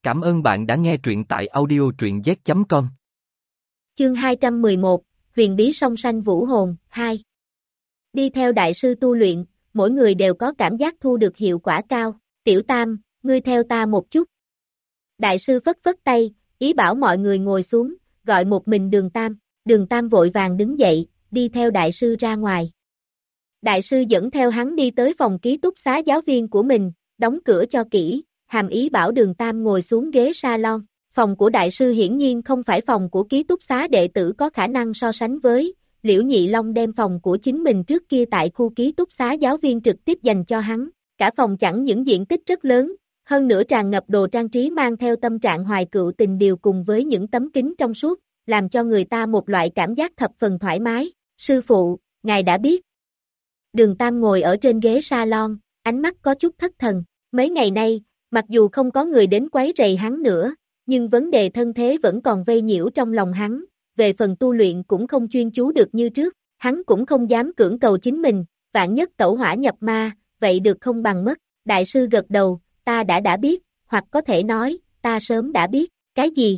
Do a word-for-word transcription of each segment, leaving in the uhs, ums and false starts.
Cảm ơn bạn đã nghe truyện tại audio truyện z chấm com. Chương hai trăm mười một, Huyền bí song sanh vũ hồn, hai. Đi theo đại sư tu luyện, mỗi người đều có cảm giác thu được hiệu quả cao. Tiểu Tam, ngươi theo ta một chút. Đại sư phất phất tay, ý bảo mọi người ngồi xuống, gọi một mình Đường Tam. Đường Tam vội vàng đứng dậy, đi theo đại sư ra ngoài. Đại sư dẫn theo hắn đi tới phòng ký túc xá giáo viên của mình, đóng cửa cho kỹ, hàm ý bảo Đường Tam ngồi xuống ghế salon. Phòng của đại sư hiển nhiên không phải phòng của ký túc xá đệ tử có khả năng so sánh với. Liễu Nhị Long đem phòng của chính mình trước kia tại khu ký túc xá giáo viên trực tiếp dành cho hắn. Cả phòng chẳng những diện tích rất lớn, hơn nữa tràn ngập đồ trang trí mang theo tâm trạng hoài cựu tình điều cùng với những tấm kính trong suốt, làm cho người ta một loại cảm giác thập phần thoải mái. Sư phụ, ngài đã biết. Đường Tam ngồi ở trên ghế salon, ánh mắt có chút thất thần. Mấy ngày nay, mặc dù không có người đến quấy rầy hắn nữa, nhưng vấn đề thân thế vẫn còn vây nhiễu trong lòng hắn, về phần tu luyện cũng không chuyên chú được như trước, hắn cũng không dám cưỡng cầu chính mình, vạn nhất tẩu hỏa nhập ma, vậy được không bằng mất. Đại sư gật đầu, ta đã đã biết, hoặc có thể nói, ta sớm đã biết. Cái gì?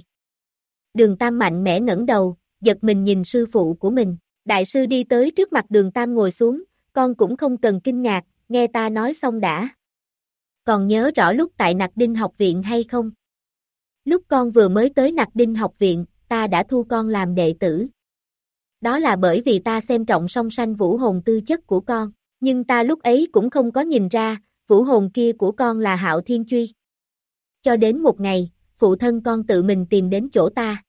Đường Tam mạnh mẽ ngẩng đầu, giật mình nhìn sư phụ của mình. Đại sư đi tới trước mặt Đường Tam ngồi xuống, con cũng không cần kinh ngạc, nghe ta nói xong đã. Còn nhớ rõ lúc tại Nặc Đinh học viện hay không? Lúc con vừa mới tới Nặc Đinh học viện, ta đã thu con làm đệ tử. Đó là bởi vì ta xem trọng song sanh vũ hồn tư chất của con, nhưng ta lúc ấy cũng không có nhìn ra, vũ hồn kia của con là Hạo Thiên Truy. Cho đến một ngày, phụ thân con tự mình tìm đến chỗ ta.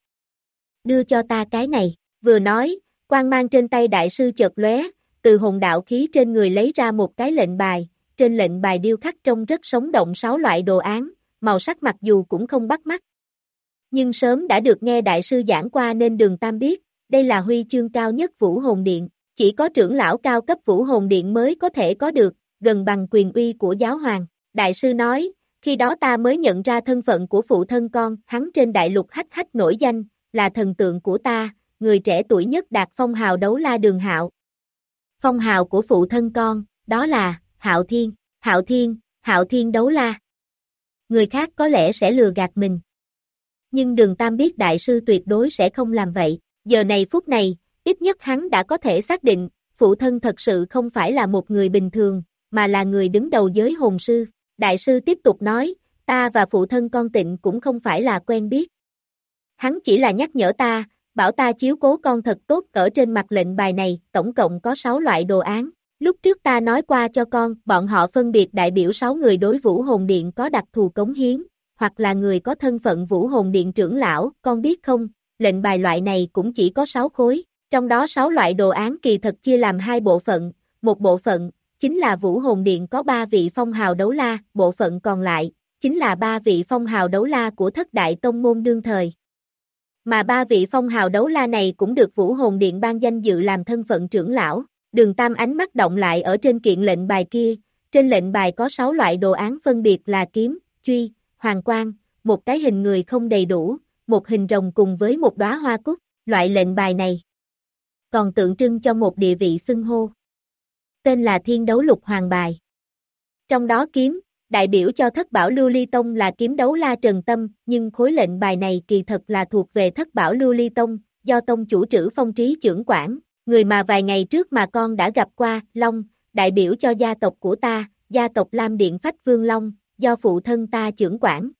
Đưa cho ta cái này, vừa nói, quang mang trên tay đại sư chợt lóe, từ hồn đạo khí trên người lấy ra một cái lệnh bài, trên lệnh bài điêu khắc trông rất sống động sáu loại đồ án, màu sắc mặc dù cũng không bắt mắt. Nhưng sớm đã được nghe đại sư giảng qua nên Đường Tam biết, đây là huy chương cao nhất vũ hồn điện, chỉ có trưởng lão cao cấp vũ hồn điện mới có thể có được, gần bằng quyền uy của giáo hoàng. Đại sư nói, khi đó ta mới nhận ra thân phận của phụ thân con, hắn trên đại lục hách hách nổi danh, là thần tượng của ta, người trẻ tuổi nhất đạt phong hào đấu la Đường Hạo. Phong hào của phụ thân con, đó là Hạo Thiên, Hạo Thiên, Hạo Thiên đấu la. Người khác có lẽ sẽ lừa gạt mình. Nhưng Đường Tam biết đại sư tuyệt đối sẽ không làm vậy. Giờ này phút này, ít nhất hắn đã có thể xác định, phụ thân thật sự không phải là một người bình thường, mà là người đứng đầu giới hồn sư. Đại sư tiếp tục nói, ta và phụ thân con Tịnh cũng không phải là quen biết. Hắn chỉ là nhắc nhở ta, bảo ta chiếu cố con thật tốt. Ở trên mặt lệnh bài này, tổng cộng có sáu loại đồ án. Lúc trước ta nói qua cho con, bọn họ phân biệt đại biểu sáu người đối vũ hồn điện có đặc thù cống hiến, hoặc là người có thân phận vũ hồn điện trưởng lão, con biết không, lệnh bài loại này cũng chỉ có sáu khối, trong đó sáu loại đồ án kỳ thật chia làm hai bộ phận, một bộ phận, chính là vũ hồn điện có ba vị phong hào đấu la, bộ phận còn lại, chính là ba vị phong hào đấu la của thất đại tông môn đương thời. Mà ba vị phong hào đấu la này cũng được vũ hồn điện ban danh dự làm thân phận trưởng lão. Đường Tam ánh mắt động lại ở trên kiện lệnh bài kia, trên lệnh bài có sáu loại đồ án phân biệt là kiếm, truy, hoàng quang, một cái hình người không đầy đủ, một hình rồng cùng với một đóa hoa cúc. Loại lệnh bài này còn tượng trưng cho một địa vị xưng hô, tên là Thiên Đấu Lục Hoàng bài. Trong đó kiếm, đại biểu cho Thất Bảo Lưu Ly Tông là kiếm đấu la Trần Tâm, nhưng khối lệnh bài này kỳ thật là thuộc về Thất Bảo Lưu Ly Tông, do tông chủ Trữ Phong Trí trưởng quản, người mà vài ngày trước mà con đã gặp qua. Long, đại biểu cho gia tộc của ta, gia tộc Lam Điện Phách Vương Long, do phụ thân ta trưởng quản.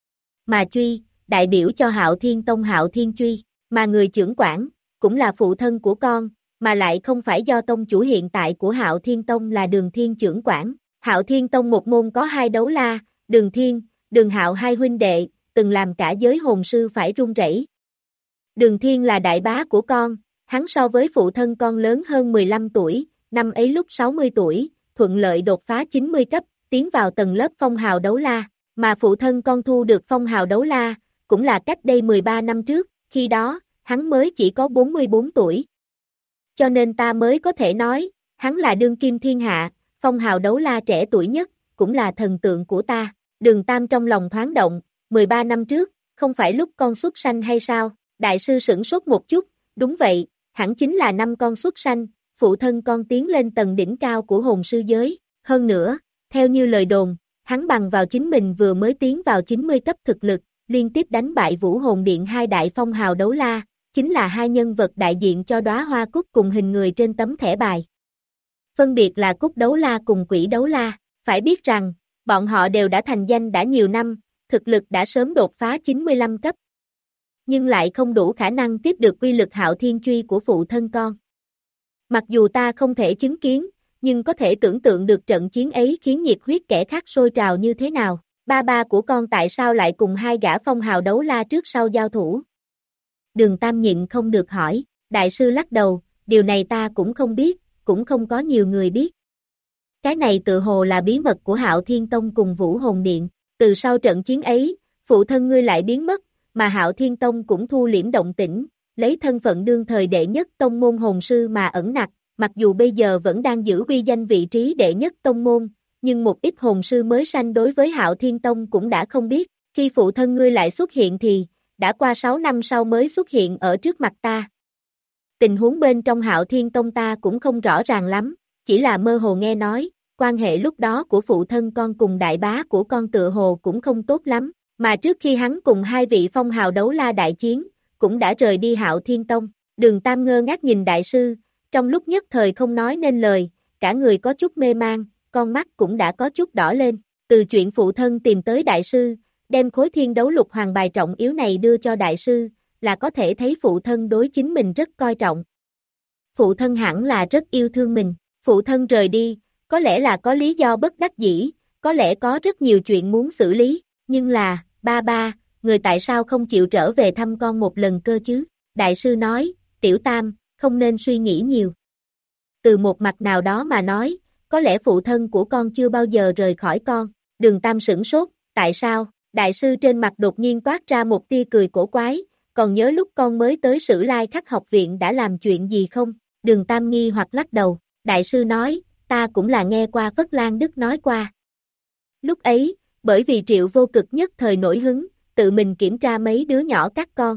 Mà truy, đại biểu cho Hạo Thiên Tông Hạo Thiên Truy, mà người trưởng quản, cũng là phụ thân của con, mà lại không phải do tông chủ hiện tại của Hạo Thiên Tông là Đường Thiên trưởng quản. Hạo Thiên Tông một môn có hai đấu la, Đường Thiên, Đường Hạo hai huynh đệ, từng làm cả giới hồn sư phải run rẩy. Đường Thiên là đại bá của con, hắn so với phụ thân con lớn hơn mười lăm tuổi, năm ấy lúc sáu mươi tuổi, thuận lợi đột phá chín mươi cấp, tiến vào tầng lớp phong hào đấu la, mà phụ thân con thu được phong hào đấu la, cũng là cách đây mười ba năm trước, khi đó, hắn mới chỉ có bốn mươi bốn tuổi. Cho nên ta mới có thể nói, hắn là đương kim thiên hạ, phong hào đấu la trẻ tuổi nhất, cũng là thần tượng của ta. Đường Tam trong lòng thoáng động, mười ba năm trước, không phải lúc con xuất sanh hay sao? Đại sư sửng sốt một chút, đúng vậy, hẳn chính là năm con xuất sanh, phụ thân con tiến lên tầng đỉnh cao của hồn sư giới. Hơn nữa, theo như lời đồn, hắn bằng vào chính mình vừa mới tiến vào chín mươi cấp thực lực, liên tiếp đánh bại Vũ Hồn Điện hai đại phong hào đấu la, chính là hai nhân vật đại diện cho đóa hoa cúc cùng hình người trên tấm thẻ bài. Phân biệt là Cúc Đấu La cùng Quỷ Đấu La, phải biết rằng, bọn họ đều đã thành danh đã nhiều năm, thực lực đã sớm đột phá chín mươi lăm cấp. Nhưng lại không đủ khả năng tiếp được quy lực Hạo Thiên Truy của phụ thân con. Mặc dù ta không thể chứng kiến, nhưng có thể tưởng tượng được trận chiến ấy khiến nhiệt huyết kẻ khác sôi trào như thế nào. Ba ba của con tại sao lại cùng hai gã phong hào đấu la trước sau giao thủ? Đường Tam nhịn không được hỏi, đại sư lắc đầu, điều này ta cũng không biết, cũng không có nhiều người biết. Cái này tự hồ là bí mật của Hạo Thiên Tông cùng Vũ Hồn Điện, từ sau trận chiến ấy, phụ thân ngươi lại biến mất, mà Hạo Thiên Tông cũng thu liễm động tĩnh, lấy thân phận đương thời đệ nhất tông môn hồn sư mà ẩn nặc, mặc dù bây giờ vẫn đang giữ uy danh vị trí đệ nhất tông môn, nhưng một ít hồn sư mới sanh đối với Hạo Thiên Tông cũng đã không biết, khi phụ thân ngươi lại xuất hiện thì, đã qua sáu năm sau mới xuất hiện ở trước mặt ta. Tình huống bên trong Hạo Thiên Tông ta cũng không rõ ràng lắm, chỉ là mơ hồ nghe nói, quan hệ lúc đó của phụ thân con cùng đại bá của con tựa hồ cũng không tốt lắm, mà trước khi hắn cùng hai vị phong hào đấu la đại chiến, cũng đã rời đi Hạo Thiên Tông. Đường Tam ngơ ngác nhìn đại sư, trong lúc nhất thời không nói nên lời, cả người có chút mê mang, con mắt cũng đã có chút đỏ lên, từ chuyện phụ thân tìm tới đại sư, đem khối thiên đấu lục hoàng bài trọng yếu này đưa cho đại sư, là có thể thấy phụ thân đối chính mình rất coi trọng. Phụ thân hẳn là rất yêu thương mình, phụ thân rời đi, có lẽ là có lý do bất đắc dĩ, có lẽ có rất nhiều chuyện muốn xử lý, nhưng là, ba ba, người tại sao không chịu trở về thăm con một lần cơ chứ? Đại sư nói, Tiểu Tam, không nên suy nghĩ nhiều. Từ một mặt nào đó mà nói, có lẽ phụ thân của con chưa bao giờ rời khỏi con. Đường Tam sửng sốt, tại sao? Đại sư trên mặt đột nhiên toát ra một tia cười cổ quái, còn nhớ lúc con mới tới Sử Lai Khắc học viện đã làm chuyện gì không? Đường Tam nghi hoặc lắc đầu, đại sư nói, ta cũng là nghe qua Phất Lan Đức nói qua. Lúc ấy, bởi vì Triệu Vô Cực nhất thời nổi hứng, tự mình kiểm tra mấy đứa nhỏ các con.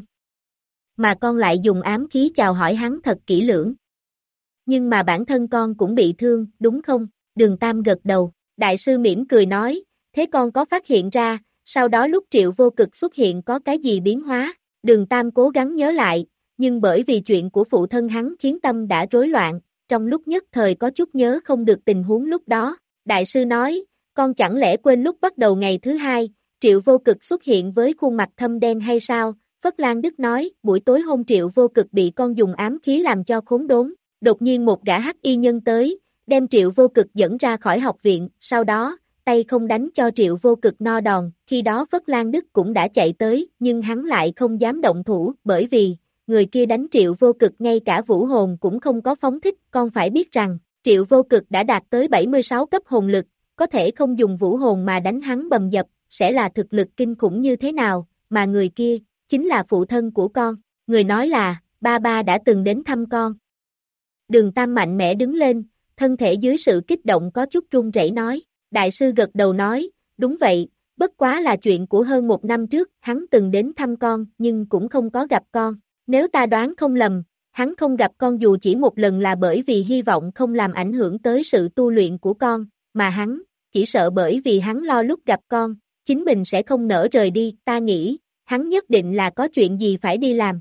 Mà con lại dùng ám khí chào hỏi hắn thật kỹ lưỡng. Nhưng mà bản thân con cũng bị thương, đúng không? Đường Tam gật đầu, đại sư mỉm cười nói, thế con có phát hiện ra, sau đó lúc Triệu Vô Cực xuất hiện có cái gì biến hóa? Đường Tam cố gắng nhớ lại, nhưng bởi vì chuyện của phụ thân hắn khiến tâm đã rối loạn, trong lúc nhất thời có chút nhớ không được tình huống lúc đó. Đại sư nói, con chẳng lẽ quên lúc bắt đầu ngày thứ hai, Triệu Vô Cực xuất hiện với khuôn mặt thâm đen hay sao? Phất Lan Đức nói, buổi tối hôm Triệu Vô Cực bị con dùng ám khí làm cho khốn đốn, đột nhiên một gã hắc y nhân tới, đem Triệu Vô Cực dẫn ra khỏi học viện, sau đó, tay không đánh cho Triệu Vô Cực no đòn, khi đó Phất Lan Đức cũng đã chạy tới, nhưng hắn lại không dám động thủ, bởi vì, người kia đánh Triệu Vô Cực ngay cả vũ hồn cũng không có phóng thích, con phải biết rằng, Triệu Vô Cực đã đạt tới bảy mươi sáu cấp hồn lực, có thể không dùng vũ hồn mà đánh hắn bầm dập, sẽ là thực lực kinh khủng như thế nào, mà người kia, chính là phụ thân của con, người nói là, ba ba đã từng đến thăm con. Đường Tam mạnh mẽ đứng lên, thân thể dưới sự kích động có chút run rẩy nói, đại sư gật đầu nói, đúng vậy, bất quá là chuyện của hơn một năm trước, hắn từng đến thăm con, nhưng cũng không có gặp con, nếu ta đoán không lầm, hắn không gặp con dù chỉ một lần là bởi vì hy vọng không làm ảnh hưởng tới sự tu luyện của con, mà hắn, chỉ sợ bởi vì hắn lo lúc gặp con, chính mình sẽ không nỡ rời đi, ta nghĩ, hắn nhất định là có chuyện gì phải đi làm.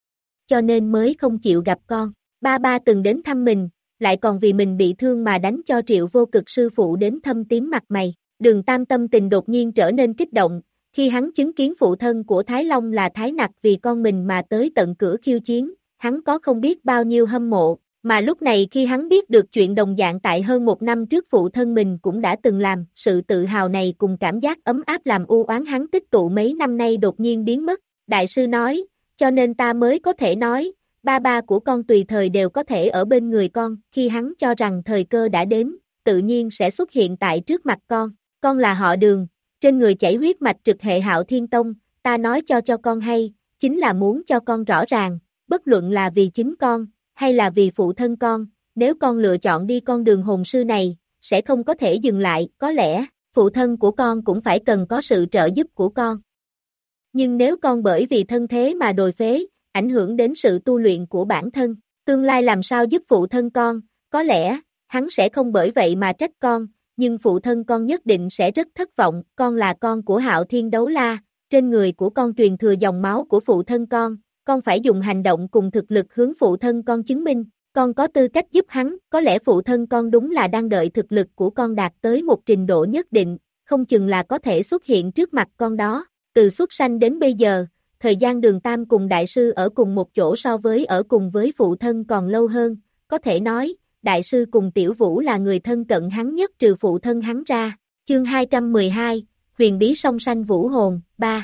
Cho nên mới không chịu gặp con, ba ba từng đến thăm mình, lại còn vì mình bị thương mà đánh cho Triệu Vô Cực sư phụ đến thâm tím mặt mày. Đường Tam tâm tình đột nhiên trở nên kích động, khi hắn chứng kiến phụ thân của Thái Long là Thái Nặc vì con mình mà tới tận cửa khiêu chiến, hắn có không biết bao nhiêu hâm mộ, mà lúc này khi hắn biết được chuyện đồng dạng tại hơn một năm trước phụ thân mình cũng đã từng làm, sự tự hào này cùng cảm giác ấm áp làm u oán hắn tích tụ mấy năm nay đột nhiên biến mất. Đại sư nói, cho nên ta mới có thể nói, ba ba của con tùy thời đều có thể ở bên người con, khi hắn cho rằng thời cơ đã đến, tự nhiên sẽ xuất hiện tại trước mặt con. Con là họ Đường, trên người chảy huyết mạch trực hệ Hạo Thiên Tông, ta nói cho cho con hay, chính là muốn cho con rõ ràng, bất luận là vì chính con, hay là vì phụ thân con, nếu con lựa chọn đi con đường hồn sư này, sẽ không có thể dừng lại, có lẽ, phụ thân của con cũng phải cần có sự trợ giúp của con. Nhưng nếu con bởi vì thân thế mà đồi phế, ảnh hưởng đến sự tu luyện của bản thân, tương lai làm sao giúp phụ thân con, có lẽ, hắn sẽ không bởi vậy mà trách con, nhưng phụ thân con nhất định sẽ rất thất vọng, con là con của Hạo Thiên Đấu La, trên người của con truyền thừa dòng máu của phụ thân con, con phải dùng hành động cùng thực lực hướng phụ thân con chứng minh, con có tư cách giúp hắn, có lẽ phụ thân con đúng là đang đợi thực lực của con đạt tới một trình độ nhất định, không chừng là có thể xuất hiện trước mặt con đó, từ xuất sanh đến bây giờ, thời gian Đường Tam cùng đại sư ở cùng một chỗ so với ở cùng với phụ thân còn lâu hơn, có thể nói, đại sư cùng Tiểu Vũ là người thân cận hắn nhất trừ phụ thân hắn ra, chương hai trăm mười hai, huyền bí song sanh vũ hồn, ba.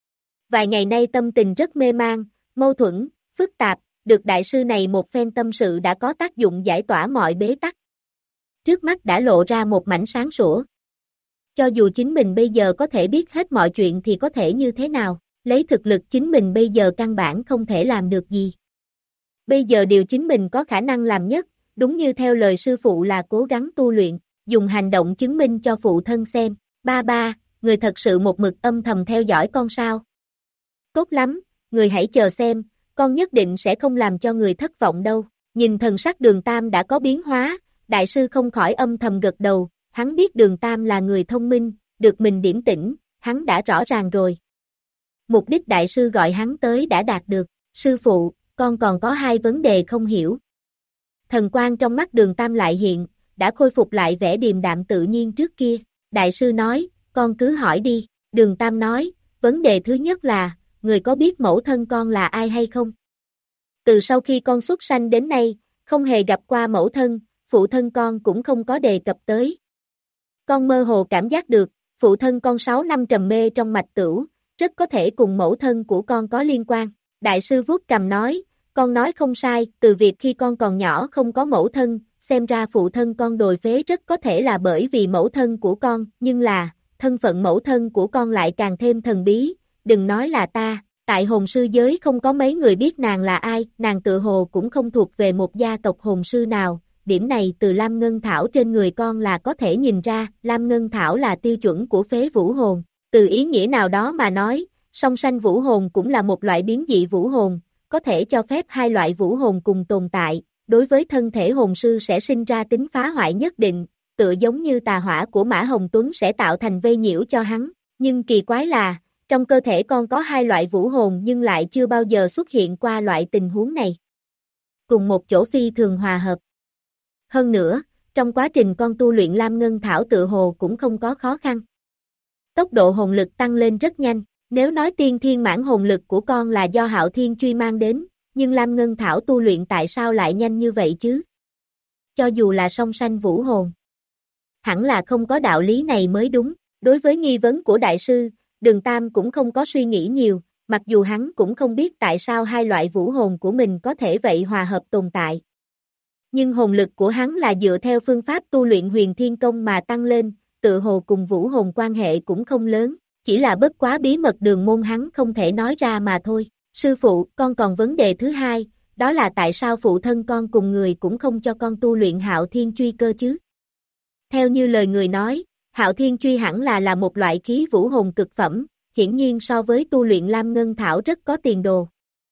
Vài ngày nay tâm tình rất mê man, mâu thuẫn, phức tạp, được đại sư này một phen tâm sự đã có tác dụng giải tỏa mọi bế tắc. Trước mắt đã lộ ra một mảnh sáng sủa. Cho dù chính mình bây giờ có thể biết hết mọi chuyện thì có thể như thế nào, lấy thực lực chính mình bây giờ căn bản không thể làm được gì. Bây giờ điều chính mình có khả năng làm nhất, đúng như theo lời sư phụ là cố gắng tu luyện, dùng hành động chứng minh cho phụ thân xem, ba ba, người thật sự một mực âm thầm theo dõi con sao. Tốt lắm, người hãy chờ xem, con nhất định sẽ không làm cho người thất vọng đâu. Nhìn thần sắc Đường Tam đã có biến hóa, đại sư không khỏi âm thầm gật đầu, hắn biết Đường Tam là người thông minh, được mình điểm tỉnh, hắn đã rõ ràng rồi. Mục đích đại sư gọi hắn tới đã đạt được, sư phụ, con còn có hai vấn đề không hiểu. Thần quang trong mắt Đường Tam lại hiện, đã khôi phục lại vẻ điềm đạm tự nhiên trước kia, đại sư nói, con cứ hỏi đi, Đường Tam nói, vấn đề thứ nhất là, người có biết mẫu thân con là ai hay không? Từ sau khi con xuất sanh đến nay, không hề gặp qua mẫu thân, phụ thân con cũng không có đề cập tới. Con mơ hồ cảm giác được, phụ thân con sáu năm trầm mê trong mạch tửu, rất có thể cùng mẫu thân của con có liên quan. Đại sư vuốt cằm nói, con nói không sai, từ việc khi con còn nhỏ không có mẫu thân, xem ra phụ thân con đồi phế rất có thể là bởi vì mẫu thân của con, nhưng là, thân phận mẫu thân của con lại càng thêm thần bí, đừng nói là ta, tại hồn sư giới không có mấy người biết nàng là ai, nàng tự hồ cũng không thuộc về một gia tộc hồn sư nào, điểm này từ Lam Ngân Thảo trên người con là có thể nhìn ra, Lam Ngân Thảo là tiêu chuẩn của phế vũ hồn, từ ý nghĩa nào đó mà nói, song sanh vũ hồn cũng là một loại biến dị vũ hồn, có thể cho phép hai loại vũ hồn cùng tồn tại, đối với thân thể hồn sư sẽ sinh ra tính phá hoại nhất định, tựa giống như tà hỏa của Mã Hồng Tuấn sẽ tạo thành vây nhiễu cho hắn, nhưng kỳ quái là, trong cơ thể con có hai loại vũ hồn nhưng lại chưa bao giờ xuất hiện qua loại tình huống này. Cùng một chỗ phi thường hòa hợp. Hơn nữa, trong quá trình con tu luyện Lam Ngân Thảo tự hồ cũng không có khó khăn. Tốc độ hồn lực tăng lên rất nhanh, nếu nói tiên thiên mãn hồn lực của con là do Hạo Thiên Truy mang đến, nhưng Lam Ngân Thảo tu luyện tại sao lại nhanh như vậy chứ? Cho dù là song sanh vũ hồn, hẳn là không có đạo lý này mới đúng. Đối với nghi vấn của đại sư, Đường Tam cũng không có suy nghĩ nhiều, mặc dù hắn cũng không biết tại sao hai loại vũ hồn của mình có thể vậy hòa hợp tồn tại. Nhưng hồn lực của hắn là dựa theo phương pháp tu luyện huyền thiên công mà tăng lên, tự hồ cùng vũ hồn quan hệ cũng không lớn, chỉ là bất quá bí mật đường môn hắn không thể nói ra mà thôi. Sư phụ, con còn vấn đề thứ hai, đó là tại sao phụ thân con cùng người cũng không cho con tu luyện Hạo Thiên Truy cơ chứ? Theo như lời người nói, Hạo Thiên Truy hẳn là là một loại khí vũ hồn cực phẩm, hiển nhiên so với tu luyện Lam Ngân Thảo rất có tiền đồ.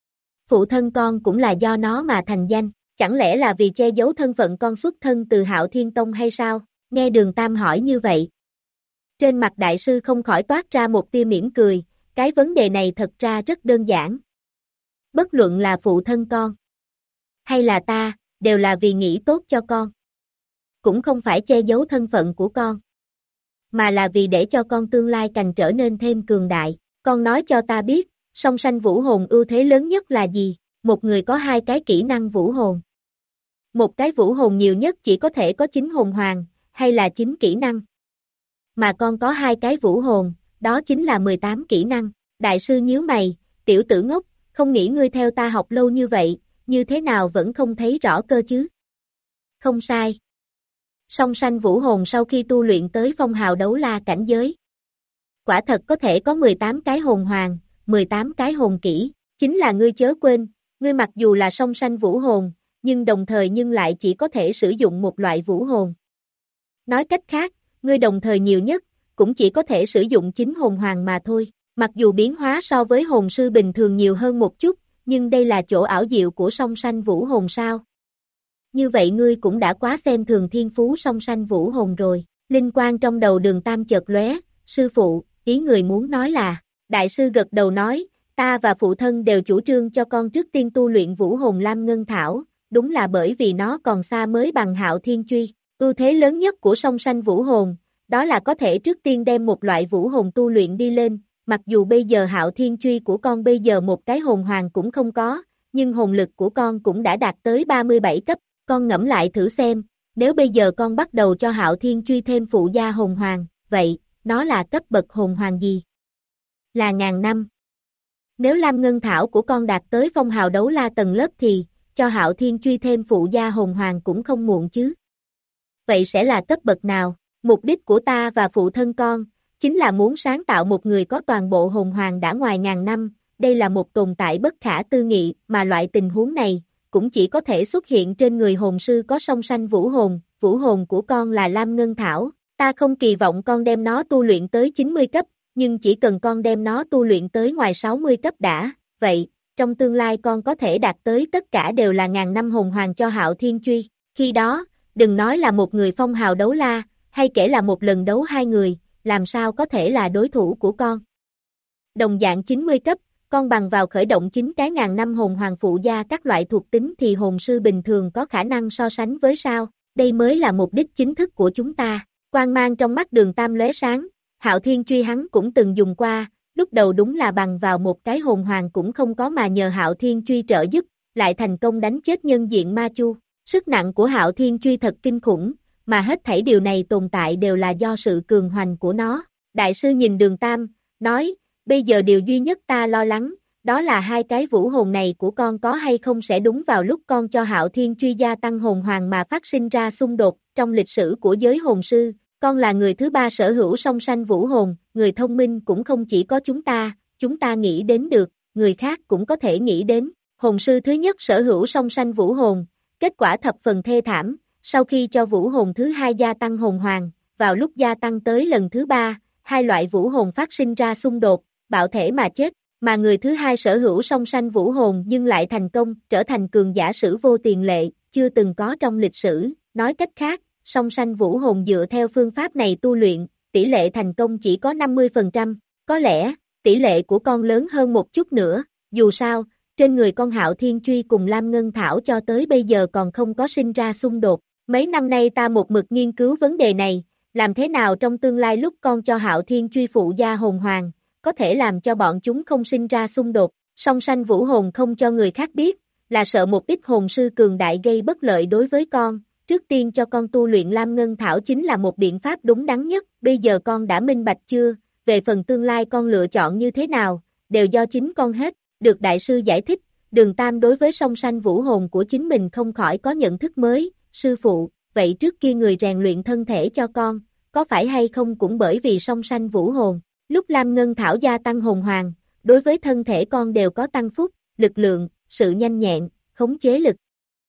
Phụ thân con cũng là do nó mà thành danh, chẳng lẽ là vì che giấu thân phận con xuất thân từ Hạo Thiên Tông hay sao? Nghe Đường Tam hỏi như vậy. Trên mặt đại sư không khỏi toát ra một tia mỉm cười, cái vấn đề này thật ra rất đơn giản. Bất luận là phụ thân con, hay là ta, đều là vì nghĩ tốt cho con. Cũng không phải che giấu thân phận của con, mà là vì để cho con tương lai càng trở nên thêm cường đại. Con nói cho ta biết, song sanh vũ hồn ưu thế lớn nhất là gì? Một người có hai cái kỹ năng vũ hồn. Một cái vũ hồn nhiều nhất chỉ có thể có chín hồn hoàng, hay là chín kỹ năng. Mà con có hai cái vũ hồn, đó chính là mười tám kỹ năng. Đại sư nhíu mày, tiểu tử ngốc, không nghĩ ngươi theo ta học lâu như vậy, như thế nào vẫn không thấy rõ cơ chứ? Không sai. Song sanh vũ hồn sau khi tu luyện tới phong hào đấu la cảnh giới, quả thật có thể có mười tám cái hồn hoàng, mười tám cái hồn kỹ, chính là ngươi chớ quên, ngươi mặc dù là song sanh vũ hồn, nhưng đồng thời nhưng lại chỉ có thể sử dụng một loại vũ hồn. Nói cách khác, ngươi đồng thời nhiều nhất, cũng chỉ có thể sử dụng chín hồn hoàng mà thôi, mặc dù biến hóa so với hồn sư bình thường nhiều hơn một chút, nhưng đây là chỗ ảo diệu của song sanh vũ hồn sao? Như vậy ngươi cũng đã quá xem thường thiên phú song sanh vũ hồn rồi. Linh quang trong đầu Đường Tam chợt lóe, sư phụ, ý người muốn nói là, Đại sư gật đầu nói, ta và phụ thân đều chủ trương cho con trước tiên tu luyện vũ hồn lam ngân thảo, đúng là bởi vì nó còn xa mới bằng hạo thiên truy. Ưu thế lớn nhất của song sanh vũ hồn, đó là có thể trước tiên đem một loại vũ hồn tu luyện đi lên, mặc dù bây giờ hạo thiên truy của con bây giờ một cái hồn hoàng cũng không có, nhưng hồn lực của con cũng đã đạt tới ba mươi bảy cấp, con ngẫm lại thử xem, nếu bây giờ con bắt đầu cho hạo thiên truy thêm phụ gia hồn hoàng, vậy, nó là cấp bậc hồn hoàng gì? Là ngàn năm. Nếu lam ngân thảo của con đạt tới phong hào đấu la tầng lớp thì, cho hạo thiên truy thêm phụ gia hồn hoàng cũng không muộn chứ. Vậy sẽ là cấp bậc nào? Mục đích của ta và phụ thân con, chính là muốn sáng tạo một người có toàn bộ hồn hoàng đã ngoài ngàn năm, đây là một tồn tại bất khả tư nghị, mà loại tình huống này, cũng chỉ có thể xuất hiện trên người hồn sư có song sanh vũ hồn, vũ hồn của con là lam ngân thảo, ta không kỳ vọng con đem nó tu luyện tới chín mươi cấp, nhưng chỉ cần con đem nó tu luyện tới ngoài sáu mươi cấp đã, vậy, trong tương lai con có thể đạt tới tất cả đều là ngàn năm hồn hoàng cho hạo thiên truy, khi đó, đừng nói là một người phong hào đấu la, hay kể là một lần đấu hai người, làm sao có thể là đối thủ của con. Đồng dạng chín mươi cấp, con bằng vào khởi động chín cái ngàn năm hồn hoàng phụ gia các loại thuộc tính thì hồn sư bình thường có khả năng so sánh với sao, đây mới là mục đích chính thức của chúng ta. Quang mang trong mắt Đường Tam lóe sáng, hạo thiên truy hắn cũng từng dùng qua, lúc đầu đúng là bằng vào một cái hồn hoàng cũng không có mà nhờ hạo thiên truy trợ giúp, lại thành công đánh chết nhân diện ma chu. Sức nặng của hạo thiên truy thật kinh khủng, mà hết thảy điều này tồn tại đều là do sự cường hoành của nó. Đại sư nhìn Đường Tam, nói, bây giờ điều duy nhất ta lo lắng, đó là hai cái vũ hồn này của con có hay không sẽ đúng vào lúc con cho hạo thiên truy gia tăng hồn hoàng mà phát sinh ra xung đột. Trong lịch sử của giới hồn sư, con là người thứ ba sở hữu song sanh vũ hồn, người thông minh cũng không chỉ có chúng ta, chúng ta nghĩ đến được, người khác cũng có thể nghĩ đến. Hồn sư thứ nhất sở hữu song sanh vũ hồn, kết quả thập phần thê thảm, sau khi cho vũ hồn thứ hai gia tăng hồn hoàng, vào lúc gia tăng tới lần thứ ba, hai loại vũ hồn phát sinh ra xung đột, bạo thể mà chết, mà người thứ hai sở hữu song sanh vũ hồn nhưng lại thành công, trở thành cường giả sử vô tiền lệ, chưa từng có trong lịch sử, nói cách khác, song sanh vũ hồn dựa theo phương pháp này tu luyện, tỷ lệ thành công chỉ có năm mươi phần trăm, có lẽ, tỷ lệ của con lớn hơn một chút nữa, dù sao, trên người con hạo thiên truy cùng lam ngân thảo cho tới bây giờ còn không có sinh ra xung đột, mấy năm nay ta một mực nghiên cứu vấn đề này, làm thế nào trong tương lai lúc con cho hạo thiên truy phụ gia hồn hoàng, có thể làm cho bọn chúng không sinh ra xung đột, song sanh vũ hồn không cho người khác biết, là sợ một ít hồn sư cường đại gây bất lợi đối với con, trước tiên cho con tu luyện lam ngân thảo chính là một biện pháp đúng đắn nhất, bây giờ con đã minh bạch chưa, về phần tương lai con lựa chọn như thế nào, đều do chính con hết, được đại sư giải thích, Đường Tam đối với song sanh vũ hồn của chính mình không khỏi có nhận thức mới, sư phụ, vậy trước kia người rèn luyện thân thể cho con, có phải hay không cũng bởi vì song sanh vũ hồn, lúc lam ngân thảo gia tăng hồn hoàng, đối với thân thể con đều có tăng phúc, lực lượng, sự nhanh nhẹn, khống chế lực.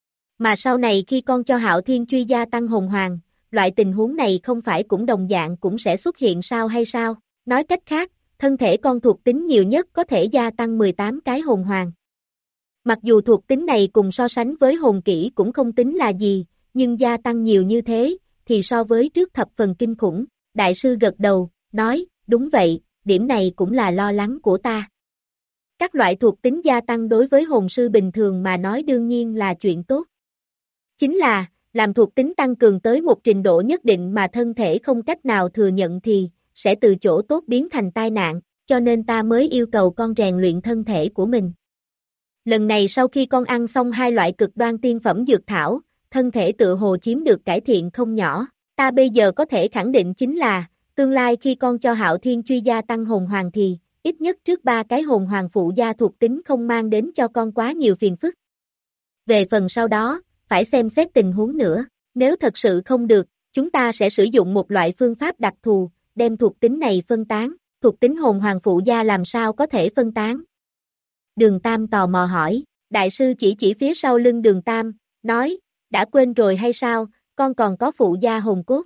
Mà sau này khi con cho hạo thiên truy gia tăng hồn hoàng, loại tình huống này không phải cũng đồng dạng cũng sẽ xuất hiện sao hay sao, nói cách khác, thân thể con thuộc tính nhiều nhất có thể gia tăng mười tám cái hồn hoàng. Mặc dù thuộc tính này cùng so sánh với hồn kỹ cũng không tính là gì, nhưng gia tăng nhiều như thế, thì so với trước thập phần kinh khủng, đại sư gật đầu, nói, đúng vậy, điểm này cũng là lo lắng của ta. Các loại thuộc tính gia tăng đối với hồn sư bình thường mà nói đương nhiên là chuyện tốt. Chính là, làm thuộc tính tăng cường tới một trình độ nhất định mà thân thể không cách nào thừa nhận thì, sẽ từ chỗ tốt biến thành tai nạn, cho nên ta mới yêu cầu con rèn luyện thân thể của mình. Lần này sau khi con ăn xong hai loại cực đoan tiên phẩm dược thảo, thân thể tự hồ chiếm được cải thiện không nhỏ, ta bây giờ có thể khẳng định chính là, tương lai khi con cho hạo thiên truy gia tăng hồn hoàng thì, ít nhất trước ba cái hồn hoàng phụ gia thuộc tính không mang đến cho con quá nhiều phiền phức. Về phần sau đó, phải xem xét tình huống nữa, nếu thật sự không được, chúng ta sẽ sử dụng một loại phương pháp đặc thù, đem thuộc tính này phân tán, thuộc tính hồn hoàng phụ gia làm sao có thể phân tán. Đường Tam tò mò hỏi, đại sư chỉ chỉ phía sau lưng Đường Tam, nói, đã quên rồi hay sao, con còn có phụ gia hồn cốt.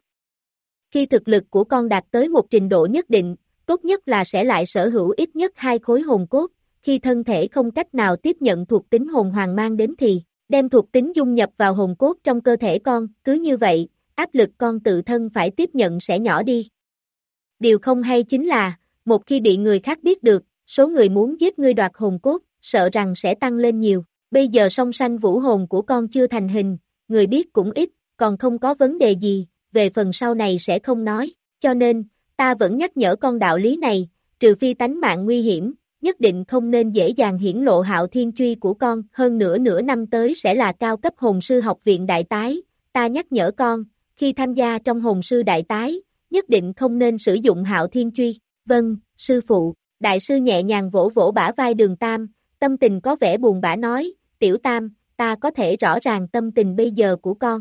Khi thực lực của con đạt tới một trình độ nhất định, tốt nhất là sẽ lại sở hữu ít nhất hai khối hồn cốt, khi thân thể không cách nào tiếp nhận thuộc tính hồn hoàng mang đến thì, đem thuộc tính dung nhập vào hồn cốt trong cơ thể con, cứ như vậy, áp lực con tự thân phải tiếp nhận sẽ nhỏ đi. Điều không hay chính là, một khi bị người khác biết được, số người muốn giết ngươi đoạt hồn cốt, sợ rằng sẽ tăng lên nhiều. Bây giờ song sanh vũ hồn của con chưa thành hình, người biết cũng ít, còn không có vấn đề gì, về phần sau này sẽ không nói, cho nên, ta vẫn nhắc nhở con đạo lý này, trừ phi tánh mạng nguy hiểm, nhất định không nên dễ dàng hiển lộ Hạo Thiên Truy của con, hơn nữa nửa năm tới sẽ là cao cấp hồn sư học viện đại tái, ta nhắc nhở con, khi tham gia trong hồn sư đại tái, nhất định không nên sử dụng Hạo Thiên Truy. Vâng, sư phụ, đại sư nhẹ nhàng vỗ vỗ bả vai Đường Tam, tâm tình có vẻ buồn bã nói, Tiểu Tam, ta có thể rõ ràng tâm tình bây giờ của con.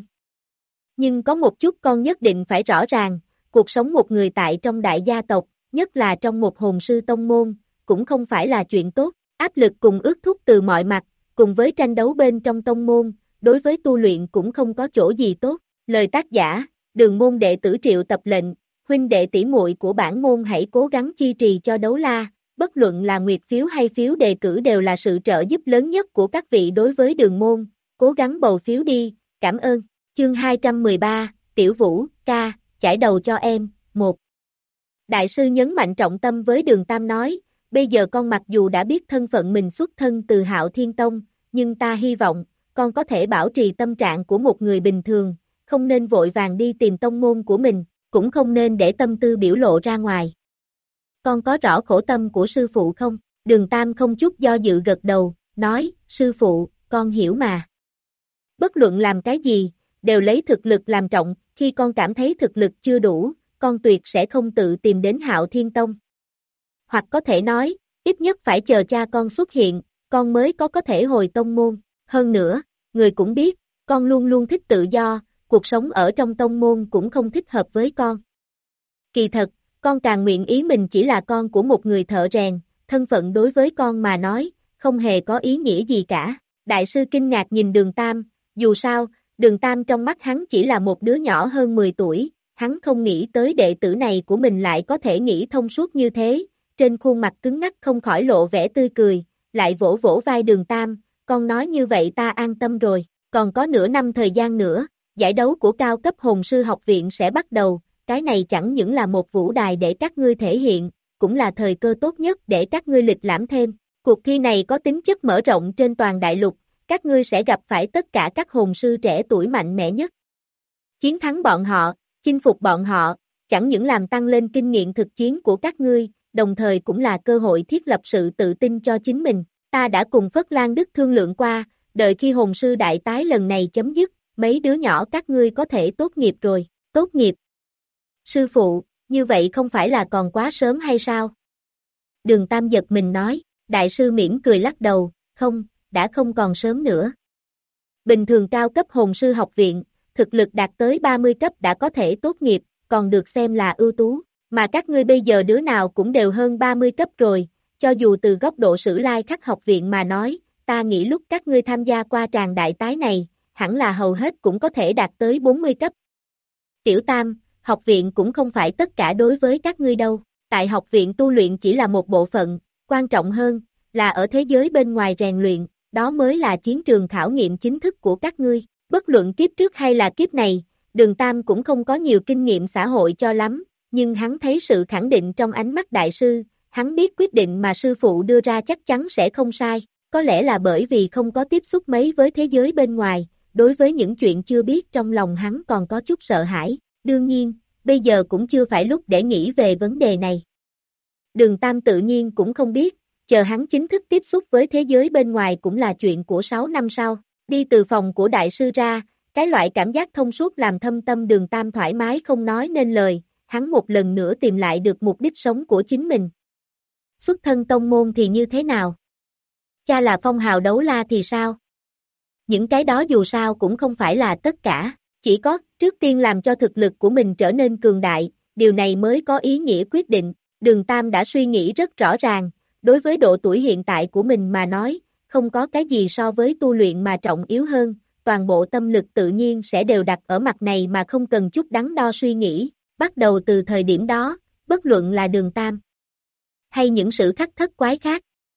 Nhưng có một chút con nhất định phải rõ ràng, cuộc sống một người tại trong đại gia tộc, nhất là trong một hồn sư tông môn, cũng không phải là chuyện tốt, áp lực cùng ước thúc từ mọi mặt, cùng với tranh đấu bên trong tông môn, đối với tu luyện cũng không có chỗ gì tốt. Lời tác giả, Đường môn đệ tử Triệu tập lệnh, huynh đệ tỷ muội của bản môn hãy cố gắng chi trì cho đấu la, bất luận là nguyệt phiếu hay phiếu đề cử đều là sự trợ giúp lớn nhất của các vị đối với Đường môn, cố gắng bầu phiếu đi, cảm ơn. Chương hai trăm mười ba, Tiểu Vũ, ca, chải đầu cho em, một. Đại sư nhấn mạnh trọng tâm với Đường Tam nói, bây giờ con mặc dù đã biết thân phận mình xuất thân từ Hạo Thiên Tông, nhưng ta hy vọng, con có thể bảo trì tâm trạng của một người bình thường, không nên vội vàng đi tìm tông môn của mình, cũng không nên để tâm tư biểu lộ ra ngoài. Con có rõ khổ tâm của sư phụ không? Đường Tam không chút do dự gật đầu, nói, sư phụ, con hiểu mà. Bất luận làm cái gì, đều lấy thực lực làm trọng, khi con cảm thấy thực lực chưa đủ, con tuyệt sẽ không tự tìm đến Hạo Thiên Tông. Hoặc có thể nói, ít nhất phải chờ cha con xuất hiện, con mới có có thể hồi tông môn. Hơn nữa, người cũng biết, con luôn luôn thích tự do, cuộc sống ở trong tông môn cũng không thích hợp với con. Kỳ thật, con càng nguyện ý mình chỉ là con của một người thợ rèn, thân phận đối với con mà nói, không hề có ý nghĩa gì cả. Đại sư kinh ngạc nhìn Đường Tam, dù sao, Đường Tam trong mắt hắn chỉ là một đứa nhỏ hơn mười tuổi, hắn không nghĩ tới đệ tử này của mình lại có thể nghĩ thông suốt như thế, trên khuôn mặt cứng ngắc không khỏi lộ vẻ tươi cười, lại vỗ vỗ vai Đường Tam, con nói như vậy ta an tâm rồi, còn có nửa năm thời gian nữa, giải đấu của cao cấp hồn sư học viện sẽ bắt đầu, cái này chẳng những là một vũ đài để các ngươi thể hiện, cũng là thời cơ tốt nhất để các ngươi lịch lãm thêm. Cuộc thi này có tính chất mở rộng trên toàn đại lục, các ngươi sẽ gặp phải tất cả các hồn sư trẻ tuổi mạnh mẽ nhất. Chiến thắng bọn họ, chinh phục bọn họ, chẳng những làm tăng lên kinh nghiệm thực chiến của các ngươi, đồng thời cũng là cơ hội thiết lập sự tự tin cho chính mình. Ta đã cùng Phất Lan Đức thương lượng qua, đợi khi hồn sư đại tái lần này chấm dứt, mấy đứa nhỏ các ngươi có thể tốt nghiệp rồi, tốt nghiệp. Sư phụ, như vậy không phải là còn quá sớm hay sao? Đường Tam giật mình nói, đại sư mỉm cười lắc đầu, không, đã không còn sớm nữa. Bình thường cao cấp hồn sư học viện, thực lực đạt tới ba mươi cấp đã có thể tốt nghiệp, còn được xem là ưu tú, mà các ngươi bây giờ đứa nào cũng đều hơn ba mươi cấp rồi, cho dù từ góc độ Sử Lai Khắc học viện mà nói, ta nghĩ lúc các ngươi tham gia qua tràng đại tái này, hẳn là hầu hết cũng có thể đạt tới bốn mươi cấp. Tiểu Tam, học viện cũng không phải tất cả đối với các ngươi đâu, tại học viện tu luyện chỉ là một bộ phận, quan trọng hơn, là ở thế giới bên ngoài rèn luyện, đó mới là chiến trường khảo nghiệm chính thức của các ngươi, bất luận kiếp trước hay là kiếp này, Đường Tam cũng không có nhiều kinh nghiệm xã hội cho lắm, nhưng hắn thấy sự khẳng định trong ánh mắt đại sư, hắn biết quyết định mà sư phụ đưa ra chắc chắn sẽ không sai, có lẽ là bởi vì không có tiếp xúc mấy với thế giới bên ngoài, đối với những chuyện chưa biết trong lòng hắn còn có chút sợ hãi, đương nhiên, bây giờ cũng chưa phải lúc để nghĩ về vấn đề này. Đường Tam tự nhiên cũng không biết, chờ hắn chính thức tiếp xúc với thế giới bên ngoài cũng là chuyện của sáu năm sau, đi từ phòng của đại sư ra, cái loại cảm giác thông suốt làm thâm tâm Đường Tam thoải mái không nói nên lời, hắn một lần nữa tìm lại được mục đích sống của chính mình. Xuất thân tông môn thì như thế nào? Cha là phong hào đấu la thì sao? Những cái đó dù sao cũng không phải là tất cả, chỉ có, trước tiên làm cho thực lực của mình trở nên cường đại, điều này mới có ý nghĩa quyết định, Đường Tam đã suy nghĩ rất rõ ràng, đối với độ tuổi hiện tại của mình mà nói, không có cái gì so với tu luyện mà trọng yếu hơn, toàn bộ tâm lực tự nhiên sẽ đều đặt ở mặt này mà không cần chút đắn đo suy nghĩ, bắt đầu từ thời điểm đó, bất luận là Đường Tam hay những sự khắc thất quái khác,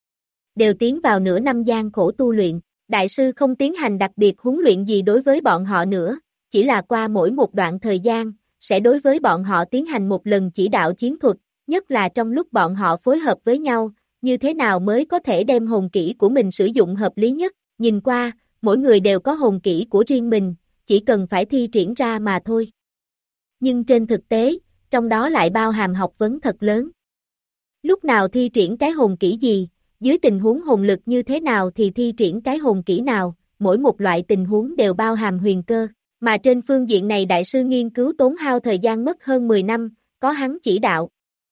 đều tiến vào nửa năm gian khổ tu luyện, đại sư không tiến hành đặc biệt huấn luyện gì đối với bọn họ nữa, chỉ là qua mỗi một đoạn thời gian, sẽ đối với bọn họ tiến hành một lần chỉ đạo chiến thuật, nhất là trong lúc bọn họ phối hợp với nhau, như thế nào mới có thể đem hồn kỹ của mình sử dụng hợp lý nhất, nhìn qua, mỗi người đều có hồn kỹ của riêng mình, chỉ cần phải thi triển ra mà thôi. Nhưng trên thực tế, trong đó lại bao hàm học vấn thật lớn. Lúc nào thi triển cái hồn kỹ gì, dưới tình huống hồn lực như thế nào thì thi triển cái hồn kỹ nào, mỗi một loại tình huống đều bao hàm huyền cơ, mà trên phương diện này đại sư nghiên cứu tốn hao thời gian mất hơn mười năm, có hắn chỉ đạo.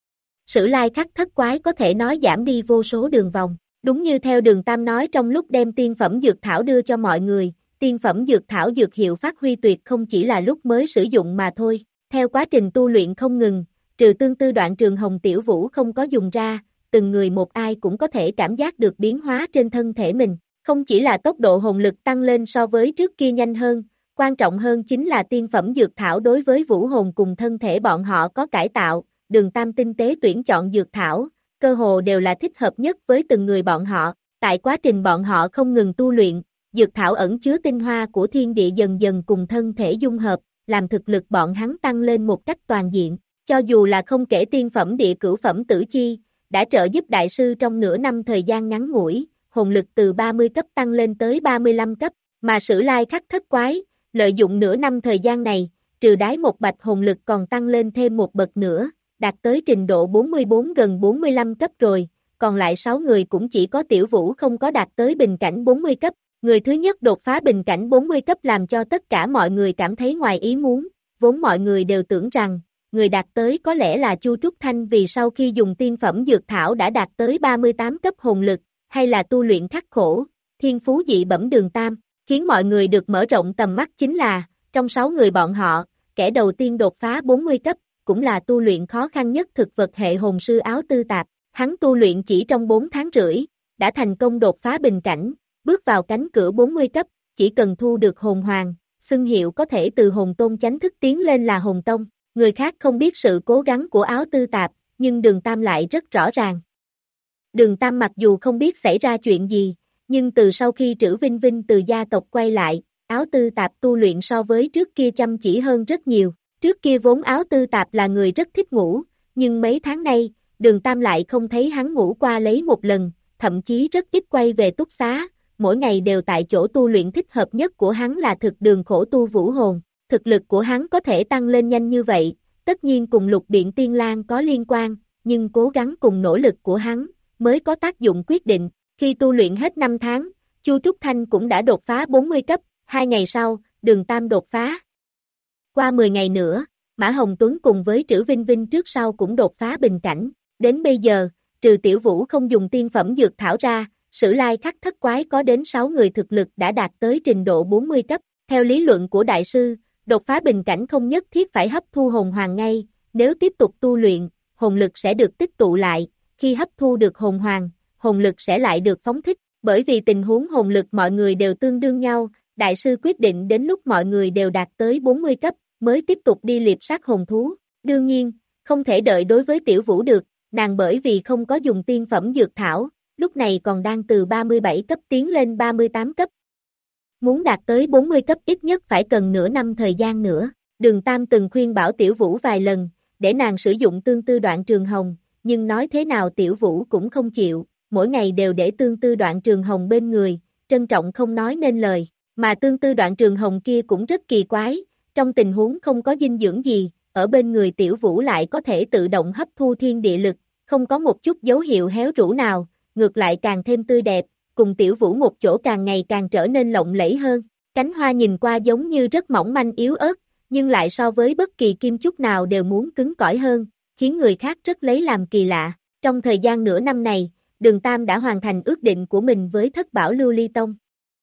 Sử lai khắc thất quái có thể nói giảm đi vô số đường vòng, đúng như theo Đường Tam nói trong lúc đem tiên phẩm dược thảo đưa cho mọi người, tiên phẩm dược thảo dược hiệu phát huy tuyệt không chỉ là lúc mới sử dụng mà thôi, theo quá trình tu luyện không ngừng, trừ tương tư đoạn trường Hồng Tiểu Vũ không có dùng ra, từng người một ai cũng có thể cảm giác được biến hóa trên thân thể mình, không chỉ là tốc độ hồn lực tăng lên so với trước kia nhanh hơn, quan trọng hơn chính là tiên phẩm dược thảo đối với vũ hồn cùng thân thể bọn họ có cải tạo, Đường Tam tinh tế tuyển chọn dược thảo, cơ hồ đều là thích hợp nhất với từng người bọn họ, tại quá trình bọn họ không ngừng tu luyện, dược thảo ẩn chứa tinh hoa của thiên địa dần dần cùng thân thể dung hợp, làm thực lực bọn hắn tăng lên một cách toàn diện, cho dù là không kể tiên phẩm địa cửu phẩm tử chi, đã trợ giúp đại sư trong nửa năm thời gian ngắn ngủi, hồn lực từ ba mươi cấp tăng lên tới ba mươi lăm cấp, mà Sử Lai Khắc thất quái, lợi dụng nửa năm thời gian này, trừ đái một bạch hồn lực còn tăng lên thêm một bậc nữa, đạt tới trình độ bốn mươi bốn gần bốn mươi lăm cấp rồi, còn lại sáu người cũng chỉ có Tiểu Vũ không có đạt tới bình cảnh bốn mươi cấp, người thứ nhất đột phá bình cảnh bốn mươi cấp làm cho tất cả mọi người cảm thấy ngoài ý muốn, vốn mọi người đều tưởng rằng, người đạt tới có lẽ là Chu Trúc Thanh vì sau khi dùng tiên phẩm dược thảo đã đạt tới ba mươi tám cấp hồn lực, hay là tu luyện khắc khổ, thiên phú dị bẩm Đường Tam, khiến mọi người được mở rộng tầm mắt chính là, trong sáu người bọn họ, kẻ đầu tiên đột phá bốn mươi cấp, cũng là tu luyện khó khăn nhất thực vật hệ hồn sư Áo Tư Tạp, hắn tu luyện chỉ trong bốn tháng rưỡi, đã thành công đột phá bình cảnh, bước vào cánh cửa bốn mươi cấp, chỉ cần thu được hồn hoàng, xưng hiệu có thể từ hồn tôn chánh thức tiến lên là hồn tông, người khác không biết sự cố gắng của Áo Tư Tạp, nhưng Đường Tam lại rất rõ ràng. Đường Tam mặc dù không biết xảy ra chuyện gì, nhưng từ sau khi Trữ Vinh Vinh từ gia tộc quay lại, Áo Tư Tạp tu luyện so với trước kia chăm chỉ hơn rất nhiều, trước kia vốn Áo Tư Tạp là người rất thích ngủ, nhưng mấy tháng nay, Đường Tam lại không thấy hắn ngủ qua lấy một lần, thậm chí rất ít quay về túc xá, mỗi ngày đều tại chỗ tu luyện thích hợp nhất của hắn là thực đường khổ tu vũ hồn, thực lực của hắn có thể tăng lên nhanh như vậy, tất nhiên cùng Lục Điện Tiên Lang có liên quan, nhưng cố gắng cùng nỗ lực của hắn, mới có tác dụng quyết định, khi tu luyện hết năm tháng, Chu Trúc Thanh cũng đã đột phá bốn mươi cấp, hai ngày sau, Đường Tam đột phá. Qua mười ngày nữa, Mã Hồng Tuấn cùng với Trữ Vinh Vinh trước sau cũng đột phá bình cảnh, đến bây giờ, trừ Tiểu Vũ không dùng tiên phẩm dược thảo ra, Sử Lai Khắc thất quái có đến sáu người thực lực đã đạt tới trình độ bốn mươi cấp, theo lý luận của đại sư, đột phá bình cảnh không nhất thiết phải hấp thu hồn hoàng ngay, nếu tiếp tục tu luyện, hồn lực sẽ được tích tụ lại, khi hấp thu được hồn hoàng, hồn lực sẽ lại được phóng thích, bởi vì tình huống hồn lực mọi người đều tương đương nhau, đại sư quyết định đến lúc mọi người đều đạt tới bốn mươi cấp, mới tiếp tục đi liệp sát hồn thú, đương nhiên, không thể đợi đối với Tiểu Vũ được, nàng bởi vì không có dùng tiên phẩm dược thảo, lúc này còn đang từ ba mươi bảy cấp tiến lên ba mươi tám cấp. Muốn đạt tới bốn mươi cấp ít nhất phải cần nửa năm thời gian nữa, Đường Tam từng khuyên bảo Tiểu Vũ vài lần, để nàng sử dụng tương tư đoạn trường hồng, nhưng nói thế nào Tiểu Vũ cũng không chịu, mỗi ngày đều để tương tư đoạn trường hồng bên người, trân trọng không nói nên lời, mà tương tư đoạn trường hồng kia cũng rất kỳ quái, trong tình huống không có dinh dưỡng gì, ở bên người Tiểu Vũ lại có thể tự động hấp thu thiên địa lực, không có một chút dấu hiệu héo rũ nào, ngược lại càng thêm tươi đẹp, cùng Tiểu Vũ một chỗ càng ngày càng trở nên lộng lẫy hơn, cánh hoa nhìn qua giống như rất mỏng manh yếu ớt, nhưng lại so với bất kỳ kim chúc nào đều muốn cứng cỏi hơn, khiến người khác rất lấy làm kỳ lạ. Trong thời gian nửa năm này, Đường Tam đã hoàn thành ước định của mình với Thất Bảo Lưu Ly Tông.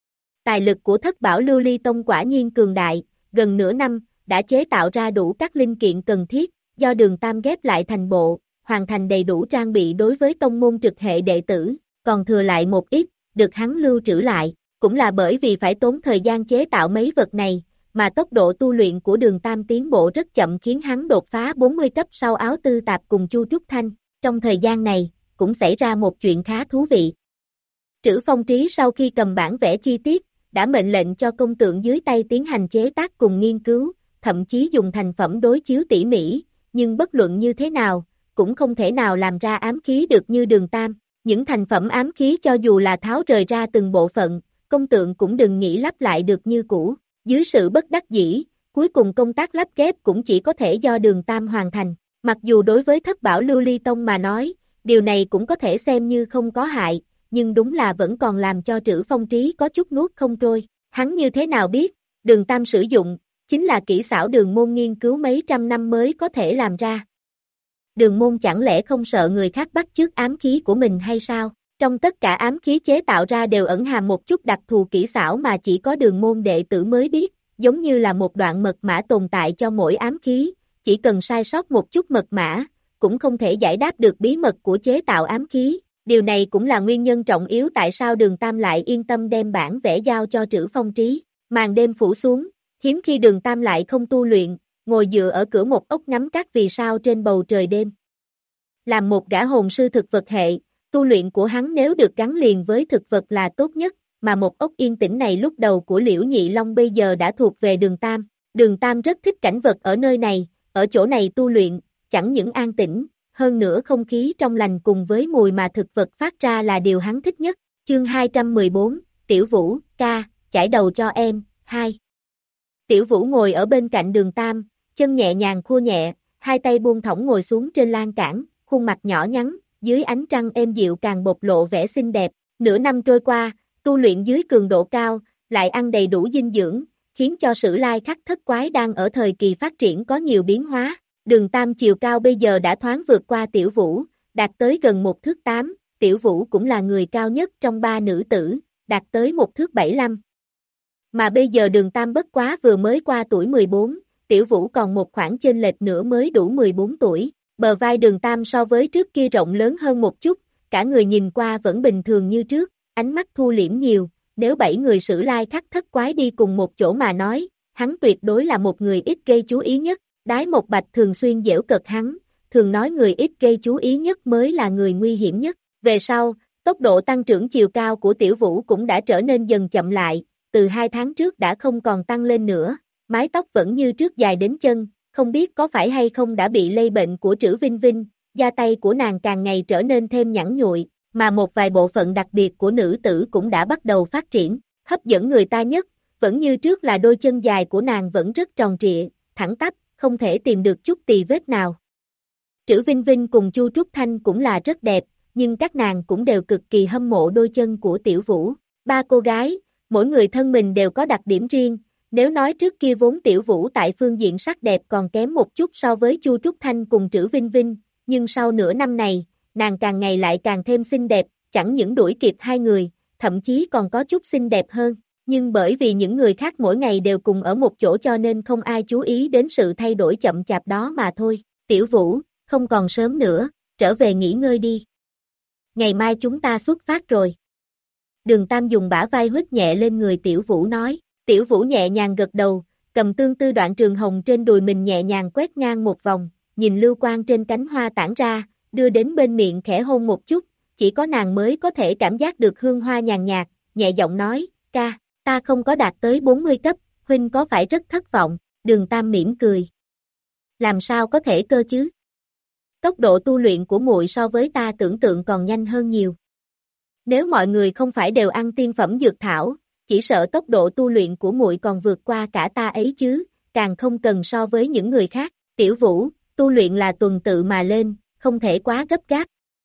Tài lực của Thất Bảo Lưu Ly Tông quả nhiên cường đại, gần nửa năm, đã chế tạo ra đủ các linh kiện cần thiết, do Đường Tam ghép lại thành bộ, hoàn thành đầy đủ trang bị đối với tông môn trực hệ đệ tử, còn thừa lại một ít, được hắn lưu trữ lại, cũng là bởi vì phải tốn thời gian chế tạo mấy vật này, mà tốc độ tu luyện của Đường Tam tiến bộ rất chậm khiến hắn đột phá bốn mươi cấp sau Áo Tư Tạp cùng Chu Trúc Thanh, trong thời gian này, cũng xảy ra một chuyện khá thú vị. Trữ Phong Trí sau khi cầm bản vẽ chi tiết, đã mệnh lệnh cho công tượng dưới tay tiến hành chế tác cùng nghiên cứu, thậm chí dùng thành phẩm đối chiếu tỉ mỉ, nhưng bất luận như thế nào, cũng không thể nào làm ra ám khí được như Đường Tam, Những thành phẩm ám khí cho dù là tháo rời ra từng bộ phận, công tượng cũng đừng nghĩ lắp lại được như cũ. Dưới sự bất đắc dĩ, cuối cùng công tác lắp ghép cũng chỉ có thể do Đường Tam hoàn thành. Mặc dù đối với Thất Bảo Lưu Ly Tông mà nói, điều này cũng có thể xem như không có hại, nhưng đúng là vẫn còn làm cho Trữ Phong Trí có chút nuốt không trôi. Hắn như thế nào biết, Đường Tam sử dụng, chính là kỹ xảo Đường Môn nghiên cứu mấy trăm năm mới có thể làm ra. Đường Môn chẳng lẽ không sợ người khác bắt chước ám khí của mình hay sao? Trong tất cả ám khí chế tạo ra đều ẩn hàm một chút đặc thù kỹ xảo mà chỉ có Đường Môn đệ tử mới biết, giống như là một đoạn mật mã tồn tại cho mỗi ám khí, chỉ cần sai sót một chút mật mã, cũng không thể giải đáp được bí mật của chế tạo ám khí. Điều này cũng là nguyên nhân trọng yếu tại sao Đường Tam lại yên tâm đem bản vẽ giao cho Trữ Phong Trí. Màn đêm phủ xuống, hiếm khi Đường Tam lại không tu luyện, ngồi dựa ở cửa một ốc ngắm các vì sao trên bầu trời đêm. Làm một gã hồn sư thực vật hệ, tu luyện của hắn nếu được gắn liền với thực vật là tốt nhất, mà một ốc yên tĩnh này lúc đầu của Liễu Nhị Long bây giờ đã thuộc về Đường Tam. Đường Tam rất thích cảnh vật ở nơi này, ở chỗ này tu luyện, chẳng những an tĩnh, hơn nữa không khí trong lành cùng với mùi mà thực vật phát ra là điều hắn thích nhất. Chương hai trăm mười bốn, Tiểu Vũ, ca, chải đầu cho em, hai. Tiểu Vũ ngồi ở bên cạnh Đường Tam, chân nhẹ nhàng khua nhẹ, hai tay buông thõng ngồi xuống trên lan can, khuôn mặt nhỏ nhắn, dưới ánh trăng êm dịu càng bộc lộ vẻ xinh đẹp. Nửa năm trôi qua, tu luyện dưới cường độ cao, lại ăn đầy đủ dinh dưỡng, khiến cho Sử Lai Khắc thất quái đang ở thời kỳ phát triển có nhiều biến hóa. Đường Tam chiều cao bây giờ đã thoáng vượt qua Tiểu Vũ, đạt tới gần một thước tám, Tiểu Vũ cũng là người cao nhất trong ba nữ tử, đạt tới một thước bảy lăm. Mà bây giờ Đường Tam bất quá vừa mới qua tuổi mười bốn, Tiểu Vũ còn một khoảng chênh lệch nữa mới đủ mười bốn tuổi. Bờ vai Đường Tam so với trước kia rộng lớn hơn một chút, cả người nhìn qua vẫn bình thường như trước, ánh mắt thu liễm nhiều, nếu bảy người Sử Lai Khắc thất quái đi cùng một chỗ mà nói, hắn tuyệt đối là một người ít gây chú ý nhất. Đái Một Bạch thường xuyên giễu cợt hắn, thường nói người ít gây chú ý nhất mới là người nguy hiểm nhất. Về sau, tốc độ tăng trưởng chiều cao của Tiểu Vũ cũng đã trở nên dần chậm lại, từ hai tháng trước đã không còn tăng lên nữa, mái tóc vẫn như trước dài đến chân, không biết có phải hay không đã bị lây bệnh của Trữ Vinh Vinh, da tay của nàng càng ngày trở nên thêm nhẵn nhụi, mà một vài bộ phận đặc biệt của nữ tử cũng đã bắt đầu phát triển, hấp dẫn người ta nhất, vẫn như trước là đôi chân dài của nàng vẫn rất tròn trịa, thẳng tắp, không thể tìm được chút tì vết nào. Trữ Vinh Vinh cùng Chu Trúc Thanh cũng là rất đẹp, nhưng các nàng cũng đều cực kỳ hâm mộ đôi chân của Tiểu Vũ. Ba cô gái, mỗi người thân mình đều có đặc điểm riêng, nếu nói trước kia vốn Tiểu Vũ tại phương diện sắc đẹp còn kém một chút so với Chu Trúc Thanh cùng Trữ Vinh Vinh, nhưng sau nửa năm này, nàng càng ngày lại càng thêm xinh đẹp, chẳng những đuổi kịp hai người, thậm chí còn có chút xinh đẹp hơn. Nhưng bởi vì những người khác mỗi ngày đều cùng ở một chỗ cho nên không ai chú ý đến sự thay đổi chậm chạp đó mà thôi. Tiểu Vũ, không còn sớm nữa, trở về nghỉ ngơi đi. Ngày mai chúng ta xuất phát rồi. Đường Tam dùng bả vai huýt nhẹ lên người Tiểu Vũ nói. Tiểu Vũ nhẹ nhàng gật đầu, cầm tương tư đoạn trường hồng trên đùi mình nhẹ nhàng quét ngang một vòng, nhìn lưu quang trên cánh hoa tản ra, đưa đến bên miệng khẽ hôn một chút, chỉ có nàng mới có thể cảm giác được hương hoa nhàn nhạt, nhẹ giọng nói, ca. Ta không có đạt tới bốn mươi cấp, huynh có phải rất thất vọng? Đường Tam mỉm cười. Làm sao có thể cơ chứ? Tốc độ tu luyện của muội so với ta tưởng tượng còn nhanh hơn nhiều. Nếu mọi người không phải đều ăn tiên phẩm dược thảo, chỉ sợ tốc độ tu luyện của muội còn vượt qua cả ta ấy chứ, càng không cần so với những người khác. Tiểu Vũ, tu luyện là tuần tự mà lên, không thể quá gấp gáp.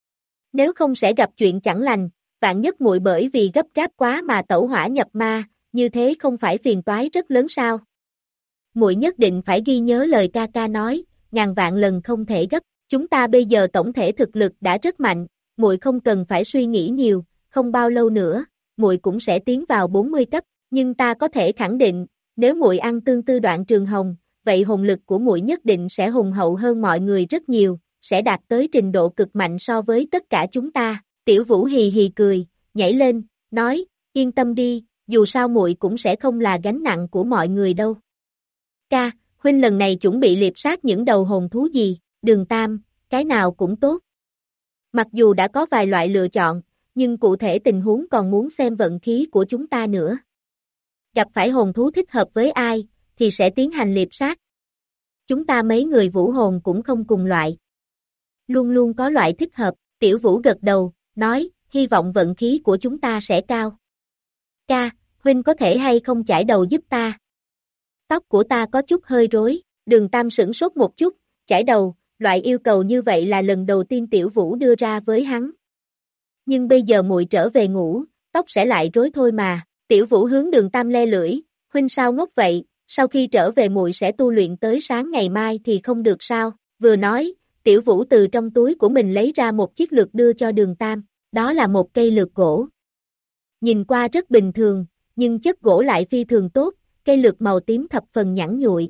Nếu không sẽ gặp chuyện chẳng lành. Vạn nhất muội bởi vì gấp gáp quá mà tẩu hỏa nhập ma, như thế không phải phiền toái rất lớn sao? Muội nhất định phải ghi nhớ lời ca ca nói, ngàn vạn lần không thể gấp. Chúng ta bây giờ tổng thể thực lực đã rất mạnh, muội không cần phải suy nghĩ nhiều, không bao lâu nữa, muội cũng sẽ tiến vào bốn mươi cấp. Nhưng ta có thể khẳng định, nếu muội ăn tương tư đoạn trường hồng, vậy hồn lực của muội nhất định sẽ hùng hậu hơn mọi người rất nhiều, sẽ đạt tới trình độ cực mạnh so với tất cả chúng ta. Tiểu Vũ hì hì cười, nhảy lên, nói, yên tâm đi, dù sao muội cũng sẽ không là gánh nặng của mọi người đâu. Ca, huynh lần này chuẩn bị liệp sát những đầu hồn thú gì? Đường Tam, cái nào cũng tốt. Mặc dù đã có vài loại lựa chọn, nhưng cụ thể tình huống còn muốn xem vận khí của chúng ta nữa. Gặp phải hồn thú thích hợp với ai, thì sẽ tiến hành liệp sát. Chúng ta mấy người vũ hồn cũng không cùng loại. Luôn luôn có loại thích hợp, Tiểu Vũ gật đầu, nói, hy vọng vận khí của chúng ta sẽ cao. Ca, huynh có thể hay không chải đầu giúp ta? Tóc của ta có chút hơi rối. Đường Tam sửng sốt một chút, chải đầu, loại yêu cầu như vậy là lần đầu tiên Tiểu Vũ đưa ra với hắn. Nhưng bây giờ muội trở về ngủ, tóc sẽ lại rối thôi mà. Tiểu Vũ hướng Đường Tam le lưỡi, huynh sao ngốc vậy, sau khi trở về muội sẽ tu luyện tới sáng ngày mai thì không được sao? Vừa nói, Tiểu Vũ từ trong túi của mình lấy ra một chiếc lược đưa cho Đường Tam, đó là một cây lược gỗ. Nhìn qua rất bình thường, nhưng chất gỗ lại phi thường tốt, cây lược màu tím thập phần nhẵn nhụi.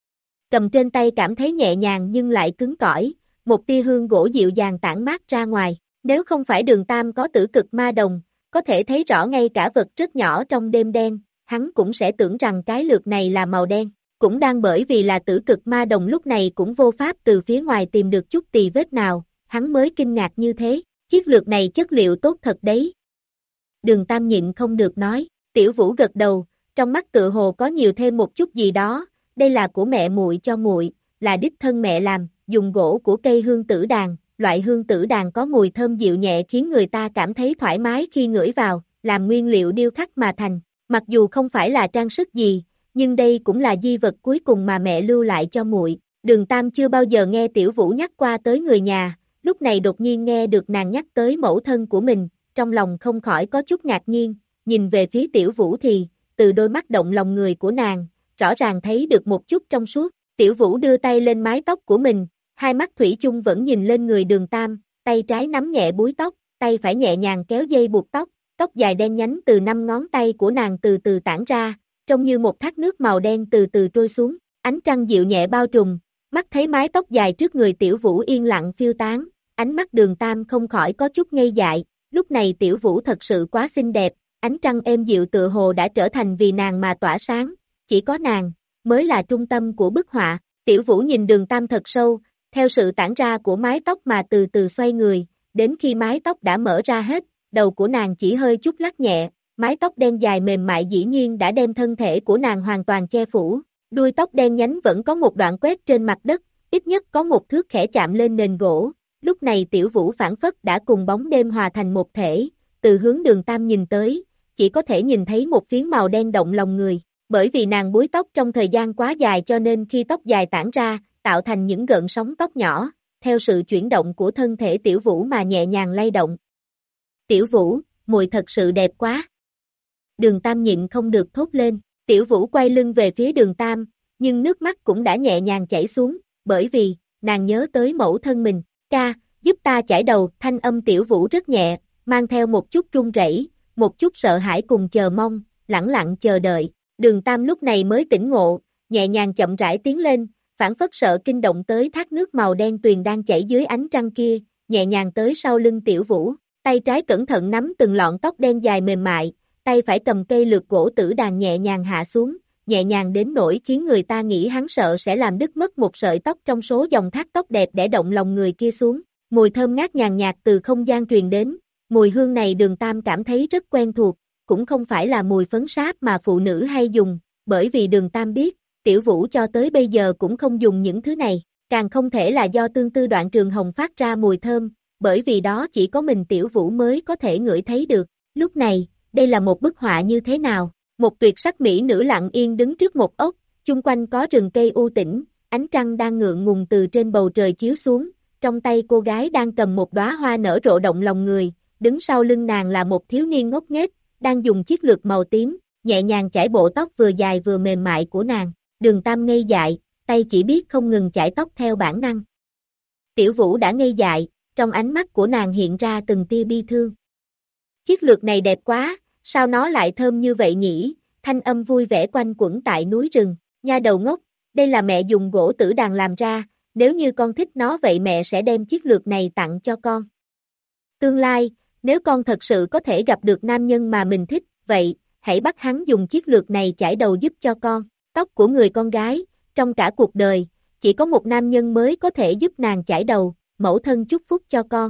Cầm trên tay cảm thấy nhẹ nhàng nhưng lại cứng cỏi, một tia hương gỗ dịu dàng tản mát ra ngoài. Nếu không phải Đường Tam có tử cực ma đồng, có thể thấy rõ ngay cả vật rất nhỏ trong đêm đen, hắn cũng sẽ tưởng rằng cái lược này là màu đen. Cũng đang bởi vì là tử cực ma đồng lúc này cũng vô pháp từ phía ngoài tìm được chút tì vết nào, hắn mới kinh ngạc như thế. Chiếc lược này chất liệu tốt thật đấy. Đường Tam nhịn không được nói. Tiểu Vũ gật đầu, trong mắt tựa hồ có nhiều thêm một chút gì đó. Đây là của mẹ muội cho muội, là đích thân mẹ làm, dùng gỗ của cây hương tử đàn. Loại hương tử đàn có mùi thơm dịu nhẹ khiến người ta cảm thấy thoải mái khi ngửi vào, làm nguyên liệu điêu khắc mà thành. Mặc dù không phải là trang sức gì, nhưng đây cũng là di vật cuối cùng mà mẹ lưu lại cho muội. Đường Tam chưa bao giờ nghe Tiểu Vũ nhắc qua tới người nhà, lúc này đột nhiên nghe được nàng nhắc tới mẫu thân của mình, trong lòng không khỏi có chút ngạc nhiên, nhìn về phía Tiểu Vũ thì, từ đôi mắt động lòng người của nàng, rõ ràng thấy được một chút trong suốt. Tiểu Vũ đưa tay lên mái tóc của mình, hai mắt thủy chung vẫn nhìn lên người Đường Tam, tay trái nắm nhẹ búi tóc, tay phải nhẹ nhàng kéo dây buộc tóc, tóc dài đen nhánh từ năm ngón tay của nàng từ từ tản ra, trông như một thác nước màu đen từ từ trôi xuống, ánh trăng dịu nhẹ bao trùm, mắt thấy mái tóc dài trước người Tiểu Vũ yên lặng phiêu tán, ánh mắt Đường Tam không khỏi có chút ngây dại, lúc này Tiểu Vũ thật sự quá xinh đẹp, ánh trăng êm dịu tựa hồ đã trở thành vì nàng mà tỏa sáng, chỉ có nàng, mới là trung tâm của bức họa. Tiểu Vũ nhìn Đường Tam thật sâu, theo sự tản ra của mái tóc mà từ từ xoay người, đến khi mái tóc đã mở ra hết, đầu của nàng chỉ hơi chút lắc nhẹ, mái tóc đen dài mềm mại dĩ nhiên đã đem thân thể của nàng hoàn toàn che phủ, đuôi tóc đen nhánh vẫn có một đoạn quét trên mặt đất, ít nhất có một thước khẽ chạm lên nền gỗ, lúc này Tiểu Vũ phảng phất đã cùng bóng đêm hòa thành một thể, từ hướng Đường Tam nhìn tới, chỉ có thể nhìn thấy một phiến màu đen động lòng người, bởi vì nàng búi tóc trong thời gian quá dài cho nên khi tóc dài tản ra, tạo thành những gợn sóng tóc nhỏ, theo sự chuyển động của thân thể Tiểu Vũ mà nhẹ nhàng lay động. Tiểu Vũ, muội thật sự đẹp quá. Đường Tam nhịn không được thốt lên, Tiểu Vũ quay lưng về phía Đường Tam, nhưng nước mắt cũng đã nhẹ nhàng chảy xuống, bởi vì, nàng nhớ tới mẫu thân mình, ca, giúp ta chải đầu, thanh âm Tiểu Vũ rất nhẹ, mang theo một chút run rẩy, một chút sợ hãi cùng chờ mong, lẳng lặng chờ đợi. Đường Tam lúc này mới tỉnh ngộ, nhẹ nhàng chậm rãi tiến lên, phảng phất sợ kinh động tới thác nước màu đen tuyền đang chảy dưới ánh trăng kia, nhẹ nhàng tới sau lưng Tiểu Vũ, tay trái cẩn thận nắm từng lọn tóc đen dài mềm mại, tay phải cầm cây lược gỗ tử đàn nhẹ nhàng hạ xuống, nhẹ nhàng đến nỗi khiến người ta nghĩ hắn sợ sẽ làm đứt mất một sợi tóc trong số dòng thác tóc đẹp để động lòng người kia xuống. Mùi thơm ngát nhàn nhạt từ không gian truyền đến, mùi hương này Đường Tam cảm thấy rất quen thuộc, cũng không phải là mùi phấn sáp mà phụ nữ hay dùng, bởi vì Đường Tam biết, Tiểu Vũ cho tới bây giờ cũng không dùng những thứ này, càng không thể là do tương tư đoạn trường hồng phát ra mùi thơm, bởi vì đó chỉ có mình Tiểu Vũ mới có thể ngửi thấy được. Lúc này, đây là một bức họa như thế nào? Một tuyệt sắc mỹ nữ lặng yên đứng trước một ốc, chung quanh có rừng cây u tĩnh, ánh trăng đang ngượng ngùng từ trên bầu trời chiếu xuống, trong tay cô gái đang cầm một đóa hoa nở rộ động lòng người, đứng sau lưng nàng là một thiếu niên ngốc nghếch, đang dùng chiếc lược màu tím, nhẹ nhàng chải bộ tóc vừa dài vừa mềm mại của nàng. Đường Tam ngây dại, tay chỉ biết không ngừng chải tóc theo bản năng. Tiểu Vũ đã ngây dại, trong ánh mắt của nàng hiện ra từng tia bi thương. Chiếc lược này đẹp quá, sao nó lại thơm như vậy nhỉ? Thanh âm vui vẻ quanh quẩn tại núi rừng. Nha đầu ngốc, đây là mẹ dùng gỗ tử đàn làm ra, nếu như con thích nó vậy mẹ sẽ đem chiếc lược này tặng cho con. Tương lai, nếu con thật sự có thể gặp được nam nhân mà mình thích, vậy, hãy bắt hắn dùng chiếc lược này chải đầu giúp cho con. Tóc của người con gái, trong cả cuộc đời, chỉ có một nam nhân mới có thể giúp nàng chải đầu, mẫu thân chúc phúc cho con.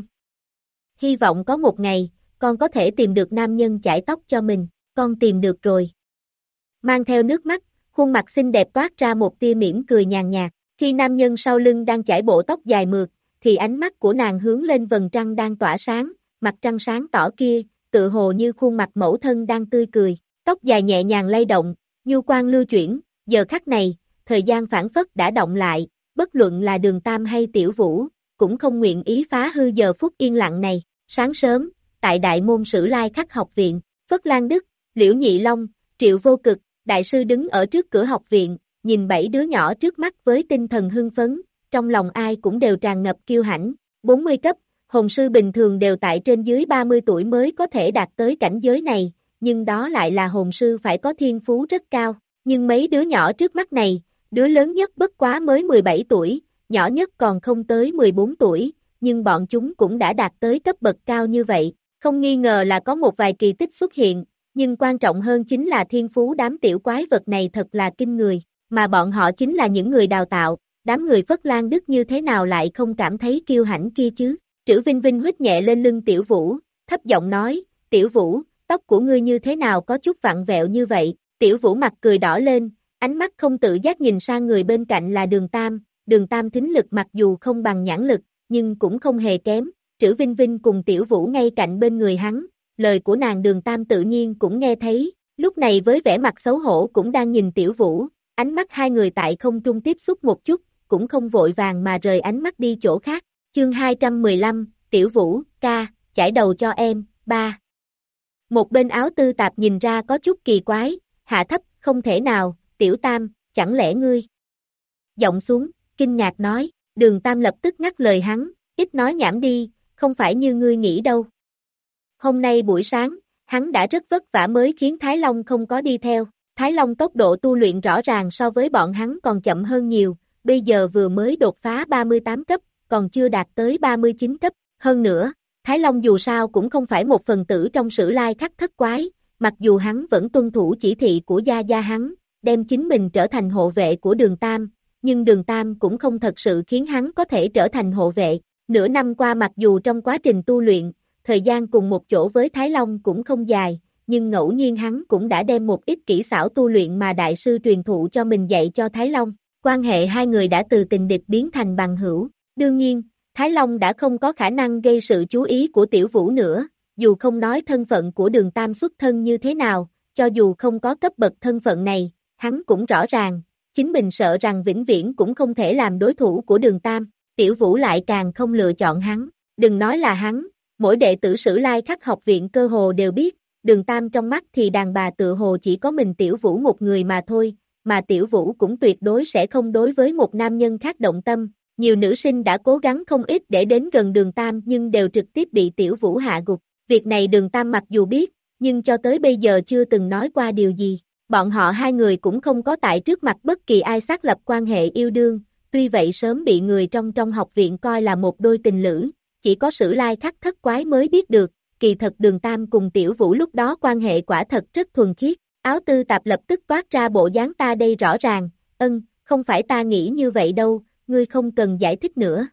Hy vọng có một ngày, con có thể tìm được nam nhân chải tóc cho mình, con tìm được rồi. Mang theo nước mắt, khuôn mặt xinh đẹp toát ra một tia mỉm cười nhàn nhạt, khi nam nhân sau lưng đang chải bộ tóc dài mượt, thì ánh mắt của nàng hướng lên vầng trăng đang tỏa sáng, mặt trăng sáng tỏ kia, tự hồ như khuôn mặt mẫu thân đang tươi cười, tóc dài nhẹ nhàng lay động, nhu quang lưu chuyển, giờ khắc này, thời gian phảng phất đã động lại, bất luận là Đường Tam hay Tiểu Vũ, cũng không nguyện ý phá hư giờ phút yên lặng này. Sáng sớm, tại Đại môn Sử Lai Khắc học viện, Phất Lan Đức, Liễu Nhị Long, Triệu Vô Cực, đại sư đứng ở trước cửa học viện, nhìn bảy đứa nhỏ trước mắt với tinh thần hưng phấn, trong lòng ai cũng đều tràn ngập kiêu hãnh. bốn mươi cấp, hồn sư bình thường đều tại trên dưới ba mươi tuổi mới có thể đạt tới cảnh giới này, nhưng đó lại là hồn sư phải có thiên phú rất cao. Nhưng mấy đứa nhỏ trước mắt này, đứa lớn nhất bất quá mới mười bảy tuổi, nhỏ nhất còn không tới mười bốn tuổi, nhưng bọn chúng cũng đã đạt tới cấp bậc cao như vậy, không nghi ngờ là có một vài kỳ tích xuất hiện, nhưng quan trọng hơn chính là thiên phú đám tiểu quái vật này thật là kinh người, mà bọn họ chính là những người đào tạo, đám người Phất Lan Đức như thế nào lại không cảm thấy kiêu hãnh kia chứ. Trữ Vinh Vinh huýt nhẹ lên lưng Tiểu Vũ, thấp giọng nói, Tiểu Vũ, tóc của ngươi như thế nào có chút vặn vẹo như vậy. Tiểu Vũ mặt cười đỏ lên, ánh mắt không tự giác nhìn sang người bên cạnh là Đường Tam. Đường Tam thính lực mặc dù không bằng nhãn lực, nhưng cũng không hề kém. Trữ Vinh Vinh cùng Tiểu Vũ ngay cạnh bên người hắn, lời của nàng Đường Tam tự nhiên cũng nghe thấy, lúc này với vẻ mặt xấu hổ cũng đang nhìn Tiểu Vũ, ánh mắt hai người tại không trung tiếp xúc một chút, cũng không vội vàng mà rời ánh mắt đi chỗ khác. Chương hai trăm mười lăm, Tiểu Vũ, ca, chải đầu cho em, ba. Một bên áo tư tạp nhìn ra có chút kỳ quái, hạ thấp, không thể nào, Tiểu Tam, chẳng lẽ ngươi? Giọng xuống, kinh ngạc nói, Đường Tam lập tức ngắt lời hắn, ít nói nhảm đi, không phải như ngươi nghĩ đâu. Hôm nay buổi sáng, hắn đã rất vất vả mới khiến Thái Long không có đi theo, Thái Long tốc độ tu luyện rõ ràng so với bọn hắn còn chậm hơn nhiều, bây giờ vừa mới đột phá ba mươi tám cấp, còn chưa đạt tới ba mươi chín cấp, hơn nữa, Thái Long dù sao cũng không phải một phần tử trong Sử Lai Khắc thất quái, mặc dù hắn vẫn tuân thủ chỉ thị của gia gia hắn, đem chính mình trở thành hộ vệ của Đường Tam, nhưng Đường Tam cũng không thật sự khiến hắn có thể trở thành hộ vệ. Nửa năm qua mặc dù trong quá trình tu luyện, thời gian cùng một chỗ với Thái Long cũng không dài, nhưng ngẫu nhiên hắn cũng đã đem một ít kỹ xảo tu luyện mà đại sư truyền thụ cho mình dạy cho Thái Long, quan hệ hai người đã từ tình địch biến thành bằng hữu. Đương nhiên, Thái Long đã không có khả năng gây sự chú ý của Tiểu Vũ nữa, dù không nói thân phận của Đường Tam xuất thân như thế nào, cho dù không có cấp bậc thân phận này, hắn cũng rõ ràng, chính mình sợ rằng vĩnh viễn cũng không thể làm đối thủ của Đường Tam, Tiểu Vũ lại càng không lựa chọn hắn, đừng nói là hắn, mỗi đệ tử Sử Lai Khắc học viện cơ hồ đều biết, Đường Tam trong mắt thì đàn bà tự hồ chỉ có mình Tiểu Vũ một người mà thôi, mà Tiểu Vũ cũng tuyệt đối sẽ không đối với một nam nhân khác động tâm. Nhiều nữ sinh đã cố gắng không ít để đến gần Đường Tam nhưng đều trực tiếp bị Tiểu Vũ hạ gục. Việc này Đường Tam mặc dù biết, nhưng cho tới bây giờ chưa từng nói qua điều gì. Bọn họ hai người cũng không có tại trước mặt bất kỳ ai xác lập quan hệ yêu đương, tuy vậy sớm bị người trong trong học viện coi là một đôi tình lữ, chỉ có Sử Lai Khắc thất quái mới biết được, kỳ thật Đường Tam cùng Tiểu Vũ lúc đó quan hệ quả thật rất thuần khiết. Áo tư tạp lập tức toát ra bộ dáng ta đây rõ ràng, ân, không phải ta nghĩ như vậy đâu. Ngươi không cần giải thích nữa.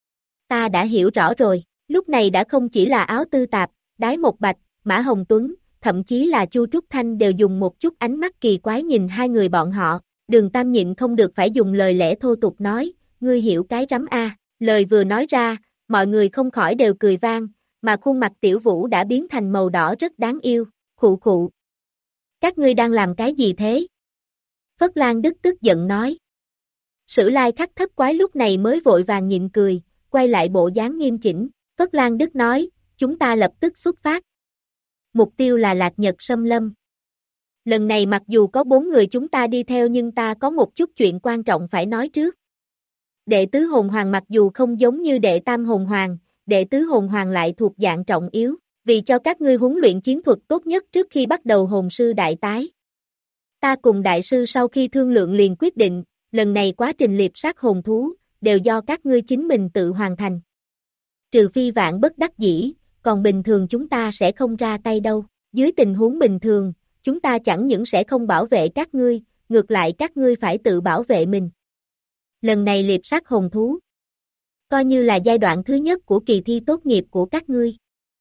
Ta đã hiểu rõ rồi, lúc này đã không chỉ là Áo tư tạp, Đái Một Bạch, Mã Hồng Tuấn, thậm chí là Chu Trúc Thanh đều dùng một chút ánh mắt kỳ quái nhìn hai người bọn họ. Đường Tam nhịn không được phải dùng lời lẽ thô tục nói, ngươi hiểu cái rắm a. Lời vừa nói ra, mọi người không khỏi đều cười vang, mà khuôn mặt Tiểu Vũ đã biến thành màu đỏ rất đáng yêu, khụ khụ. Các ngươi đang làm cái gì thế? Phất Lan Đức tức giận nói. Sử Lai Khắc thất quái lúc này mới vội vàng nhịn cười, quay lại bộ dáng nghiêm chỉnh, Phất Lan Đức nói, chúng ta lập tức xuất phát. Mục tiêu là Lạc Nhật Sâm Lâm. Lần này mặc dù có bốn người chúng ta đi theo nhưng ta có một chút chuyện quan trọng phải nói trước. Đệ tứ hồn hoàng mặc dù không giống như đệ tam hồn hoàng, đệ tứ hồn hoàng lại thuộc dạng trọng yếu, vì cho các ngươi huấn luyện chiến thuật tốt nhất trước khi bắt đầu hồn sư đại tái. Ta cùng đại sư sau khi thương lượng liền quyết định, lần này quá trình liệp sát hồn thú, đều do các ngươi chính mình tự hoàn thành. Trừ phi vạn bất đắc dĩ, còn bình thường chúng ta sẽ không ra tay đâu. Dưới tình huống bình thường, chúng ta chẳng những sẽ không bảo vệ các ngươi, ngược lại các ngươi phải tự bảo vệ mình. Lần này liệp sát hồn thú, coi như là giai đoạn thứ nhất của kỳ thi tốt nghiệp của các ngươi.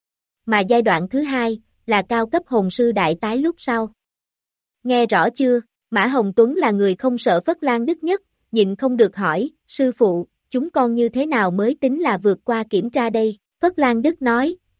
Mà giai đoạn thứ hai, là cao cấp hồn sư đại tái lúc sau. Nghe rõ chưa? Mã Hồng Tuấn là người không sợ Phất Lan Đức nhất, nhịn không được hỏi, sư phụ, chúng con như thế nào mới tính là vượt qua kiểm tra đây? Phất Lan Đức nói,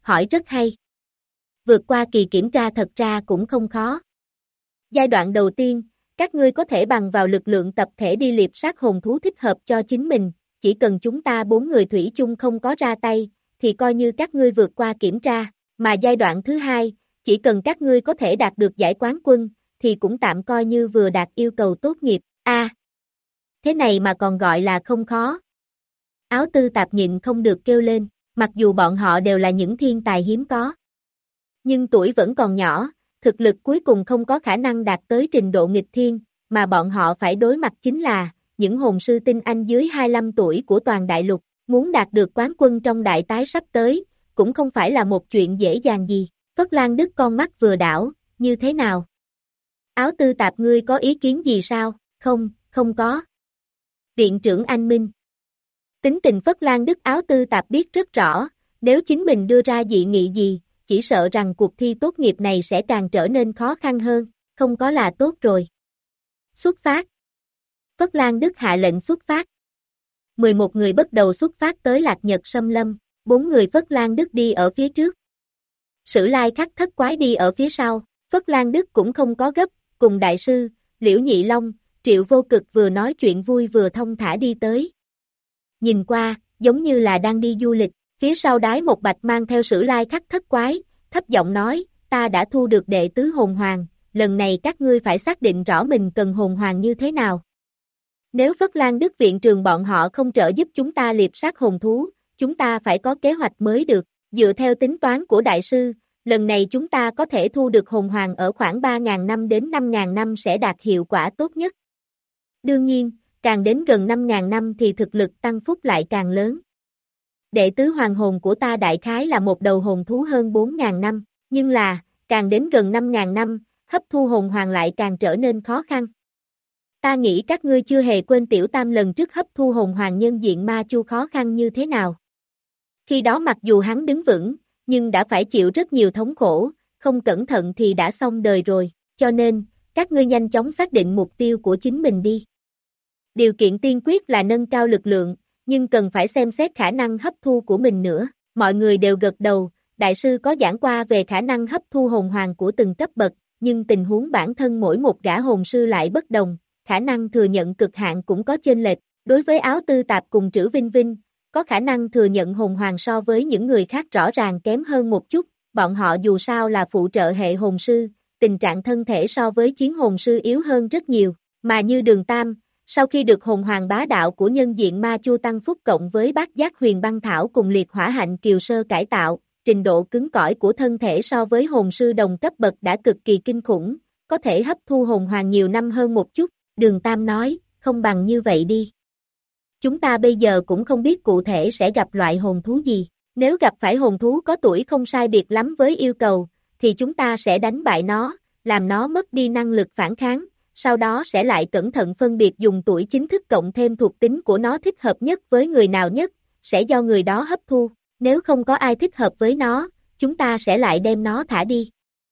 hỏi rất hay. Vượt qua kỳ kiểm tra thật ra cũng không khó. Giai đoạn đầu tiên, các ngươi có thể bằng vào lực lượng tập thể đi liệp sát hồn thú thích hợp cho chính mình, chỉ cần chúng ta bốn người thủy chung không có ra tay, thì coi như các ngươi vượt qua kiểm tra, mà giai đoạn thứ hai, chỉ cần các ngươi có thể đạt được giải quán quân, thì cũng tạm coi như vừa đạt yêu cầu tốt nghiệp, a à, thế này mà còn gọi là không khó. Áo tư tạp nhịn không được kêu lên, mặc dù bọn họ đều là những thiên tài hiếm có. Nhưng tuổi vẫn còn nhỏ, thực lực cuối cùng không có khả năng đạt tới trình độ nghịch thiên, mà bọn họ phải đối mặt chính là những hồn sư tinh anh dưới hai mươi lăm tuổi của toàn đại lục, muốn đạt được quán quân trong đại tái sắp tới, cũng không phải là một chuyện dễ dàng gì. Phất Lan Đức con mắt vừa đảo, như thế nào? Áo tư tạp ngươi có ý kiến gì sao? Không, không có. Viện trưởng Anh Minh. Tính tình Phất Lan Đức áo tư tạp biết rất rõ, nếu chính mình đưa ra dị nghị gì, chỉ sợ rằng cuộc thi tốt nghiệp này sẽ càng trở nên khó khăn hơn, không có là tốt rồi. Xuất phát. Phất Lan Đức hạ lệnh xuất phát. mười một người bắt đầu xuất phát tới Lạc Nhật Xâm Lâm, bốn người Phất Lan Đức đi ở phía trước. Sử Lai Khắc Thất Quái đi ở phía sau, Phất Lan Đức cũng không có gấp, cùng đại sư, Liễu Nhị Long, Triệu Vô Cực vừa nói chuyện vui vừa thông thả đi tới. Nhìn qua, giống như là đang đi du lịch, phía sau Đái Một Bạch mang theo Sử Lai Khắc Thất Quái, thấp giọng nói, ta đã thu được đệ tứ hồn hoàng, lần này các ngươi phải xác định rõ mình cần hồn hoàng như thế nào. Nếu Phất Lan Đức viện trường bọn họ không trợ giúp chúng ta liệp sát hồn thú, chúng ta phải có kế hoạch mới được, dựa theo tính toán của đại sư, lần này chúng ta có thể thu được hồn hoàng ở khoảng ba nghìn năm đến năm nghìn năm sẽ đạt hiệu quả tốt nhất. Đương nhiên, càng đến gần năm nghìn năm thì thực lực tăng phúc lại càng lớn. Đệ tứ hoàng hồn của ta đại khái là một đầu hồn thú hơn bốn nghìn năm, nhưng là, càng đến gần năm nghìn năm, hấp thu hồn hoàng lại càng trở nên khó khăn. Ta nghĩ các ngươi chưa hề quên Tiểu Tam lần trước hấp thu hồn hoàng nhân diện ma chu khó khăn như thế nào. Khi đó mặc dù hắn đứng vững, nhưng đã phải chịu rất nhiều thống khổ, không cẩn thận thì đã xong đời rồi, cho nên, các ngươi nhanh chóng xác định mục tiêu của chính mình đi. Điều kiện tiên quyết là nâng cao lực lượng, nhưng cần phải xem xét khả năng hấp thu của mình nữa. Mọi người đều gật đầu, đại sư có giảng qua về khả năng hấp thu hồn hoàng của từng cấp bậc, nhưng tình huống bản thân mỗi một gã hồn sư lại bất đồng, khả năng thừa nhận cực hạn cũng có chênh lệch. Đối với Áo Tư Tạp cùng Trữ Vinh Vinh, có khả năng thừa nhận hồn hoàng so với những người khác rõ ràng kém hơn một chút, bọn họ dù sao là phụ trợ hệ hồn sư, tình trạng thân thể so với chiến hồn sư yếu hơn rất nhiều, mà như Đường Tam, sau khi được hồn hoàng bá đạo của nhân diện ma chu tăng phúc cộng với bát giác huyền băng thảo cùng liệt hỏa hạnh kiều sơ cải tạo, trình độ cứng cỏi của thân thể so với hồn sư đồng cấp bậc đã cực kỳ kinh khủng, có thể hấp thu hồn hoàng nhiều năm hơn một chút, Đường Tam nói, không bằng như vậy đi. Chúng ta bây giờ cũng không biết cụ thể sẽ gặp loại hồn thú gì, nếu gặp phải hồn thú có tuổi không sai biệt lắm với yêu cầu, thì chúng ta sẽ đánh bại nó, làm nó mất đi năng lực phản kháng, sau đó sẽ lại cẩn thận phân biệt dùng tuổi chính thức cộng thêm thuộc tính của nó thích hợp nhất với người nào nhất, sẽ do người đó hấp thu, nếu không có ai thích hợp với nó, chúng ta sẽ lại đem nó thả đi.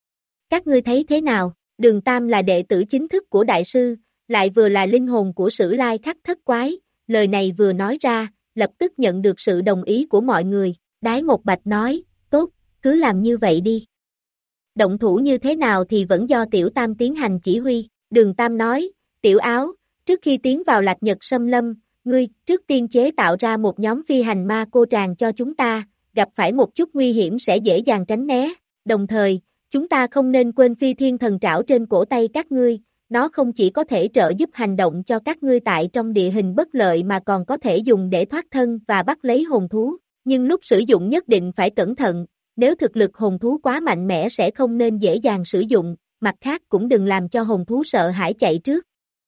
Các ngươi thấy thế nào? Đường Tam là đệ tử chính thức của đại sư, lại vừa là linh hồn của Sử Lai Khắc Thất Quái, lời này vừa nói ra, lập tức nhận được sự đồng ý của mọi người, Đái Một Bạch nói, tốt, cứ làm như vậy đi. Động thủ như thế nào thì vẫn do Tiểu Tam tiến hành chỉ huy, Đường Tam nói, Tiểu Áo, trước khi tiến vào Lạc Nhật Xâm Lâm, ngươi trước tiên chế tạo ra một nhóm phi hành ma cô tràng cho chúng ta, gặp phải một chút nguy hiểm sẽ dễ dàng tránh né, đồng thời, chúng ta không nên quên phi thiên thần trảo trên cổ tay các ngươi, nó không chỉ có thể trợ giúp hành động cho các ngươi tại trong địa hình bất lợi mà còn có thể dùng để thoát thân và bắt lấy hồn thú, nhưng lúc sử dụng nhất định phải cẩn thận, nếu thực lực hồn thú quá mạnh mẽ sẽ không nên dễ dàng sử dụng, mặt khác cũng đừng làm cho hồn thú sợ hãi chạy trước.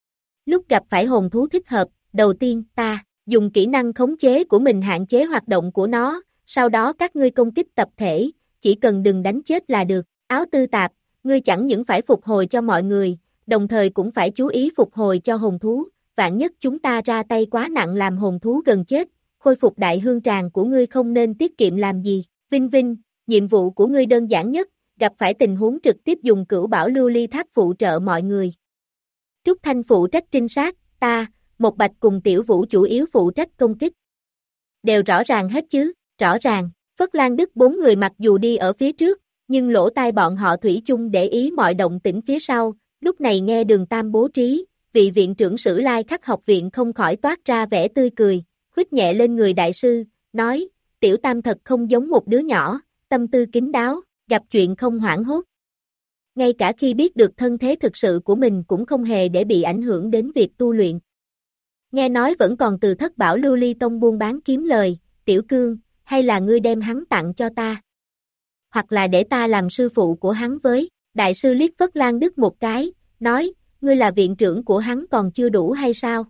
Lúc gặp phải hồn thú thích hợp, đầu tiên ta dùng kỹ năng khống chế của mình hạn chế hoạt động của nó, sau đó các ngươi công kích tập thể, chỉ cần đừng đánh chết là được. Áo Tư Tạp, ngươi chẳng những phải phục hồi cho mọi người, đồng thời cũng phải chú ý phục hồi cho hồn thú, vạn nhất chúng ta ra tay quá nặng làm hồn thú gần chết, khôi phục đại hương tràng của ngươi không nên tiết kiệm làm gì. Vinh Vinh, nhiệm vụ của ngươi đơn giản nhất, gặp phải tình huống trực tiếp dùng cửu bảo lưu ly tháp phụ trợ mọi người. Trúc Thanh phụ trách trinh sát, ta, Một Bạch cùng Tiểu Vũ chủ yếu phụ trách công kích. Đều rõ ràng hết chứ, rõ ràng, Phất Lan Đức bốn người mặc dù đi ở phía trước, nhưng lỗ tai bọn họ thủy chung để ý mọi động tĩnh phía sau, lúc này nghe Đường Tam bố trí, vị viện trưởng Sử Lai Khắc học viện không khỏi toát ra vẻ tươi cười, huýt nhẹ lên người đại sư, nói, Tiểu Tam thật không giống một đứa nhỏ, tâm tư kín đáo, gặp chuyện không hoảng hốt. Ngay cả khi biết được thân thế thực sự của mình cũng không hề để bị ảnh hưởng đến việc tu luyện. Nghe nói vẫn còn từ Thất Bảo Lưu Ly Tông buôn bán kiếm lời, Tiểu Cương, hay là ngươi đem hắn tặng cho ta? Hoặc là để ta làm sư phụ của hắn với, đại sư liếc Phất Lan Đức một cái, nói, ngươi là viện trưởng của hắn còn chưa đủ hay sao?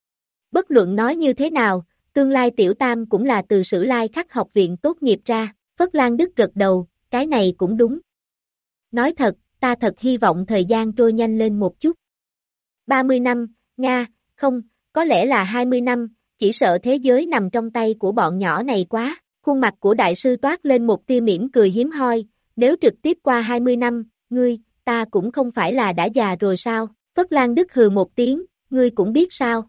Bất luận nói như thế nào, tương lai Tiểu Tam cũng là từ Sử Lai Khắc học viện tốt nghiệp ra, Phất Lan Đức gật đầu, cái này cũng đúng. Nói thật, ta thật hy vọng thời gian trôi nhanh lên một chút. ba mươi năm, Nga, không, có lẽ là hai mươi năm, chỉ sợ thế giới nằm trong tay của bọn nhỏ này quá. Khuôn mặt của đại sư toát lên một tia mỉm cười hiếm hoi, nếu trực tiếp qua hai mươi năm, ngươi, ta cũng không phải là đã già rồi sao? Phất Lan Đức hừ một tiếng, ngươi cũng biết sao?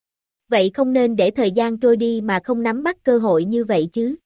Vậy không nên để thời gian trôi đi mà không nắm bắt cơ hội như vậy chứ?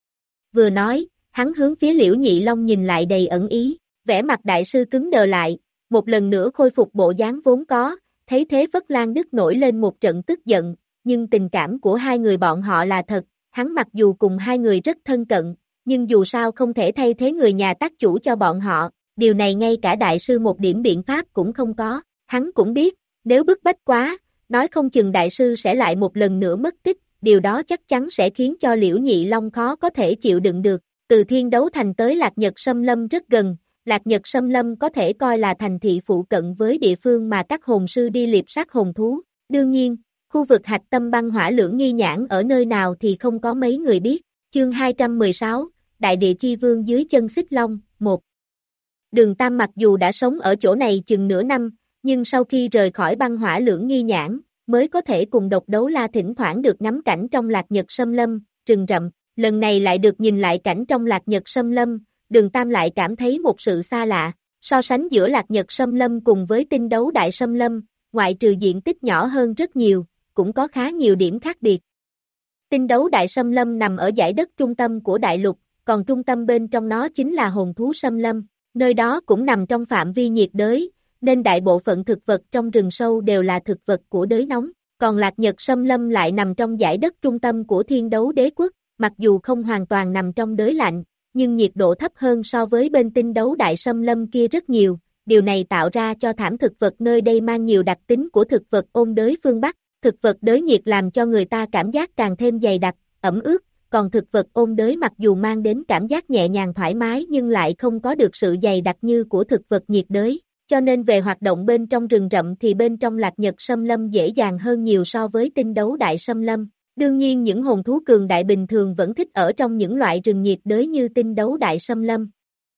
Vừa nói, hắn hướng phía Liễu Nhị Long nhìn lại đầy ẩn ý, vẻ mặt đại sư cứng đờ lại, một lần nữa khôi phục bộ dáng vốn có, thấy thế Phất Lan Đức nổi lên một trận tức giận, nhưng tình cảm của hai người bọn họ là thật. Hắn mặc dù cùng hai người rất thân cận, nhưng dù sao không thể thay thế người nhà tác chủ cho bọn họ, điều này ngay cả đại sư một điểm biện pháp cũng không có, hắn cũng biết, nếu bức bách quá, nói không chừng đại sư sẽ lại một lần nữa mất tích, điều đó chắc chắn sẽ khiến cho Liễu Nhị Long khó có thể chịu đựng được, từ Thiên Đấu Thành tới Lạc Nhật Sâm Lâm rất gần, Lạc Nhật Sâm Lâm có thể coi là thành thị phụ cận với địa phương mà các hồn sư đi liệp sát hồn thú, đương nhiên, khu vực hạch tâm băng hỏa lưỡng nghi nhãn ở nơi nào thì không có mấy người biết. Chương hai trăm mười sáu, Đại Địa Chi Vương dưới chân Xích Long, một. Đường Tam mặc dù đã sống ở chỗ này chừng nửa năm, nhưng sau khi rời khỏi băng hỏa lưỡng nghi nhãn, mới có thể cùng Độc Đấu La thỉnh thoảng được ngắm cảnh trong Lạc Nhật Sâm Lâm, rừng rậm, lần này lại được nhìn lại cảnh trong Lạc Nhật Sâm Lâm, Đường Tam lại cảm thấy một sự xa lạ, so sánh giữa Lạc Nhật Sâm Lâm cùng với Tinh Đấu Đại Sâm Lâm, ngoại trừ diện tích nhỏ hơn rất nhiều, cũng có khá nhiều điểm khác biệt. Tinh Đấu Đại Sâm Lâm nằm ở dải đất trung tâm của đại lục, còn trung tâm bên trong nó chính là hồn thú Sâm Lâm, nơi đó cũng nằm trong phạm vi nhiệt đới, nên đại bộ phận thực vật trong rừng sâu đều là thực vật của đới nóng, còn Lạc Nhật Sâm Lâm lại nằm trong dải đất trung tâm của Thiên Đấu Đế Quốc, mặc dù không hoàn toàn nằm trong đới lạnh, nhưng nhiệt độ thấp hơn so với bên Tinh Đấu Đại Sâm Lâm kia rất nhiều, điều này tạo ra cho thảm thực vật nơi đây mang nhiều đặc tính của thực vật ôn đới phương Bắc. Thực vật đới nhiệt làm cho người ta cảm giác càng thêm dày đặc, ẩm ướt, còn thực vật ôn đới mặc dù mang đến cảm giác nhẹ nhàng thoải mái nhưng lại không có được sự dày đặc như của thực vật nhiệt đới, cho nên về hoạt động bên trong rừng rậm thì bên trong Lạc Nhật Sâm Lâm dễ dàng hơn nhiều so với Tinh Đấu Đại Sâm Lâm. Đương nhiên những hồn thú cường đại bình thường vẫn thích ở trong những loại rừng nhiệt đới như Tinh Đấu Đại Sâm Lâm.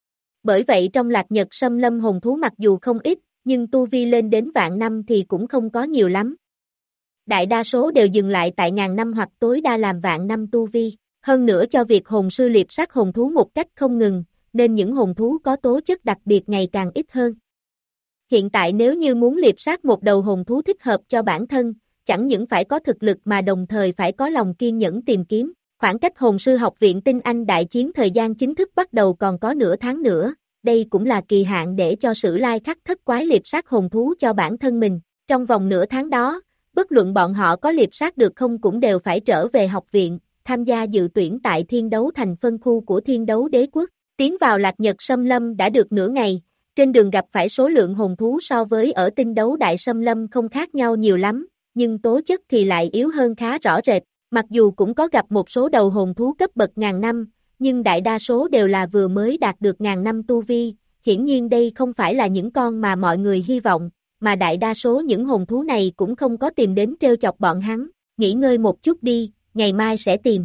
Bởi vậy trong Lạc Nhật Sâm Lâm hồn thú mặc dù không ít, nhưng tu vi lên đến vạn năm thì cũng không có nhiều lắm. Đại đa số đều dừng lại tại ngàn năm hoặc tối đa làm vạn năm tu vi, hơn nữa cho việc hồn sư liệp sát hồn thú một cách không ngừng, nên những hồn thú có tố chất đặc biệt ngày càng ít hơn. Hiện tại nếu như muốn liệp sát một đầu hồn thú thích hợp cho bản thân, chẳng những phải có thực lực mà đồng thời phải có lòng kiên nhẫn tìm kiếm, khoảng cách hồn sư học viện Tinh Anh đại chiến thời gian chính thức bắt đầu còn có nửa tháng nữa, đây cũng là kỳ hạn để cho Sử Lai Khắc thất quái liệp sát hồn thú cho bản thân mình, trong vòng nửa tháng đó, bất luận bọn họ có liệp sát được không cũng đều phải trở về học viện, tham gia dự tuyển tại Thiên Đấu Thành phân khu của Thiên Đấu Đế Quốc, tiến vào Lạc Nhật Sâm Lâm đã được nửa ngày, trên đường gặp phải số lượng hồn thú so với ở Tinh Đấu Đại Sâm Lâm không khác nhau nhiều lắm, nhưng tố chất thì lại yếu hơn khá rõ rệt, mặc dù cũng có gặp một số đầu hồn thú cấp bậc ngàn năm, nhưng đại đa số đều là vừa mới đạt được ngàn năm tu vi, hiển nhiên đây không phải là những con mà mọi người hy vọng, mà đại đa số những hồn thú này cũng không có tìm đến trêu chọc bọn hắn, nghỉ ngơi một chút đi, ngày mai sẽ tìm.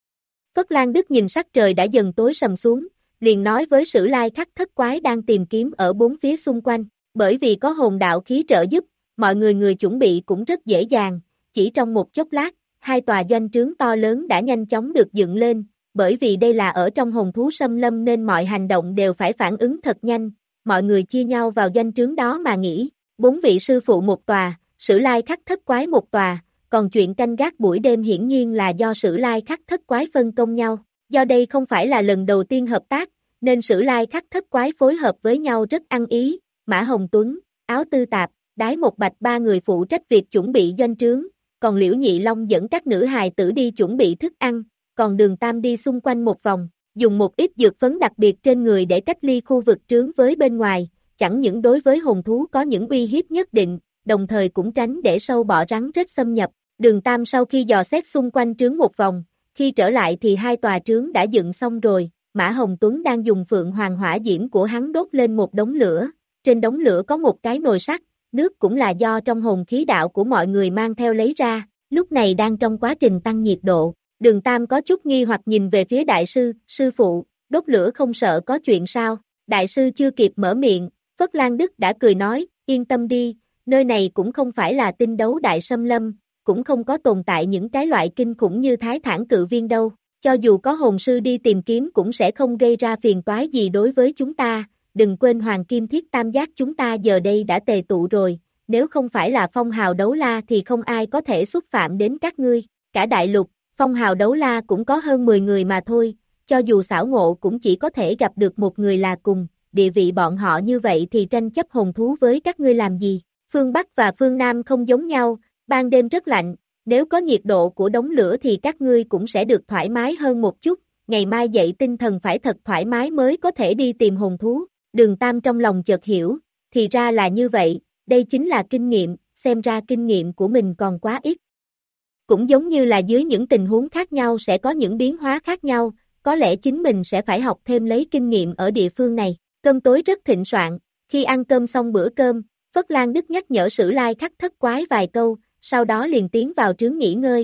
Phất Lan Đức nhìn sắc trời đã dần tối sầm xuống, liền nói với Sử Lai Khắc thất quái đang tìm kiếm ở bốn phía xung quanh, bởi vì có hồn đạo khí trợ giúp, mọi người người chuẩn bị cũng rất dễ dàng, chỉ trong một chốc lát, hai tòa doanh trướng to lớn đã nhanh chóng được dựng lên, bởi vì đây là ở trong hồn thú xâm lâm nên mọi hành động đều phải phản ứng thật nhanh, mọi người chia nhau vào doanh trướng đó mà nghỉ, bốn vị sư phụ một tòa, Sử Lai Khắc thất quái một tòa, còn chuyện canh gác buổi đêm hiển nhiên là do Sử Lai Khắc thất quái phân công nhau. Do đây không phải là lần đầu tiên hợp tác, nên Sử Lai Khắc Thất Quái phối hợp với nhau rất ăn ý. Mã Hồng Tuấn, Áo Tư Tạp, Đái Một Bạch ba người phụ trách việc chuẩn bị doanh trướng, còn Liễu Nhị Long dẫn các nữ hài tử đi chuẩn bị thức ăn, còn Đường Tam đi xung quanh một vòng, dùng một ít dược phấn đặc biệt trên người để cách ly khu vực trướng với bên ngoài, chẳng những đối với hồn thú có những uy hiếp nhất định, đồng thời cũng tránh để sâu bọ rắn rết xâm nhập. Đường Tam sau khi dò xét xung quanh trướng một vòng, khi trở lại thì hai tòa trướng đã dựng xong rồi, Mã Hồng Tuấn đang dùng phượng hoàng hỏa diễm của hắn đốt lên một đống lửa, trên đống lửa có một cái nồi sắt, nước cũng là do trong hồn khí đạo của mọi người mang theo lấy ra, lúc này đang trong quá trình tăng nhiệt độ. Đường Tam có chút nghi hoặc nhìn về phía đại sư, sư phụ, đốt lửa không sợ có chuyện sao? Đại sư chưa kịp mở miệng, Phất Lan Đức đã cười nói, yên tâm đi, nơi này cũng không phải là tinh đấu đại xâm lâm, cũng không có tồn tại những cái loại kinh khủng như Thái Thản Cự Viên đâu, cho dù có hồn sư đi tìm kiếm cũng sẽ không gây ra phiền toái gì đối với chúng ta, đừng quên Hoàng Kim Thiết Tam Giác chúng ta giờ đây đã tề tụ rồi, nếu không phải là phong hào đấu la thì không ai có thể xúc phạm đến các ngươi, cả đại lục, phong hào đấu la cũng có hơn mười người mà thôi, cho dù xảo ngộ cũng chỉ có thể gặp được một người là cùng, địa vị bọn họ như vậy thì tranh chấp hồn thú với các ngươi làm gì, phương Bắc và phương Nam không giống nhau, ban đêm rất lạnh, nếu có nhiệt độ của đống lửa thì các ngươi cũng sẽ được thoải mái hơn một chút, ngày mai dậy tinh thần phải thật thoải mái mới có thể đi tìm hồn thú, Đường Tam trong lòng chợt hiểu, thì ra là như vậy, đây chính là kinh nghiệm, xem ra kinh nghiệm của mình còn quá ít. Cũng giống như là dưới những tình huống khác nhau sẽ có những biến hóa khác nhau, có lẽ chính mình sẽ phải học thêm lấy kinh nghiệm ở địa phương này. Cơm tối rất thịnh soạn, khi ăn cơm xong bữa cơm, Phất Lan Đức nhắc nhở Sử Lai Khắc Thất Quái vài câu, sau đó liền tiến vào trướng nghỉ ngơi.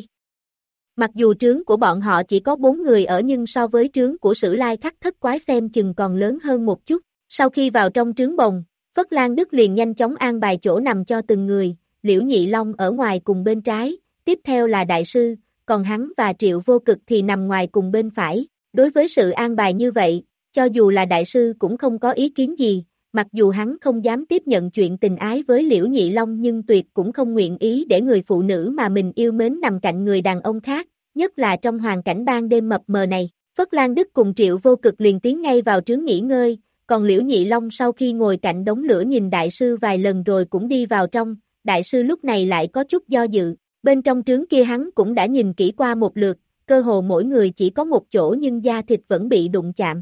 Mặc dù trướng của bọn họ chỉ có bốn người ở nhưng so với trướng của Sử Lai Khắc Thất Quái xem chừng còn lớn hơn một chút. Sau khi vào trong trướng bồng, Phất Lan Đức liền nhanh chóng an bài chỗ nằm cho từng người, Liễu Nhị Long ở ngoài cùng bên trái, tiếp theo là đại sư, còn hắn và Triệu Vô Cực thì nằm ngoài cùng bên phải. Đối với sự an bài như vậy, cho dù là đại sư cũng không có ý kiến gì, mặc dù hắn không dám tiếp nhận chuyện tình ái với Liễu Nhị Long nhưng tuyệt cũng không nguyện ý để người phụ nữ mà mình yêu mến nằm cạnh người đàn ông khác, nhất là trong hoàn cảnh ban đêm mập mờ này. Phất Lan Đức cùng Triệu Vô Cực liền tiến ngay vào trướng nghỉ ngơi, còn Liễu Nhị Long sau khi ngồi cạnh đống lửa nhìn đại sư vài lần rồi cũng đi vào trong, đại sư lúc này lại có chút do dự, bên trong trướng kia hắn cũng đã nhìn kỹ qua một lượt, cơ hồ mỗi người chỉ có một chỗ nhưng da thịt vẫn bị đụng chạm.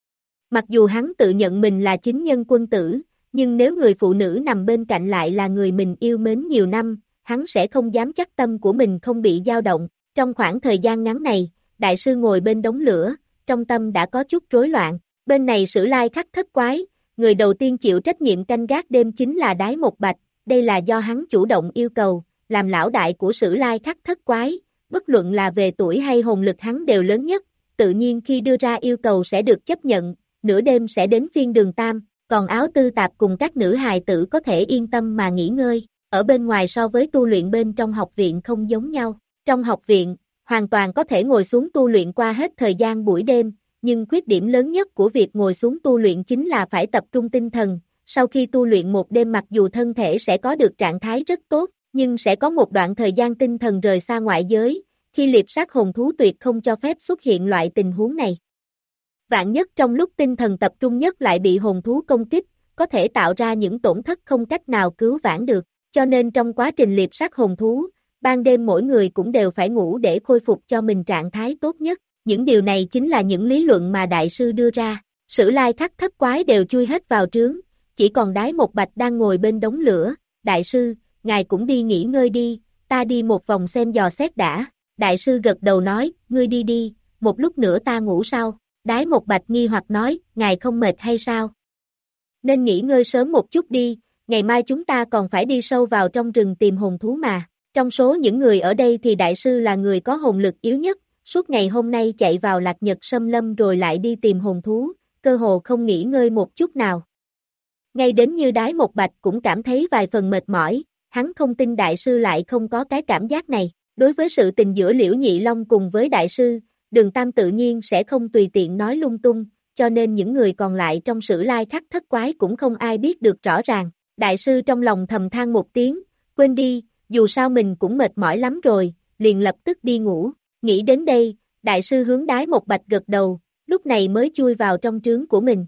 Mặc dù hắn tự nhận mình là chính nhân quân tử, nhưng nếu người phụ nữ nằm bên cạnh lại là người mình yêu mến nhiều năm, hắn sẽ không dám chắc tâm của mình không bị dao động. Trong khoảng thời gian ngắn này, đại sư ngồi bên đống lửa, trong tâm đã có chút rối loạn. Bên này Sử Lai Khắc Thất Quái, người đầu tiên chịu trách nhiệm canh gác đêm chính là Đái Một Bạch, đây là do hắn chủ động yêu cầu, làm lão đại của Sử Lai Khắc Thất Quái, bất luận là về tuổi hay hồn lực hắn đều lớn nhất, tự nhiên khi đưa ra yêu cầu sẽ được chấp nhận, nửa đêm sẽ đến phiên Đường Tam, còn Áo Tư Tạp cùng các nữ hài tử có thể yên tâm mà nghỉ ngơi, ở bên ngoài so với tu luyện bên trong học viện không giống nhau, trong học viện, hoàn toàn có thể ngồi xuống tu luyện qua hết thời gian buổi đêm, nhưng khuyết điểm lớn nhất của việc ngồi xuống tu luyện chính là phải tập trung tinh thần, sau khi tu luyện một đêm mặc dù thân thể sẽ có được trạng thái rất tốt, nhưng sẽ có một đoạn thời gian tinh thần rời xa ngoại giới, khi liệp sát hồn thú tuyệt không cho phép xuất hiện loại tình huống này. Vạn nhất trong lúc tinh thần tập trung nhất lại bị hồn thú công kích, có thể tạo ra những tổn thất không cách nào cứu vãn được, cho nên trong quá trình liệp sát hồn thú, ban đêm mỗi người cũng đều phải ngủ để khôi phục cho mình trạng thái tốt nhất, những điều này chính là những lý luận mà đại sư đưa ra, Sử Lai Khắc Thất Quái đều chui hết vào trướng, chỉ còn Đái Một Bạch đang ngồi bên đống lửa, đại sư, ngài cũng đi nghỉ ngơi đi, ta đi một vòng xem dò xét đã, đại sư gật đầu nói, ngươi đi đi, một lúc nữa ta ngủ sau, Đái Một Bạch nghi hoặc nói, ngài không mệt hay sao? Nên nghỉ ngơi sớm một chút đi, ngày mai chúng ta còn phải đi sâu vào trong rừng tìm hồn thú mà, trong số những người ở đây thì đại sư là người có hồn lực yếu nhất, suốt ngày hôm nay chạy vào Lạc Nhật Sâm Lâm rồi lại đi tìm hồn thú, cơ hồ không nghỉ ngơi một chút nào. Ngay đến như Đái Một Bạch cũng cảm thấy vài phần mệt mỏi, hắn không tin đại sư lại không có cái cảm giác này, đối với sự tình giữa Liễu Nhị Long cùng với đại sư, Đường Tam tự nhiên sẽ không tùy tiện nói lung tung, cho nên những người còn lại trong Sử Lai Khắc Thất Quái cũng không ai biết được rõ ràng, đại sư trong lòng thầm than một tiếng, quên đi, dù sao mình cũng mệt mỏi lắm rồi, liền lập tức đi ngủ, nghĩ đến đây, Đại sư hướng Đái Một Bạch gật đầu, lúc này mới chui vào trong trướng của mình.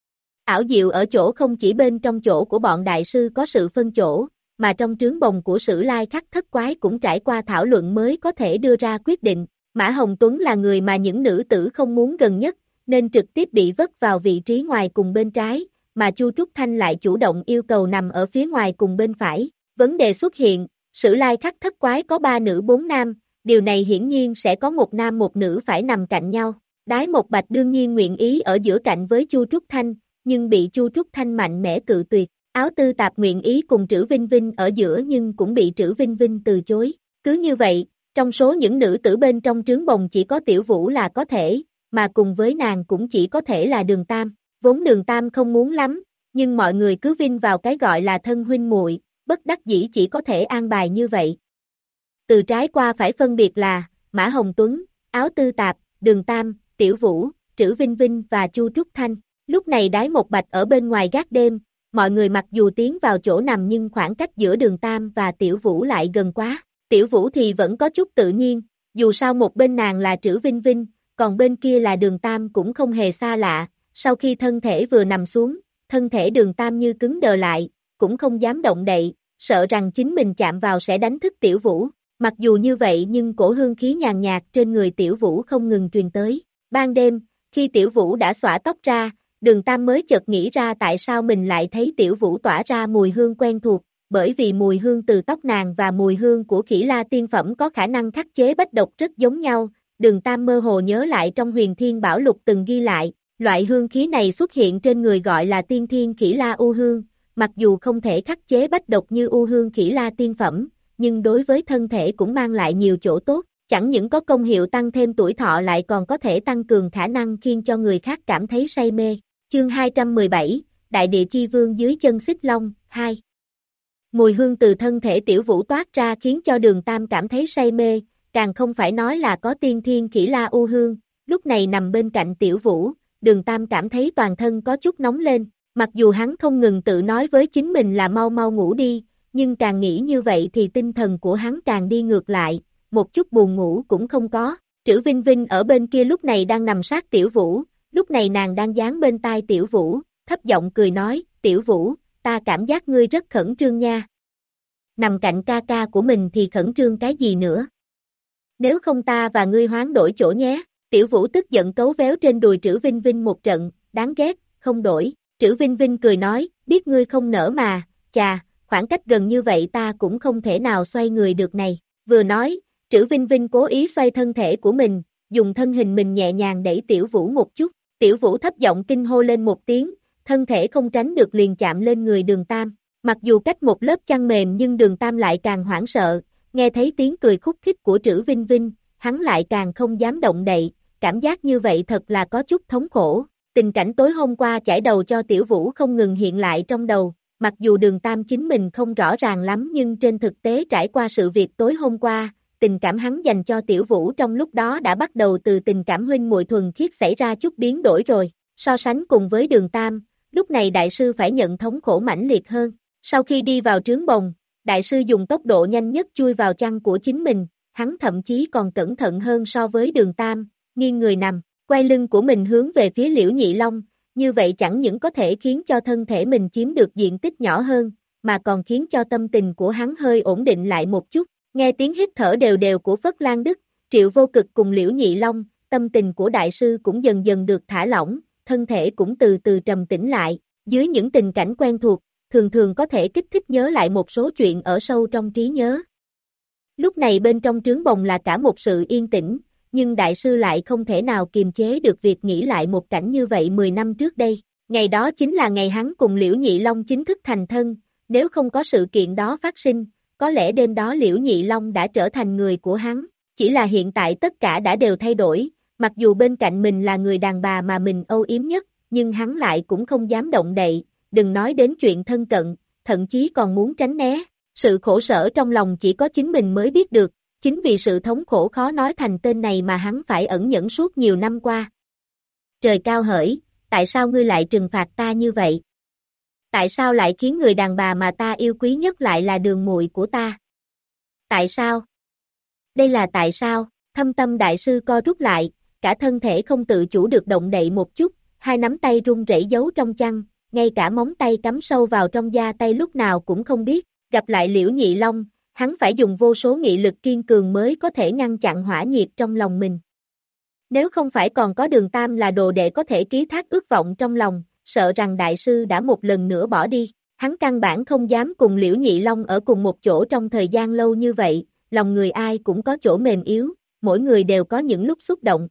Ảo diệu ở chỗ không chỉ bên trong chỗ của bọn đại sư có sự phân chỗ, mà trong trướng bồng của Sử Lai Khắc Thất Quái cũng trải qua thảo luận mới có thể đưa ra quyết định. Mã Hồng Tuấn là người mà những nữ tử không muốn gần nhất, nên trực tiếp bị vất vào vị trí ngoài cùng bên trái, mà Chu Trúc Thanh lại chủ động yêu cầu nằm ở phía ngoài cùng bên phải. Vấn đề xuất hiện, Sử Lai Khắc Thất Quái có ba nữ bốn nam, điều này hiển nhiên sẽ có một nam một nữ phải nằm cạnh nhau. Đái Một Bạch đương nhiên nguyện ý ở giữa cạnh với Chu Trúc Thanh, nhưng bị Chu Trúc Thanh mạnh mẽ cự tuyệt. Áo Tư Tạp nguyện ý cùng Trữ Vinh Vinh ở giữa nhưng cũng bị Trữ Vinh Vinh từ chối. Cứ như vậy, trong số những nữ tử bên trong trướng bồng chỉ có Tiểu Vũ là có thể, mà cùng với nàng cũng chỉ có thể là Đường Tam. Vốn Đường Tam không muốn lắm, nhưng mọi người cứ vin vào cái gọi là thân huynh muội, bất đắc dĩ chỉ có thể an bài như vậy. Từ trái qua phải phân biệt là Mã Hồng Tuấn, Áo Tư Tạp, Đường Tam, Tiểu Vũ, Trữ Vinh Vinh và Chu Trúc Thanh. Lúc này Đái Một Bạch ở bên ngoài gác đêm, mọi người mặc dù tiến vào chỗ nằm nhưng khoảng cách giữa Đường Tam và Tiểu Vũ lại gần quá. Tiểu Vũ thì vẫn có chút tự nhiên, dù sao một bên nàng là Trữ Vinh Vinh, còn bên kia là Đường Tam cũng không hề xa lạ. Sau khi thân thể vừa nằm xuống, thân thể Đường Tam như cứng đờ lại, cũng không dám động đậy, sợ rằng chính mình chạm vào sẽ đánh thức Tiểu Vũ. Mặc dù như vậy nhưng cổ hương khí nhàn nhạt trên người Tiểu Vũ không ngừng truyền tới. Ban đêm, khi Tiểu Vũ đã xõa tóc ra, Đường Tam mới chợt nghĩ ra tại sao mình lại thấy Tiểu Vũ tỏa ra mùi hương quen thuộc, bởi vì mùi hương từ tóc nàng và mùi hương của Khỉ La tiên phẩm có khả năng khắc chế bách độc rất giống nhau. Đường Tam mơ hồ nhớ lại trong Huyền Thiên Bảo Lục từng ghi lại, loại hương khí này xuất hiện trên người gọi là tiên thiên Khỉ La U hương, mặc dù không thể khắc chế bách độc như U hương Khỉ La tiên phẩm, nhưng đối với thân thể cũng mang lại nhiều chỗ tốt, chẳng những có công hiệu tăng thêm tuổi thọ lại còn có thể tăng cường khả năng khiến cho người khác cảm thấy say mê. Chương hai trăm mười bảy, Đại Địa Chi Vương dưới chân Xích Long, hai. Mùi hương từ thân thể Tiểu Vũ toát ra khiến cho Đường Tam cảm thấy say mê, càng không phải nói là có tiên thiên Khỉ La U hương. Lúc này nằm bên cạnh Tiểu Vũ, Đường Tam cảm thấy toàn thân có chút nóng lên, mặc dù hắn không ngừng tự nói với chính mình là mau mau ngủ đi, nhưng càng nghĩ như vậy thì tinh thần của hắn càng đi ngược lại, một chút buồn ngủ cũng không có. Trữ Vinh Vinh ở bên kia lúc này đang nằm sát Tiểu Vũ, lúc này nàng đang dán bên tai Tiểu Vũ, thấp giọng cười nói, Tiểu Vũ, ta cảm giác ngươi rất khẩn trương nha. Nằm cạnh ca ca của mình thì khẩn trương cái gì nữa? Nếu không ta và ngươi hoán đổi chỗ nhé. Tiểu Vũ tức giận cấu véo trên đùi Trữ Vinh Vinh một trận, đáng ghét, không đổi. Trữ Vinh Vinh cười nói, biết ngươi không nỡ mà, chà, khoảng cách gần như vậy ta cũng không thể nào xoay người được này. Vừa nói, Trữ Vinh Vinh cố ý xoay thân thể của mình, dùng thân hình mình nhẹ nhàng đẩy Tiểu Vũ một chút. Tiểu Vũ thấp giọng kinh hô lên một tiếng, thân thể không tránh được liền chạm lên người Đường Tam. Mặc dù cách một lớp chăn mềm nhưng Đường Tam lại càng hoảng sợ, nghe thấy tiếng cười khúc khích của Trữ Vinh Vinh, hắn lại càng không dám động đậy, cảm giác như vậy thật là có chút thống khổ. Tình cảnh tối hôm qua chải đầu cho Tiểu Vũ không ngừng hiện lại trong đầu, mặc dù Đường Tam chính mình không rõ ràng lắm nhưng trên thực tế trải qua sự việc tối hôm qua, tình cảm hắn dành cho Tiểu Vũ trong lúc đó đã bắt đầu từ tình cảm huynh muội thuần khiết xảy ra chút biến đổi rồi. So sánh cùng với Đường Tam, lúc này đại sư phải nhận thống khổ mãnh liệt hơn. Sau khi đi vào trướng bồng, đại sư dùng tốc độ nhanh nhất chui vào chăn của chính mình, hắn thậm chí còn cẩn thận hơn so với Đường Tam, nghiêng người nằm, quay lưng của mình hướng về phía Liễu Nhị Long, như vậy chẳng những có thể khiến cho thân thể mình chiếm được diện tích nhỏ hơn, mà còn khiến cho tâm tình của hắn hơi ổn định lại một chút. Nghe tiếng hít thở đều đều của Phất Lan Đức, Triệu Vô Cực cùng Liễu Nhị Long, tâm tình của đại sư cũng dần dần được thả lỏng, thân thể cũng từ từ trầm tĩnh lại. Dưới những tình cảnh quen thuộc, thường thường có thể kích thích nhớ lại một số chuyện ở sâu trong trí nhớ. Lúc này bên trong trướng bồng là cả một sự yên tĩnh, nhưng đại sư lại không thể nào kiềm chế được việc nghĩ lại một cảnh như vậy mười năm trước đây. Ngày đó chính là ngày hắn cùng Liễu Nhị Long chính thức thành thân, nếu không có sự kiện đó phát sinh, có lẽ đêm đó Liễu Nhị Long đã trở thành người của hắn, chỉ là hiện tại tất cả đã đều thay đổi, mặc dù bên cạnh mình là người đàn bà mà mình âu yếm nhất, nhưng hắn lại cũng không dám động đậy, đừng nói đến chuyện thân cận, thậm chí còn muốn tránh né. Sự khổ sở trong lòng chỉ có chính mình mới biết được, chính vì sự thống khổ khó nói thành tên này mà hắn phải ẩn nhẫn suốt nhiều năm qua. Trời cao hỡi, tại sao ngươi lại trừng phạt ta như vậy? Tại sao lại khiến người đàn bà mà ta yêu quý nhất lại là đường muội của ta? Tại sao? Đây là tại sao? Thâm tâm đại sư co rút lại, cả thân thể không tự chủ được động đậy một chút, hai nắm tay run rẩy giấu trong chăn, ngay cả móng tay cắm sâu vào trong da tay lúc nào cũng không biết, gặp lại Liễu Nhị Long, hắn phải dùng vô số nghị lực kiên cường mới có thể ngăn chặn hỏa nhiệt trong lòng mình. Nếu không phải còn có Đường Tam là đồ đệ có thể ký thác ước vọng trong lòng, sợ rằng đại sư đã một lần nữa bỏ đi, hắn căn bản không dám cùng Liễu Nhị Long ở cùng một chỗ trong thời gian lâu như vậy, lòng người ai cũng có chỗ mềm yếu, mỗi người đều có những lúc xúc động.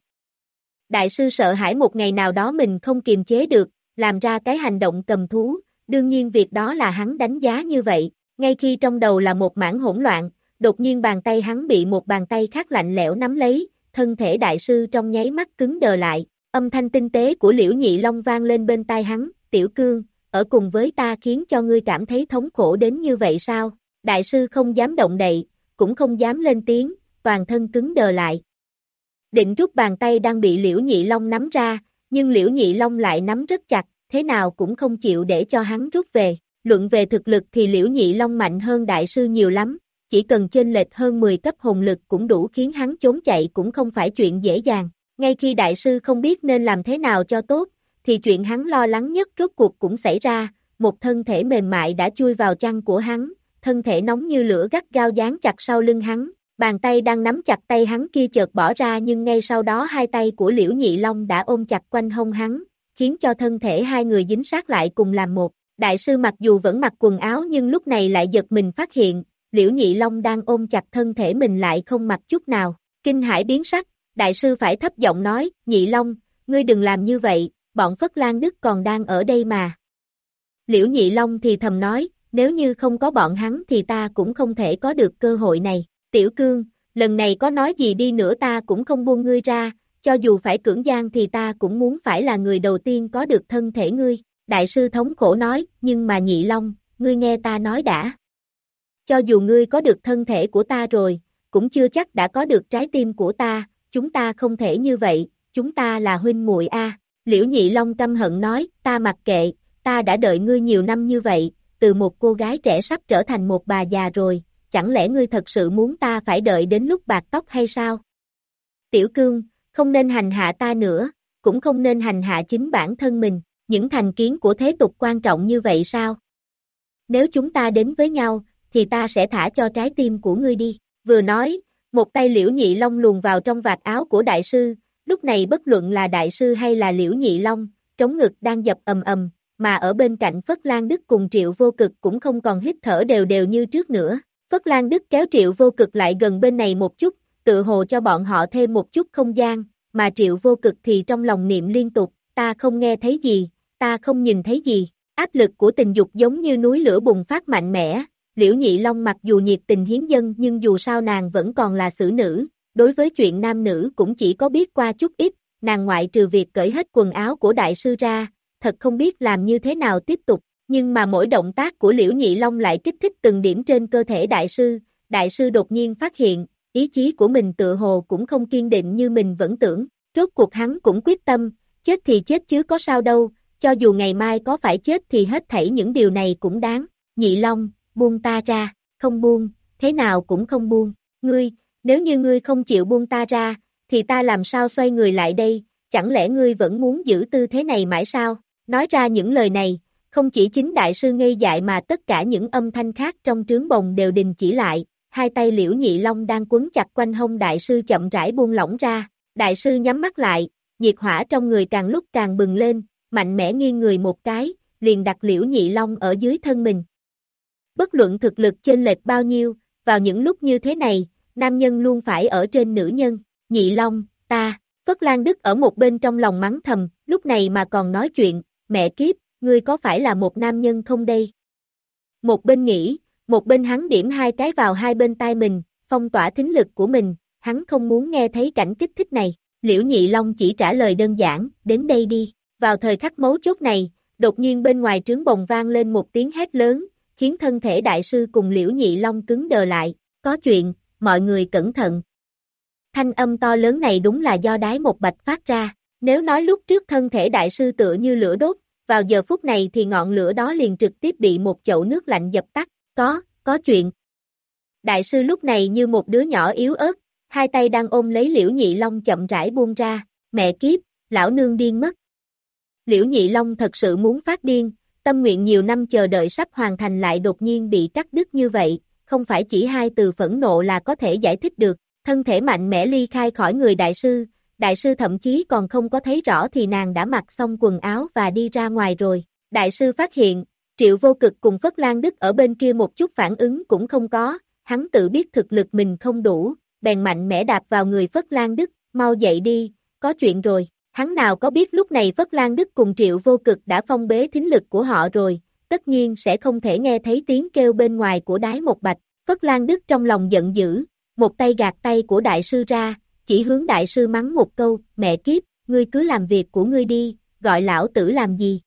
Đại sư sợ hãi một ngày nào đó mình không kiềm chế được, làm ra cái hành động cầm thú, đương nhiên việc đó là hắn đánh giá như vậy, ngay khi trong đầu là một mảng hỗn loạn, đột nhiên bàn tay hắn bị một bàn tay khác lạnh lẽo nắm lấy, thân thể đại sư trong nháy mắt cứng đờ lại, âm thanh tinh tế của Liễu Nhị Long vang lên bên tai hắn, Tiểu Cương, ở cùng với ta khiến cho ngươi cảm thấy thống khổ đến như vậy sao? Đại sư không dám động đậy, cũng không dám lên tiếng, toàn thân cứng đờ lại. Định rút bàn tay đang bị Liễu Nhị Long nắm ra, nhưng Liễu Nhị Long lại nắm rất chặt, thế nào cũng không chịu để cho hắn rút về. Luận về thực lực thì Liễu Nhị Long mạnh hơn đại sư nhiều lắm, chỉ cần chênh lệch hơn mười cấp hồn lực cũng đủ khiến hắn trốn chạy cũng không phải chuyện dễ dàng. Ngay khi đại sư không biết nên làm thế nào cho tốt, thì chuyện hắn lo lắng nhất rốt cuộc cũng xảy ra, một thân thể mềm mại đã chui vào chăn của hắn, thân thể nóng như lửa gắt gao dán chặt sau lưng hắn, bàn tay đang nắm chặt tay hắn kia chợt bỏ ra nhưng ngay sau đó hai tay của Liễu Nhị Long đã ôm chặt quanh hông hắn, khiến cho thân thể hai người dính sát lại cùng làm một. Đại sư mặc dù vẫn mặc quần áo nhưng lúc này lại giật mình phát hiện, Liễu Nhị Long đang ôm chặt thân thể mình lại không mặc chút nào, kinh hãi biến sắc, đại sư phải thấp giọng nói, Nhị Long, ngươi đừng làm như vậy, bọn Phất Lan Đức còn đang ở đây mà. Liễu Nhị Long thì thầm nói, nếu như không có bọn hắn thì ta cũng không thể có được cơ hội này, Tiểu Cương, lần này có nói gì đi nữa ta cũng không buông ngươi ra, cho dù phải cưỡng gian thì ta cũng muốn phải là người đầu tiên có được thân thể ngươi. Đại sư thống khổ nói, nhưng mà Nhị Long, ngươi nghe ta nói đã. Cho dù ngươi có được thân thể của ta rồi, cũng chưa chắc đã có được trái tim của ta, chúng ta không thể như vậy, chúng ta là huynh muội a. Liễu Nhị Long căm hận nói, ta mặc kệ, ta đã đợi ngươi nhiều năm như vậy, từ một cô gái trẻ sắp trở thành một bà già rồi, chẳng lẽ ngươi thật sự muốn ta phải đợi đến lúc bạc tóc hay sao? Tiểu Cương, không nên hành hạ ta nữa, cũng không nên hành hạ chính bản thân mình. Những thành kiến của thế tục quan trọng như vậy sao? Nếu chúng ta đến với nhau, thì ta sẽ thả cho trái tim của ngươi đi. Vừa nói, một tay Liễu Nhị Long luồn vào trong vạt áo của đại sư, lúc này bất luận là đại sư hay là Liễu Nhị Long, trống ngực đang dập ầm ầm, mà ở bên cạnh Phất Lan Đức cùng Triệu Vô Cực cũng không còn hít thở đều đều như trước nữa. Phất Lan Đức kéo Triệu Vô Cực lại gần bên này một chút, tự hồ cho bọn họ thêm một chút không gian, mà Triệu Vô Cực thì trong lòng niệm liên tục, ta không nghe thấy gì. Ta không nhìn thấy gì, áp lực của tình dục giống như núi lửa bùng phát mạnh mẽ, Liễu Nhị Long mặc dù nhiệt tình hiến dâng nhưng dù sao nàng vẫn còn là xử nữ, đối với chuyện nam nữ cũng chỉ có biết qua chút ít, nàng ngoại trừ việc cởi hết quần áo của đại sư ra, thật không biết làm như thế nào tiếp tục, nhưng mà mỗi động tác của Liễu Nhị Long lại kích thích từng điểm trên cơ thể đại sư, đại sư đột nhiên phát hiện, ý chí của mình tự hồ cũng không kiên định như mình vẫn tưởng, rốt cuộc hắn cũng quyết tâm, chết thì chết chứ có sao đâu. Cho dù ngày mai có phải chết thì hết thảy những điều này cũng đáng. Nhị Long, buông ta ra, không buông, thế nào cũng không buông. Ngươi, nếu như ngươi không chịu buông ta ra, thì ta làm sao xoay người lại đây, chẳng lẽ ngươi vẫn muốn giữ tư thế này mãi sao? Nói ra những lời này, không chỉ chính đại sư ngây dại mà tất cả những âm thanh khác trong trướng bồng đều đình chỉ lại. Hai tay Liễu Nhị Long đang quấn chặt quanh hông đại sư chậm rãi buông lỏng ra. Đại sư nhắm mắt lại, nhiệt hỏa trong người càng lúc càng bừng lên. Mạnh mẽ nghiêng người một cái, liền đặt Liễu Nhị Long ở dưới thân mình. Bất luận thực lực chênh lệch bao nhiêu, vào những lúc như thế này, nam nhân luôn phải ở trên nữ nhân. Nhị Long, ta, Phất Lan Đức ở một bên trong lòng mắng thầm, lúc này mà còn nói chuyện, mẹ kiếp, ngươi có phải là một nam nhân không đây? Một bên nghĩ, một bên hắn điểm hai cái vào hai bên tai mình, phong tỏa thính lực của mình, hắn không muốn nghe thấy cảnh kích thích này. Liễu Nhị Long chỉ trả lời đơn giản, đến đây đi. Vào thời khắc mấu chốt này, đột nhiên bên ngoài trướng bồng vang lên một tiếng hét lớn, khiến thân thể đại sư cùng Liễu Nhị Long cứng đờ lại, có chuyện, mọi người cẩn thận. Thanh âm to lớn này đúng là do Đái Một Bạch phát ra, nếu nói lúc trước thân thể đại sư tựa như lửa đốt, vào giờ phút này thì ngọn lửa đó liền trực tiếp bị một chậu nước lạnh dập tắt, có, có chuyện. Đại sư lúc này như một đứa nhỏ yếu ớt, hai tay đang ôm lấy Liễu Nhị Long chậm rãi buông ra, mẹ kiếp, lão nương điên mất. Liễu Nhị Long thật sự muốn phát điên, tâm nguyện nhiều năm chờ đợi sắp hoàn thành lại đột nhiên bị cắt đứt như vậy, không phải chỉ hai từ phẫn nộ là có thể giải thích được, thân thể mạnh mẽ ly khai khỏi người đại sư, đại sư thậm chí còn không có thấy rõ thì nàng đã mặc xong quần áo và đi ra ngoài rồi, đại sư phát hiện, Triệu Vô Cực cùng Phất Lan Đức ở bên kia một chút phản ứng cũng không có, hắn tự biết thực lực mình không đủ, bèn mạnh mẽ đạp vào người Phất Lan Đức, mau dậy đi, có chuyện rồi. Hắn nào có biết lúc này Phất Lan Đức cùng Triệu Vô Cực đã phong bế thính lực của họ rồi, tất nhiên sẽ không thể nghe thấy tiếng kêu bên ngoài của Đái Một Bạch. Phất Lan Đức trong lòng giận dữ, một tay gạt tay của đại sư ra, chỉ hướng đại sư mắng một câu, mẹ kiếp, ngươi cứ làm việc của ngươi đi, gọi lão tử làm gì?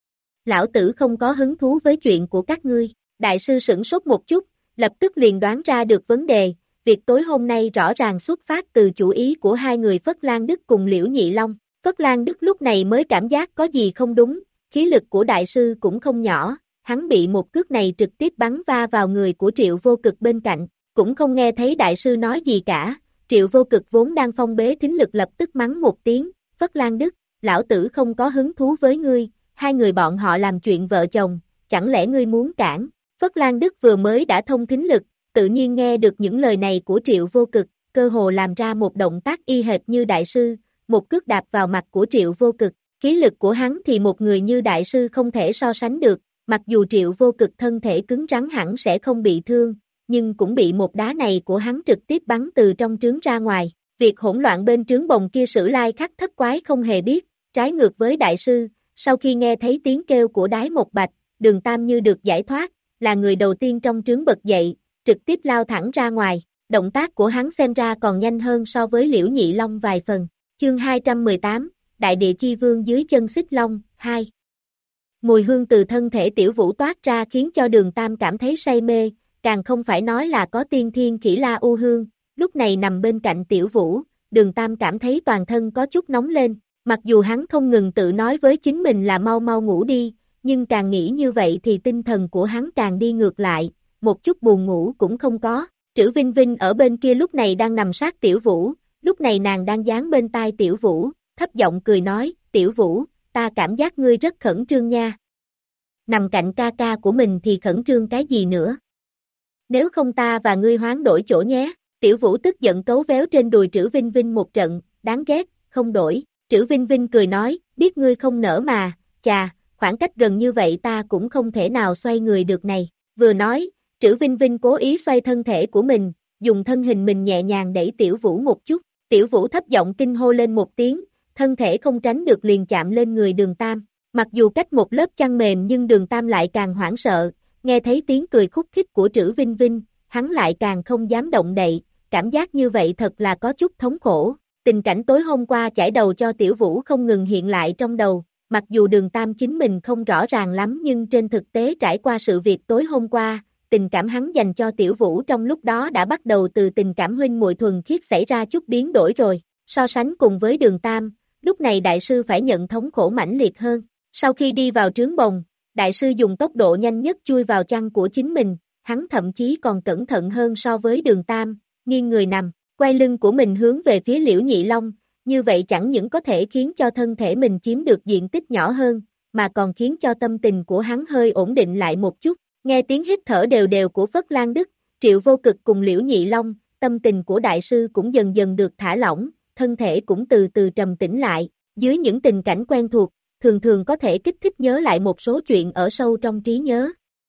Lão tử không có hứng thú với chuyện của các ngươi. Đại sư sửng sốt một chút, lập tức liền đoán ra được vấn đề, việc tối hôm nay rõ ràng xuất phát từ chủ ý của hai người Phất Lan Đức cùng Liễu Nhị Long. Phất Lan Đức lúc này mới cảm giác có gì không đúng, khí lực của đại sư cũng không nhỏ, hắn bị một cước này trực tiếp bắn va vào người của Triệu Vô Cực bên cạnh, cũng không nghe thấy đại sư nói gì cả, Triệu Vô Cực vốn đang phong bế thính lực lập tức mắng một tiếng, Phất Lan Đức, lão tử không có hứng thú với ngươi, hai người bọn họ làm chuyện vợ chồng, chẳng lẽ ngươi muốn cản? Phất Lan Đức vừa mới đã thông thính lực, tự nhiên nghe được những lời này của Triệu Vô Cực, cơ hồ làm ra một động tác y hệt như đại sư, một cước đạp vào mặt của Triệu Vô Cực, khí lực của hắn thì một người như đại sư không thể so sánh được, mặc dù Triệu Vô Cực thân thể cứng rắn hẳn sẽ không bị thương, nhưng cũng bị một đá này của hắn trực tiếp bắn từ trong trướng ra ngoài. Việc hỗn loạn bên trướng bồng kia Sử Lai Khắc thất quái không hề biết, trái ngược với đại sư, sau khi nghe thấy tiếng kêu của Đái Một Bạch, Đường Tam như được giải thoát, là người đầu tiên trong trướng bật dậy, trực tiếp lao thẳng ra ngoài, động tác của hắn xem ra còn nhanh hơn so với Liễu Nhị Long vài phần. Chương hai trăm mười tám, Đại Địa Chi Vương dưới chân Xích Long, hai. Mùi hương từ thân thể Tiểu Vũ toát ra khiến cho Đường Tam cảm thấy say mê, càng không phải nói là có tiên thiên khỉ la u hương, lúc này nằm bên cạnh Tiểu Vũ, Đường Tam cảm thấy toàn thân có chút nóng lên, mặc dù hắn không ngừng tự nói với chính mình là mau mau ngủ đi, nhưng càng nghĩ như vậy thì tinh thần của hắn càng đi ngược lại, một chút buồn ngủ cũng không có. Trữ Vinh Vinh ở bên kia lúc này đang nằm sát Tiểu Vũ, lúc này nàng đang dán bên tai Tiểu Vũ, thấp giọng cười nói, Tiểu Vũ, ta cảm giác ngươi rất khẩn trương nha. Nằm cạnh ca ca của mình thì khẩn trương cái gì nữa? Nếu không ta và ngươi hoán đổi chỗ nhé. Tiểu Vũ tức giận cấu véo trên đùi Trữ Vinh Vinh một trận, đáng ghét, không đổi. Trữ Vinh Vinh cười nói, biết ngươi không nỡ mà, chà, khoảng cách gần như vậy ta cũng không thể nào xoay người được này. Vừa nói, Trữ Vinh Vinh cố ý xoay thân thể của mình, dùng thân hình mình nhẹ nhàng đẩy Tiểu Vũ một chút. Tiểu Vũ thấp giọng kinh hô lên một tiếng, thân thể không tránh được liền chạm lên người Đường Tam. Mặc dù cách một lớp chăn mềm nhưng Đường Tam lại càng hoảng sợ, nghe thấy tiếng cười khúc khích của Trữ Vinh Vinh, hắn lại càng không dám động đậy, cảm giác như vậy thật là có chút thống khổ. Tình cảnh tối hôm qua chải đầu cho Tiểu Vũ không ngừng hiện lại trong đầu, mặc dù Đường Tam chính mình không rõ ràng lắm nhưng trên thực tế trải qua sự việc tối hôm qua, tình cảm hắn dành cho Tiểu Vũ trong lúc đó đã bắt đầu từ tình cảm huynh muội thuần khiết xảy ra chút biến đổi rồi. So sánh cùng với Đường Tam, lúc này đại sư phải nhận thống khổ mãnh liệt hơn. Sau khi đi vào trướng bồng, đại sư dùng tốc độ nhanh nhất chui vào chăn của chính mình, hắn thậm chí còn cẩn thận hơn so với Đường Tam, nghiêng người nằm, quay lưng của mình hướng về phía Liễu Nhị Long, như vậy chẳng những có thể khiến cho thân thể mình chiếm được diện tích nhỏ hơn, mà còn khiến cho tâm tình của hắn hơi ổn định lại một chút. Nghe tiếng hít thở đều đều của Phất Lan Đức, Triệu Vô Cực cùng Liễu Nhị Long, tâm tình của đại sư cũng dần dần được thả lỏng, thân thể cũng từ từ trầm tĩnh lại, dưới những tình cảnh quen thuộc, thường thường có thể kích thích nhớ lại một số chuyện ở sâu trong trí nhớ.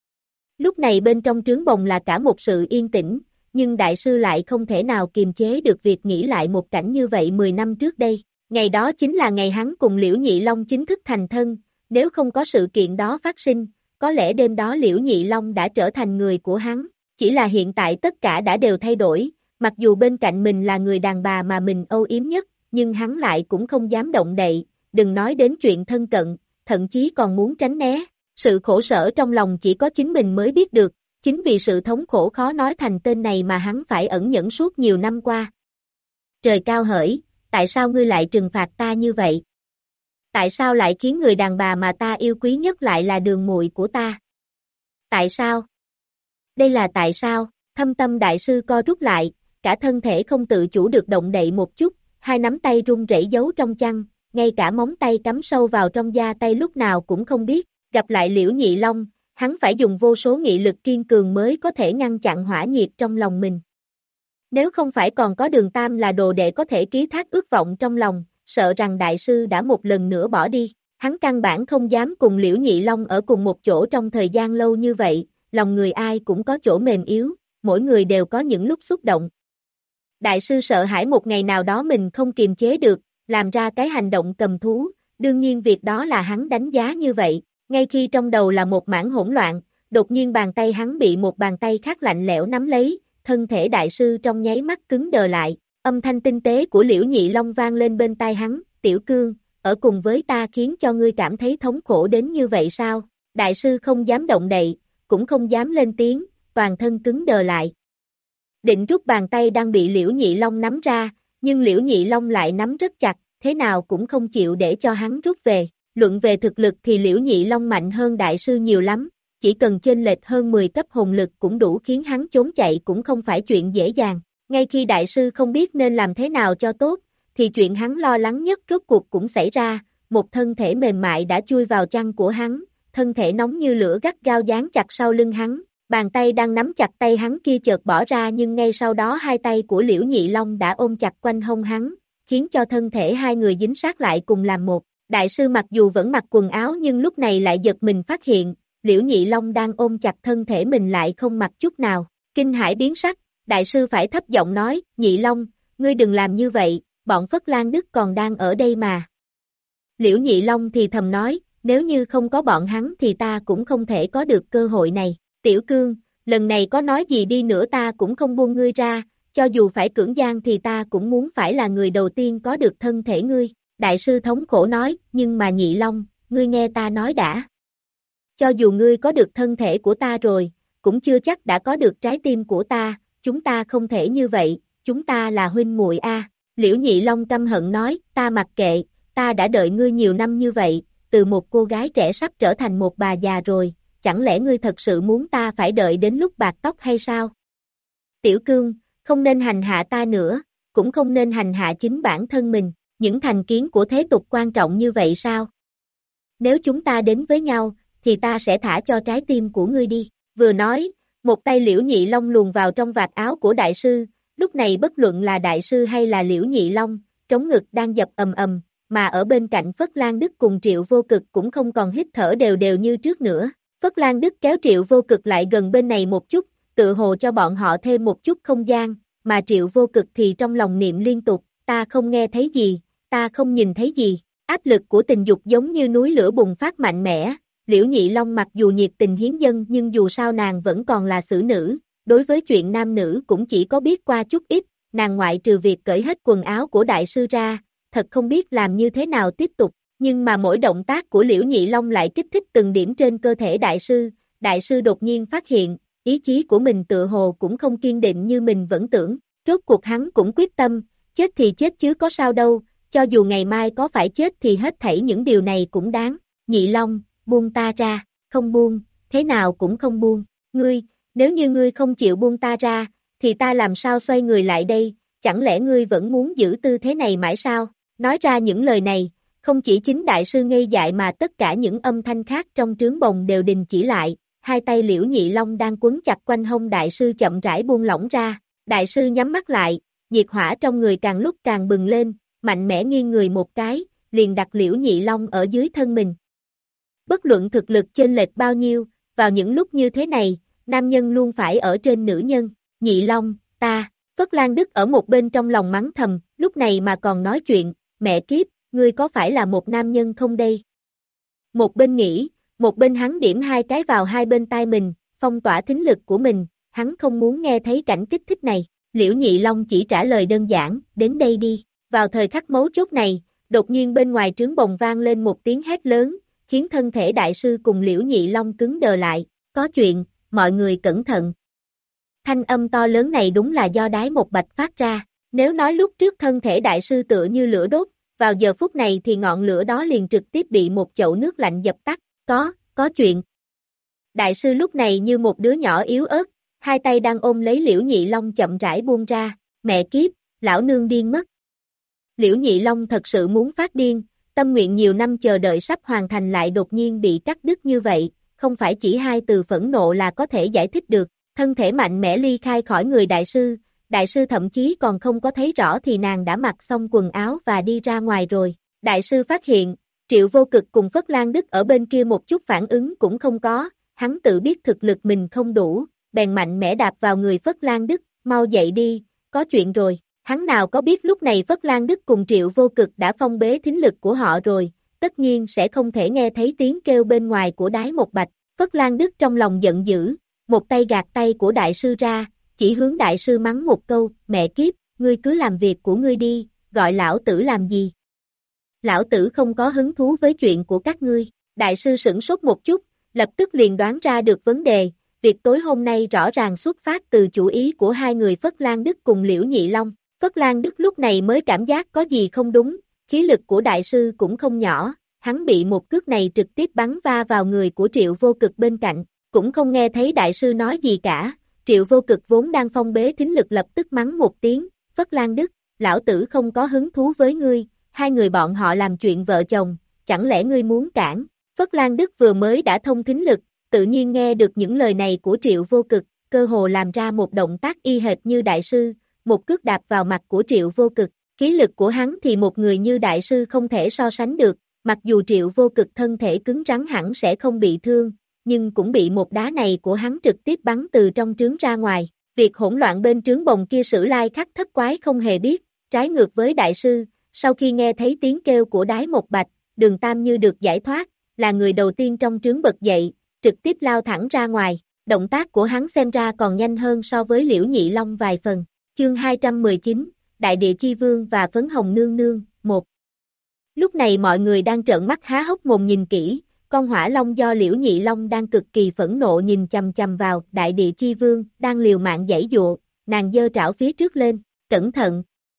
Lúc này bên trong trướng bồng là cả một sự yên tĩnh, nhưng đại sư lại không thể nào kiềm chế được việc nghĩ lại một cảnh như vậy mười năm trước đây. Ngày đó chính là ngày hắn cùng Liễu Nhị Long chính thức thành thân, nếu không có sự kiện đó phát sinh, có lẽ đêm đó Liễu Nhị Long đã trở thành người của hắn, chỉ là hiện tại tất cả đã đều thay đổi, mặc dù bên cạnh mình là người đàn bà mà mình âu yếm nhất, nhưng hắn lại cũng không dám động đậy, đừng nói đến chuyện thân cận, thậm chí còn muốn tránh né, sự khổ sở trong lòng chỉ có chính mình mới biết được, chính vì sự thống khổ khó nói thành tên này mà hắn phải ẩn nhẫn suốt nhiều năm qua. Trời cao hỡi, tại sao ngươi lại trừng phạt ta như vậy? Tại sao lại khiến người đàn bà mà ta yêu quý nhất lại là đường muội của ta? Tại sao? Đây là tại sao? Thâm tâm đại sư co rút lại, cả thân thể không tự chủ được động đậy một chút, hai nắm tay run rẩy giấu trong chăn, ngay cả móng tay cắm sâu vào trong da tay lúc nào cũng không biết, gặp lại Liễu Nhị Long, hắn phải dùng vô số nghị lực kiên cường mới có thể ngăn chặn hỏa nhiệt trong lòng mình. Nếu không phải còn có Đường Tam là đồ đệ có thể ký thác ước vọng trong lòng, sợ rằng đại sư đã một lần nữa bỏ đi, hắn căn bản không dám cùng Liễu Nhị Long ở cùng một chỗ trong thời gian lâu như vậy, lòng người ai cũng có chỗ mềm yếu, mỗi người đều có những lúc xúc động. Đại sư sợ hãi một ngày nào đó mình không kiềm chế được, làm ra cái hành động cầm thú, đương nhiên việc đó là hắn đánh giá như vậy, ngay khi trong đầu là một mảng hỗn loạn, đột nhiên bàn tay hắn bị một bàn tay khác lạnh lẽo nắm lấy, thân thể đại sư trong nháy mắt cứng đờ lại, âm thanh tinh tế của Liễu Nhị Long vang lên bên tai hắn, Tiểu Cương, ở cùng với ta khiến cho ngươi cảm thấy thống khổ đến như vậy sao? Đại sư không dám động đậy, cũng không dám lên tiếng, toàn thân cứng đờ lại. Định rút bàn tay đang bị Liễu Nhị Long nắm ra, nhưng Liễu Nhị Long lại nắm rất chặt, thế nào cũng không chịu để cho hắn rút về. Luận về thực lực thì Liễu Nhị Long mạnh hơn đại sư nhiều lắm, chỉ cần chênh lệch hơn mười cấp hồn lực cũng đủ khiến hắn trốn chạy cũng không phải chuyện dễ dàng. Ngay khi đại sư không biết nên làm thế nào cho tốt, thì chuyện hắn lo lắng nhất rốt cuộc cũng xảy ra, một thân thể mềm mại đã chui vào chăn của hắn, thân thể nóng như lửa gắt gao dán chặt sau lưng hắn, bàn tay đang nắm chặt tay hắn kia chợt bỏ ra nhưng ngay sau đó hai tay của Liễu Nhị Long đã ôm chặt quanh hông hắn, khiến cho thân thể hai người dính sát lại cùng làm một. Đại sư mặc dù vẫn mặc quần áo nhưng lúc này lại giật mình phát hiện, Liễu Nhị Long đang ôm chặt thân thể mình lại không mặc chút nào, kinh hãi biến sắc, đại sư phải thấp giọng nói, Nhị Long, ngươi đừng làm như vậy, bọn Phất Lan Đức còn đang ở đây mà. Liễu Nhị Long thì thầm nói, nếu như không có bọn hắn thì ta cũng không thể có được cơ hội này, Tiểu Cương, lần này có nói gì đi nữa ta cũng không buông ngươi ra, cho dù phải cưỡng gian thì ta cũng muốn phải là người đầu tiên có được thân thể ngươi. Đại sư thống khổ nói, nhưng mà Nhị Long, ngươi nghe ta nói đã. Cho dù ngươi có được thân thể của ta rồi, cũng chưa chắc đã có được trái tim của ta, chúng ta không thể như vậy, chúng ta là huynh muội a. Liễu Nhị Long căm hận nói, ta mặc kệ, ta đã đợi ngươi nhiều năm như vậy, từ một cô gái trẻ sắp trở thành một bà già rồi, chẳng lẽ ngươi thật sự muốn ta phải đợi đến lúc bạc tóc hay sao? Tiểu Cương, không nên hành hạ ta nữa, cũng không nên hành hạ chính bản thân mình. Những thành kiến của thế tục quan trọng như vậy sao? Nếu chúng ta đến với nhau, thì ta sẽ thả cho trái tim của ngươi đi. Vừa nói, một tay Liễu Nhị Long luồn vào trong vạt áo của đại sư, lúc này bất luận là đại sư hay là Liễu Nhị Long, trống ngực đang dập ầm ầm, mà ở bên cạnh Phất Lan Đức cùng Triệu Vô Cực cũng không còn hít thở đều đều như trước nữa. Phất Lan Đức kéo Triệu Vô Cực lại gần bên này một chút, tự hồ cho bọn họ thêm một chút không gian, mà Triệu Vô Cực thì trong lòng niệm liên tục, ta không nghe thấy gì. Ta không nhìn thấy gì, áp lực của tình dục giống như núi lửa bùng phát mạnh mẽ, Liễu Nhị Long mặc dù nhiệt tình hiến dâng nhưng dù sao nàng vẫn còn là xử nữ, đối với chuyện nam nữ cũng chỉ có biết qua chút ít, nàng ngoại trừ việc cởi hết quần áo của đại sư ra, thật không biết làm như thế nào tiếp tục, nhưng mà mỗi động tác của Liễu Nhị Long lại kích thích từng điểm trên cơ thể đại sư, đại sư đột nhiên phát hiện, ý chí của mình tự hồ cũng không kiên định như mình vẫn tưởng, rốt cuộc hắn cũng quyết tâm, chết thì chết chứ có sao đâu. Cho dù ngày mai có phải chết thì hết thảy những điều này cũng đáng. Nhị Long, buông ta ra, không buông, thế nào cũng không buông. Ngươi, nếu như ngươi không chịu buông ta ra, thì ta làm sao xoay người lại đây, chẳng lẽ ngươi vẫn muốn giữ tư thế này mãi sao? Nói ra những lời này, không chỉ chính đại sư ngây dại mà tất cả những âm thanh khác trong trướng bồng đều đình chỉ lại. Hai tay Liễu Nhị Long đang quấn chặt quanh hông đại sư chậm rãi buông lỏng ra. Đại sư nhắm mắt lại, nhiệt hỏa trong người càng lúc càng bừng lên. Mạnh mẽ nghiêng người một cái, liền đặt Liễu Nhị Long ở dưới thân mình. Bất luận thực lực chênh lệch bao nhiêu, vào những lúc như thế này, nam nhân luôn phải ở trên nữ nhân. Nhị Long, ta, Phất Lan Đức ở một bên trong lòng mắng thầm, lúc này mà còn nói chuyện, mẹ kiếp, ngươi có phải là một nam nhân không đây? Một bên nghĩ, một bên hắn điểm hai cái vào hai bên tai mình, phong tỏa thính lực của mình, hắn không muốn nghe thấy cảnh kích thích này. Liễu Nhị Long chỉ trả lời đơn giản, đến đây đi. Vào thời khắc mấu chốt này, đột nhiên bên ngoài trướng bồng vang lên một tiếng hét lớn, khiến thân thể đại sư cùng Liễu Nhị Long cứng đờ lại, có chuyện, mọi người cẩn thận. Thanh âm to lớn này đúng là do Đái Một Bạch phát ra, nếu nói lúc trước thân thể đại sư tựa như lửa đốt, vào giờ phút này thì ngọn lửa đó liền trực tiếp bị một chậu nước lạnh dập tắt, có, có chuyện. Đại sư lúc này như một đứa nhỏ yếu ớt, hai tay đang ôm lấy Liễu Nhị Long chậm rãi buông ra. Mẹ kiếp, lão nương điên mất. Liễu Nhị Long thật sự muốn phát điên, tâm nguyện nhiều năm chờ đợi sắp hoàn thành lại đột nhiên bị cắt đứt như vậy, không phải chỉ hai từ phẫn nộ là có thể giải thích được, thân thể mạnh mẽ ly khai khỏi người đại sư, đại sư thậm chí còn không có thấy rõ thì nàng đã mặc xong quần áo và đi ra ngoài rồi, đại sư phát hiện, Triệu Vô Cực cùng Phất Lan Đức ở bên kia một chút phản ứng cũng không có, hắn tự biết thực lực mình không đủ, bèn mạnh mẽ đạp vào người Phất Lan Đức, mau dậy đi, có chuyện rồi. Hắn nào có biết lúc này Phất Lan Đức cùng Triệu Vô Cực đã phong bế thính lực của họ rồi, tất nhiên sẽ không thể nghe thấy tiếng kêu bên ngoài của Đái Một Bạch. Phất Lan Đức trong lòng giận dữ, một tay gạt tay của đại sư ra, chỉ hướng đại sư mắng một câu, mẹ kiếp, ngươi cứ làm việc của ngươi đi, gọi lão tử làm gì? Lão tử không có hứng thú với chuyện của các ngươi. Đại sư sửng sốt một chút, lập tức liền đoán ra được vấn đề, việc tối hôm nay rõ ràng xuất phát từ chủ ý của hai người Phất Lan Đức cùng Liễu Nhị Long. Phất Lan Đức lúc này mới cảm giác có gì không đúng, khí lực của đại sư cũng không nhỏ, hắn bị một cước này trực tiếp bắn va vào người của Triệu Vô Cực bên cạnh, cũng không nghe thấy đại sư nói gì cả, Triệu Vô Cực vốn đang phong bế thính lực lập tức mắng một tiếng, Phất Lan Đức, lão tử không có hứng thú với ngươi, hai người bọn họ làm chuyện vợ chồng, chẳng lẽ ngươi muốn cản? Phất Lan Đức vừa mới đã thông thính lực, tự nhiên nghe được những lời này của Triệu Vô Cực, cơ hồ làm ra một động tác y hệt như đại sư, một cước đạp vào mặt của Triệu Vô Cực, khí lực của hắn thì một người như đại sư không thể so sánh được, mặc dù Triệu Vô Cực thân thể cứng rắn hẳn sẽ không bị thương, nhưng cũng bị một đá này của hắn trực tiếp bắn từ trong trướng ra ngoài. Việc hỗn loạn bên trướng bồng kia Sử Lai Khắc thất quái không hề biết, trái ngược với đại sư, sau khi nghe thấy tiếng kêu của Đái Một Bạch, Đường Tam như được giải thoát, là người đầu tiên trong trướng bật dậy, trực tiếp lao thẳng ra ngoài, động tác của hắn xem ra còn nhanh hơn so với Liễu Nhị Long vài phần. Chương hai trăm mười chín, Đại Địa Chi Vương và Phấn Hồng Nương Nương, một. Lúc này mọi người đang trợn mắt há hốc mồm nhìn kỹ, con hỏa long do Liễu Nhị Long đang cực kỳ phẫn nộ nhìn chằm chằm vào, Đại Địa Chi Vương, đang liều mạng giãy dụa, nàng giơ trảo phía trước lên, cẩn thận.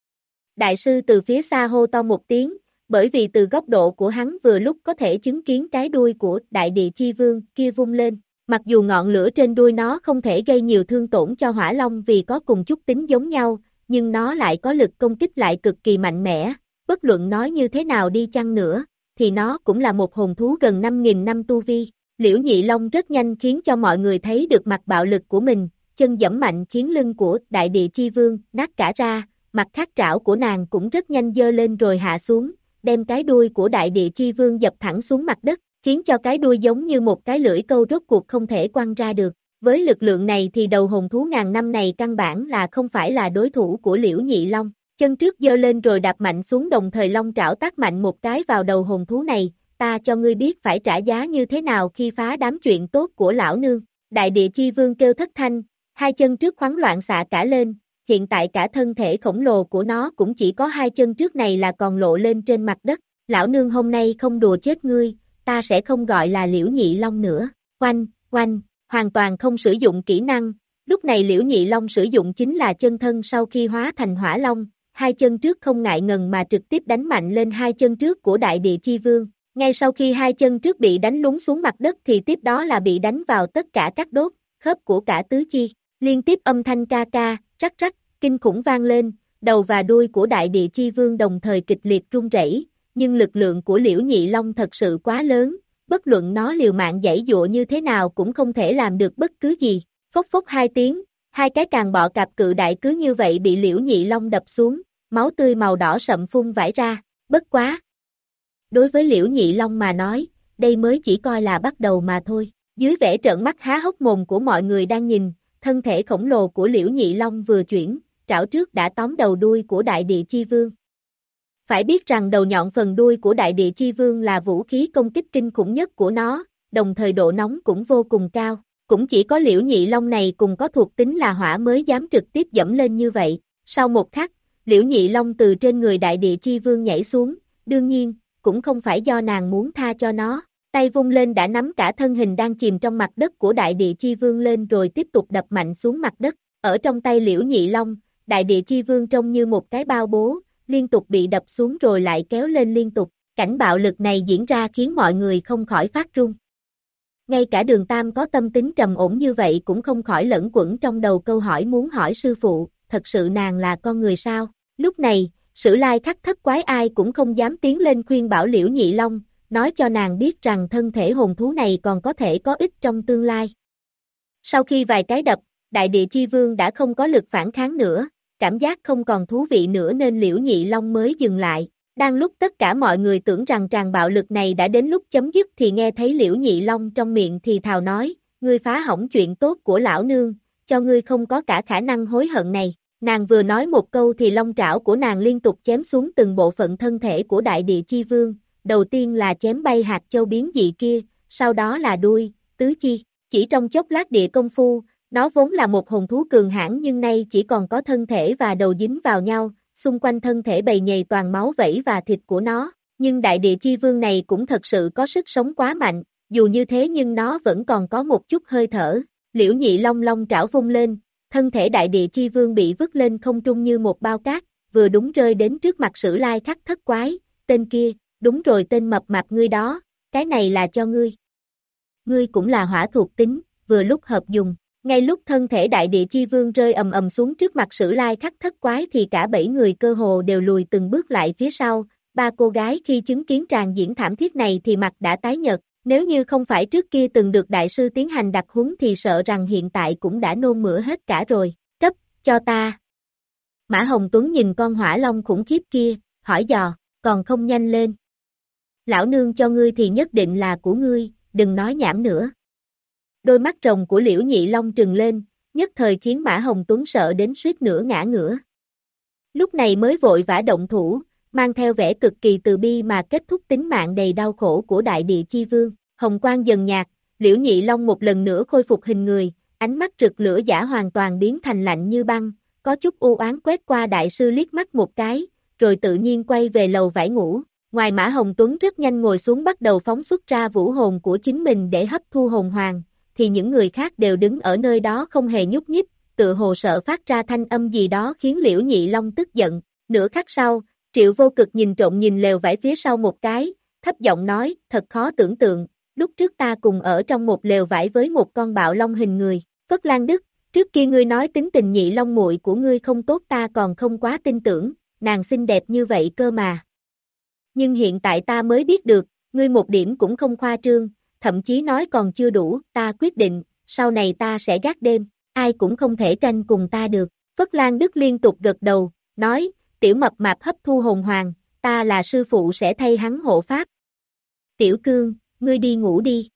Đại sư từ phía xa hô to một tiếng, bởi vì từ góc độ của hắn vừa lúc có thể chứng kiến cái đuôi của Đại Địa Chi Vương kia vung lên. Mặc dù ngọn lửa trên đuôi nó không thể gây nhiều thương tổn cho hỏa long vì có cùng chút tính giống nhau, nhưng nó lại có lực công kích lại cực kỳ mạnh mẽ, bất luận nói như thế nào đi chăng nữa, thì nó cũng là một hồn thú gần năm nghìn năm tu vi. Liễu Nhị Long rất nhanh khiến cho mọi người thấy được mặt bạo lực của mình, chân giẫm mạnh khiến lưng của Đại Địa Chi Vương nát cả ra, mặt khác trảo của nàng cũng rất nhanh giơ lên rồi hạ xuống, đem cái đuôi của Đại Địa Chi Vương dập thẳng xuống mặt đất, khiến cho cái đuôi giống như một cái lưỡi câu rốt cuộc không thể quăng ra được. Với lực lượng này thì đầu hồn thú ngàn năm này căn bản là không phải là đối thủ của Liễu Nhị Long. Chân trước giơ lên rồi đạp mạnh xuống, đồng thời long trảo tác mạnh một cái vào đầu hồn thú này, ta cho ngươi biết phải trả giá như thế nào khi phá đám chuyện tốt của lão nương. Đại Địa Chi Vương kêu thất thanh, hai chân trước khoáng loạn xạ cả lên, hiện tại cả thân thể khổng lồ của nó cũng chỉ có hai chân trước này là còn lộ lên trên mặt đất. Lão nương hôm nay không đùa chết ngươi, ta sẽ không gọi là Liễu Nhị Long nữa. Oanh, oanh, hoàn toàn không sử dụng kỹ năng, lúc này Liễu Nhị Long sử dụng chính là chân thân sau khi hóa thành hỏa long, hai chân trước không ngại ngần mà trực tiếp đánh mạnh lên hai chân trước của Đại Địa Chi Vương. Ngay sau khi hai chân trước bị đánh lún xuống mặt đất thì tiếp đó là bị đánh vào tất cả các đốt, khớp của cả tứ chi, liên tiếp âm thanh ca ca, rắc rắc, kinh khủng vang lên, đầu và đuôi của Đại Địa Chi Vương đồng thời kịch liệt rung rẩy. Nhưng lực lượng của Liễu Nhị Long thật sự quá lớn, bất luận nó liều mạng giãy giụa như thế nào cũng không thể làm được bất cứ gì. Phốc phốc hai tiếng, hai cái càng bọ cạp cự đại cứ như vậy bị Liễu Nhị Long đập xuống, máu tươi màu đỏ sậm phun vãi ra, bất quá. Đối với Liễu Nhị Long mà nói, đây mới chỉ coi là bắt đầu mà thôi. Dưới vẻ trợn mắt há hốc mồm của mọi người đang nhìn, thân thể khổng lồ của Liễu Nhị Long vừa chuyển, trảo trước đã tóm đầu đuôi của Đại Địa Chi Vương. Phải biết rằng đầu nhọn phần đuôi của Đại Địa Chi Vương là vũ khí công kích kinh khủng nhất của nó, đồng thời độ nóng cũng vô cùng cao. Cũng chỉ có Liễu Nhị Long này cùng có thuộc tính là hỏa mới dám trực tiếp dẫm lên như vậy. Sau một khắc, Liễu Nhị Long từ trên người Đại Địa Chi Vương nhảy xuống, đương nhiên, cũng không phải do nàng muốn tha cho nó. Tay vung lên đã nắm cả thân hình đang chìm trong mặt đất của Đại Địa Chi Vương lên rồi tiếp tục đập mạnh xuống mặt đất. Ở trong tay Liễu Nhị Long, Đại Địa Chi Vương trông như một cái bao bố, liên tục bị đập xuống rồi lại kéo lên liên tục. Cảnh bạo lực này diễn ra khiến mọi người không khỏi phát run. Ngay cả Đường Tam có tâm tính trầm ổn như vậy cũng không khỏi lẫn quẩn trong đầu câu hỏi muốn hỏi sư phụ, thật sự nàng là con người sao? Lúc này, Sử Lai Khắc thất quái ai cũng không dám tiến lên khuyên bảo Liễu Nhị Long, nói cho nàng biết rằng thân thể hồn thú này còn có thể có ích trong tương lai. Sau khi vài cái đập, Đại Địa Chi Vương đã không có lực phản kháng nữa, cảm giác không còn thú vị nữa nên Liễu Nhị Long mới dừng lại. Đang lúc tất cả mọi người tưởng rằng tràng bạo lực này đã đến lúc chấm dứt thì nghe thấy Liễu Nhị Long trong miệng thì thào nói, ngươi phá hỏng chuyện tốt của lão nương, cho ngươi không có cả khả năng hối hận này. Nàng vừa nói một câu thì long trảo của nàng liên tục chém xuống từng bộ phận thân thể của Đại Địa Chi Vương, đầu tiên là chém bay hạt châu biến dị kia, sau đó là đuôi, tứ chi, chỉ trong chốc lát địa công phu, nó vốn là một hồn thú cường hãn nhưng nay chỉ còn có thân thể và đầu dính vào nhau, xung quanh thân thể bầy nhầy toàn máu vẩy và thịt của nó, nhưng Đại Địa Chi Vương này cũng thật sự có sức sống quá mạnh, dù như thế nhưng nó vẫn còn có một chút hơi thở. Liễu Nhị Long long trảo vung lên, thân thể Đại Địa Chi Vương bị vứt lên không trung như một bao cát, vừa đúng rơi đến trước mặt Sử Lai Khắc thất quái, tên kia, đúng rồi tên mập mạp ngươi đó, cái này là cho ngươi. Ngươi cũng là hỏa thuộc tính, vừa lúc hợp dùng. Ngay lúc thân thể Đại Địa Chi Vương rơi ầm ầm xuống trước mặt Sử Lai Khắc thất quái thì cả bảy người cơ hồ đều lùi từng bước lại phía sau, ba cô gái khi chứng kiến tràng diễn thảm thiết này thì mặt đã tái nhợt, nếu như không phải trước kia từng được đại sư tiến hành đặc huấn thì sợ rằng hiện tại cũng đã nôn mửa hết cả rồi, cấp, cho ta. Mã Hồng Tuấn nhìn con hỏa long khủng khiếp kia, hỏi dò, còn không nhanh lên. Lão nương cho ngươi thì nhất định là của ngươi, đừng nói nhảm nữa. Đôi mắt rồng của Liễu Nhị Long trừng lên, nhất thời khiến Mã Hồng Tuấn sợ đến suýt nữa ngã ngửa. Lúc này mới vội vã động thủ, mang theo vẻ cực kỳ từ bi mà kết thúc tính mạng đầy đau khổ của Đại Địa Chi Vương. Hồng quang dần nhạt, Liễu Nhị Long một lần nữa khôi phục hình người, ánh mắt rực lửa giả hoàn toàn biến thành lạnh như băng, có chút u oán quét qua đại sư liếc mắt một cái, rồi tự nhiên quay về lầu vải ngủ. Ngoài Mã Hồng Tuấn rất nhanh ngồi xuống bắt đầu phóng xuất ra vũ hồn của chính mình để hấp thu hồn hoàng, thì những người khác đều đứng ở nơi đó không hề nhúc nhích, tự hồ sợ phát ra thanh âm gì đó khiến Liễu Nhị Long tức giận. Nửa khắc sau, Triệu Vô Cực nhìn trộm nhìn lều vải phía sau một cái, thấp giọng nói, thật khó tưởng tượng, lúc trước ta cùng ở trong một lều vải với một con bạo long hình người. Phất Lan Đức, trước kia ngươi nói tính tình Nhị Long muội của ngươi không tốt ta còn không quá tin tưởng, nàng xinh đẹp như vậy cơ mà. Nhưng hiện tại ta mới biết được, ngươi một điểm cũng không khoa trương, thậm chí nói còn chưa đủ, ta quyết định, sau này ta sẽ gác đêm, ai cũng không thể tranh cùng ta được. Phất Lan Đức liên tục gật đầu, nói, tiểu mập mạp hấp thu hồn hoàng, ta là sư phụ sẽ thay hắn hộ pháp. Tiểu Cương, ngươi đi ngủ đi.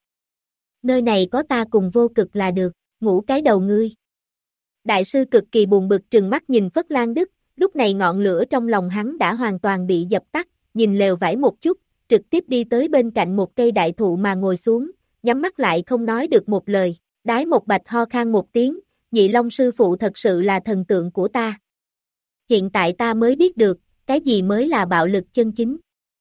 Nơi này có ta cùng Vô Cực là được, ngủ cái đầu ngươi. Đại sư cực kỳ buồn bực trừng mắt nhìn Phất Lan Đức, lúc này ngọn lửa trong lòng hắn đã hoàn toàn bị dập tắt, nhìn lều vải một chút, trực tiếp đi tới bên cạnh một cây đại thụ mà ngồi xuống, nhắm mắt lại không nói được một lời, đái một bạch ho khan một tiếng, Nhị Long sư phụ thật sự là thần tượng của ta. Hiện tại ta mới biết được, cái gì mới là bạo lực chân chính.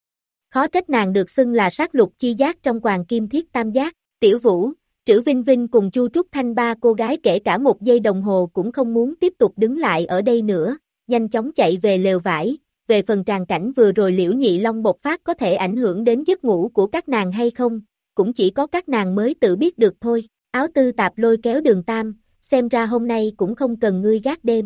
Khó trách nàng được xưng là sát lục chi giác trong Hoàng Kim Thiết Tam Giác. Tiểu Vũ, Trữ Vinh Vinh cùng Chu Trúc Thanh ba cô gái kể cả một giây đồng hồ cũng không muốn tiếp tục đứng lại ở đây nữa, nhanh chóng chạy về lều vải. Về phần tràng cảnh vừa rồi Liễu Nhị Long bộc phát có thể ảnh hưởng đến giấc ngủ của các nàng hay không, cũng chỉ có các nàng mới tự biết được thôi. Áo Tư Tạp lôi kéo Đường Tam, xem ra hôm nay cũng không cần ngươi gác đêm.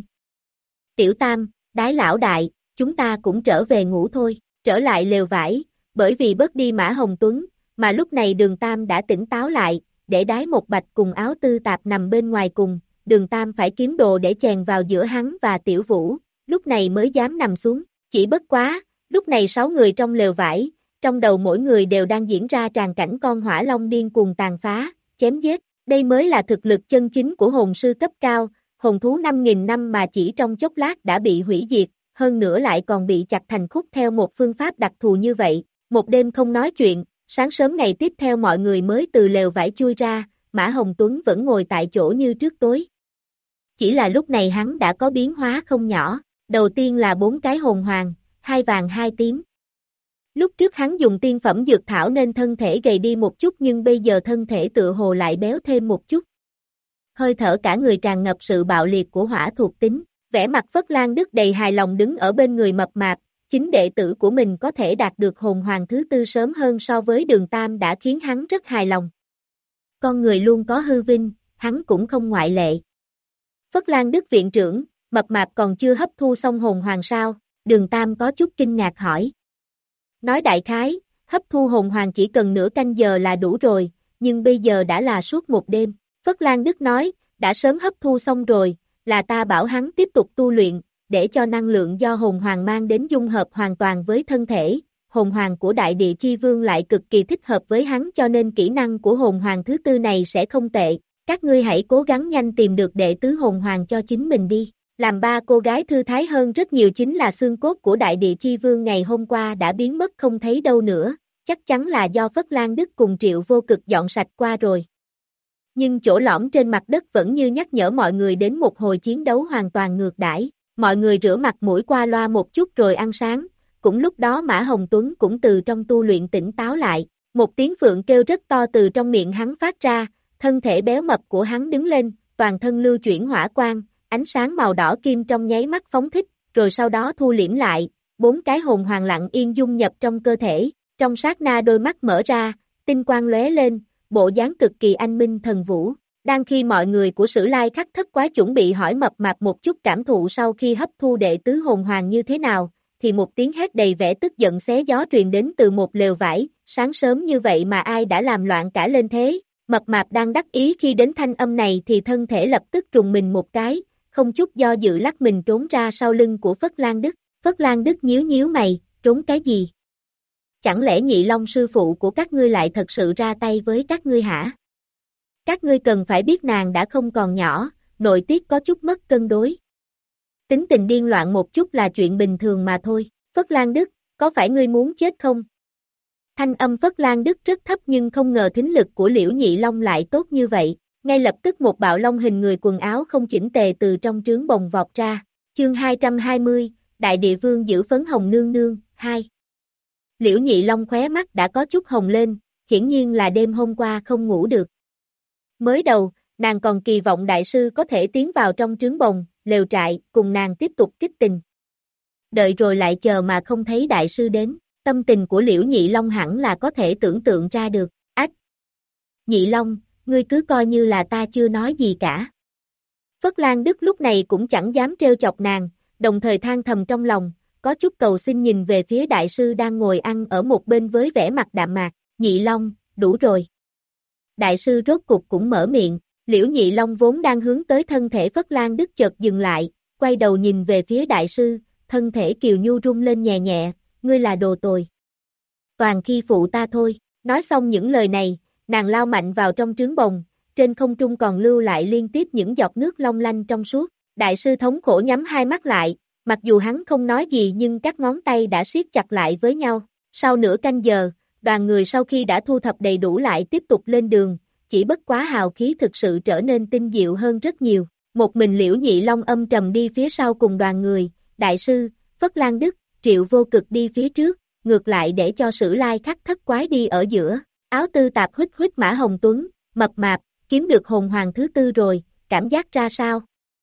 Tiểu Tam, Đái lão đại, chúng ta cũng trở về ngủ thôi, trở lại lều vải, bởi vì bớt đi Mã Hồng Tuấn, mà lúc này Đường Tam đã tỉnh táo lại, để Đái một bạch cùng Áo Tư Tạp nằm bên ngoài cùng, Đường Tam phải kiếm đồ để chèn vào giữa hắn và Tiểu Vũ, lúc này mới dám nằm xuống. Chỉ bất quá, lúc này sáu người trong lều vải, trong đầu mỗi người đều đang diễn ra tràng cảnh con hỏa long điên cuồng tàn phá, chém giết, đây mới là thực lực chân chính của hồn sư cấp cao, hồn thú năm nghìn năm mà chỉ trong chốc lát đã bị hủy diệt, hơn nữa lại còn bị chặt thành khúc theo một phương pháp đặc thù như vậy. Một đêm không nói chuyện, sáng sớm ngày tiếp theo mọi người mới từ lều vải chui ra, Mã Hồng Tuấn vẫn ngồi tại chỗ như trước tối. Chỉ là lúc này hắn đã có biến hóa không nhỏ. Đầu tiên là bốn cái hồn hoàng, hai vàng hai tím. Lúc trước hắn dùng tiên phẩm dược thảo nên thân thể gầy đi một chút nhưng bây giờ thân thể tựa hồ lại béo thêm một chút. Hơi thở cả người tràn ngập sự bạo liệt của hỏa thuộc tính, vẻ mặt Phất Lan Đức đầy hài lòng đứng ở bên người mập mạp, chính đệ tử của mình có thể đạt được hồn hoàng thứ tư sớm hơn so với Đường Tam đã khiến hắn rất hài lòng. Con người luôn có hư vinh, hắn cũng không ngoại lệ. Phất Lan Đức viện trưởng, Mập mạp còn chưa hấp thu xong hồn hoàng sao? Đường Tam có chút kinh ngạc hỏi. Nói đại khái, hấp thu hồn hoàng chỉ cần nửa canh giờ là đủ rồi, nhưng bây giờ đã là suốt một đêm. Phất Lan Đức nói, đã sớm hấp thu xong rồi, là ta bảo hắn tiếp tục tu luyện, để cho năng lượng do hồn hoàng mang đến dung hợp hoàn toàn với thân thể. Hồn hoàng của Đại Địa Chi Vương lại cực kỳ thích hợp với hắn cho nên kỹ năng của hồn hoàng thứ tư này sẽ không tệ. Các ngươi hãy cố gắng nhanh tìm được đệ tứ hồn hoàng cho chính mình đi. Làm ba cô gái thư thái hơn rất nhiều chính là xương cốt của Đại Địa Chi Vương ngày hôm qua đã biến mất không thấy đâu nữa, chắc chắn là do Phất Lan Đức cùng Triệu Vô Cực dọn sạch qua rồi. Nhưng chỗ lõm trên mặt đất vẫn như nhắc nhở mọi người đến một hồi chiến đấu hoàn toàn ngược đãi. Mọi người rửa mặt mũi qua loa một chút rồi ăn sáng, cũng lúc đó Mã Hồng Tuấn cũng từ trong tu luyện tỉnh táo lại, một tiếng phượng kêu rất to từ trong miệng hắn phát ra, thân thể béo mập của hắn đứng lên, toàn thân lưu chuyển hỏa quang, ánh sáng màu đỏ kim trong nháy mắt phóng thích, rồi sau đó thu liễm lại, bốn cái hồn hoàng lặng yên dung nhập trong cơ thể, trong sát na đôi mắt mở ra, tinh quang lóe lên, bộ dáng cực kỳ anh minh thần vũ. Đang khi mọi người của Sử Lai Khắc Thất Quái chuẩn bị hỏi mập mạp một chút cảm thụ sau khi hấp thu đệ tứ hồn hoàng như thế nào, thì một tiếng hét đầy vẻ tức giận xé gió truyền đến từ một lều vải, sáng sớm như vậy mà ai đã làm loạn cả lên thế. Mập mạp đang đắc ý khi đến thanh âm này thì thân thể lập tức trùng mình một cái, không chút do dự lắc mình trốn ra sau lưng của Phất Lan Đức. Phất Lan Đức nhíu nhíu mày, trốn cái gì? Chẳng lẽ Nhị Long sư phụ của các ngươi lại thật sự ra tay với các ngươi hả? Các ngươi cần phải biết nàng đã không còn nhỏ, nội tiết có chút mất cân đối. Tính tình điên loạn một chút là chuyện bình thường mà thôi. Phất Lan Đức, có phải ngươi muốn chết không? Thanh âm Phất Lan Đức rất thấp nhưng không ngờ thính lực của Liễu Nhị Long lại tốt như vậy. Ngay lập tức một bạo long hình người quần áo không chỉnh tề từ trong trướng bồng vọt ra. Chương hai trăm hai mươi, Đại Địa Vương giữ phấn hồng nương nương, hai. Liễu Nhị Long khóe mắt đã có chút hồng lên, hiển nhiên là đêm hôm qua không ngủ được. Mới đầu, nàng còn kỳ vọng đại sư có thể tiến vào trong trướng bồng, lều trại, cùng nàng tiếp tục kích tình. Đợi rồi lại chờ mà không thấy đại sư đến, tâm tình của Liễu Nhị Long hẳn là có thể tưởng tượng ra được. Ách! Nhị Long, ngươi cứ coi như là ta chưa nói gì cả. Phất Lan Đức lúc này cũng chẳng dám trêu chọc nàng, đồng thời than thầm trong lòng, có chút cầu xin nhìn về phía đại sư đang ngồi ăn ở một bên với vẻ mặt đạm mạc. Nhị Long, đủ rồi. Đại sư rốt cục cũng mở miệng, Liễu Nhị Long vốn đang hướng tới thân thể Phất Lan Đức chợt dừng lại, quay đầu nhìn về phía đại sư, thân thể Kiều Nhu rung lên nhẹ nhẹ, ngươi là đồ tồi. Toàn khi phụ ta thôi, nói xong những lời này, nàng lao mạnh vào trong trướng bồng, trên không trung còn lưu lại liên tiếp những giọt nước long lanh trong suốt, đại sư thống khổ nhắm hai mắt lại, mặc dù hắn không nói gì nhưng các ngón tay đã siết chặt lại với nhau, sau nửa canh giờ, đoàn người sau khi đã thu thập đầy đủ lại tiếp tục lên đường, chỉ bất quá hào khí thực sự trở nên tinh diệu hơn rất nhiều. Một mình Liễu Nhị Long âm trầm đi phía sau cùng đoàn người, đại sư, Phất Lan Đức, Triệu Vô Cực đi phía trước, ngược lại để cho Sử Lai Khắc Thất Quái đi ở giữa. Áo tư tạp huýt huýt Mã Hồng Tuấn, mập mạp, kiếm được hồn hoàng thứ tư rồi, cảm giác ra sao?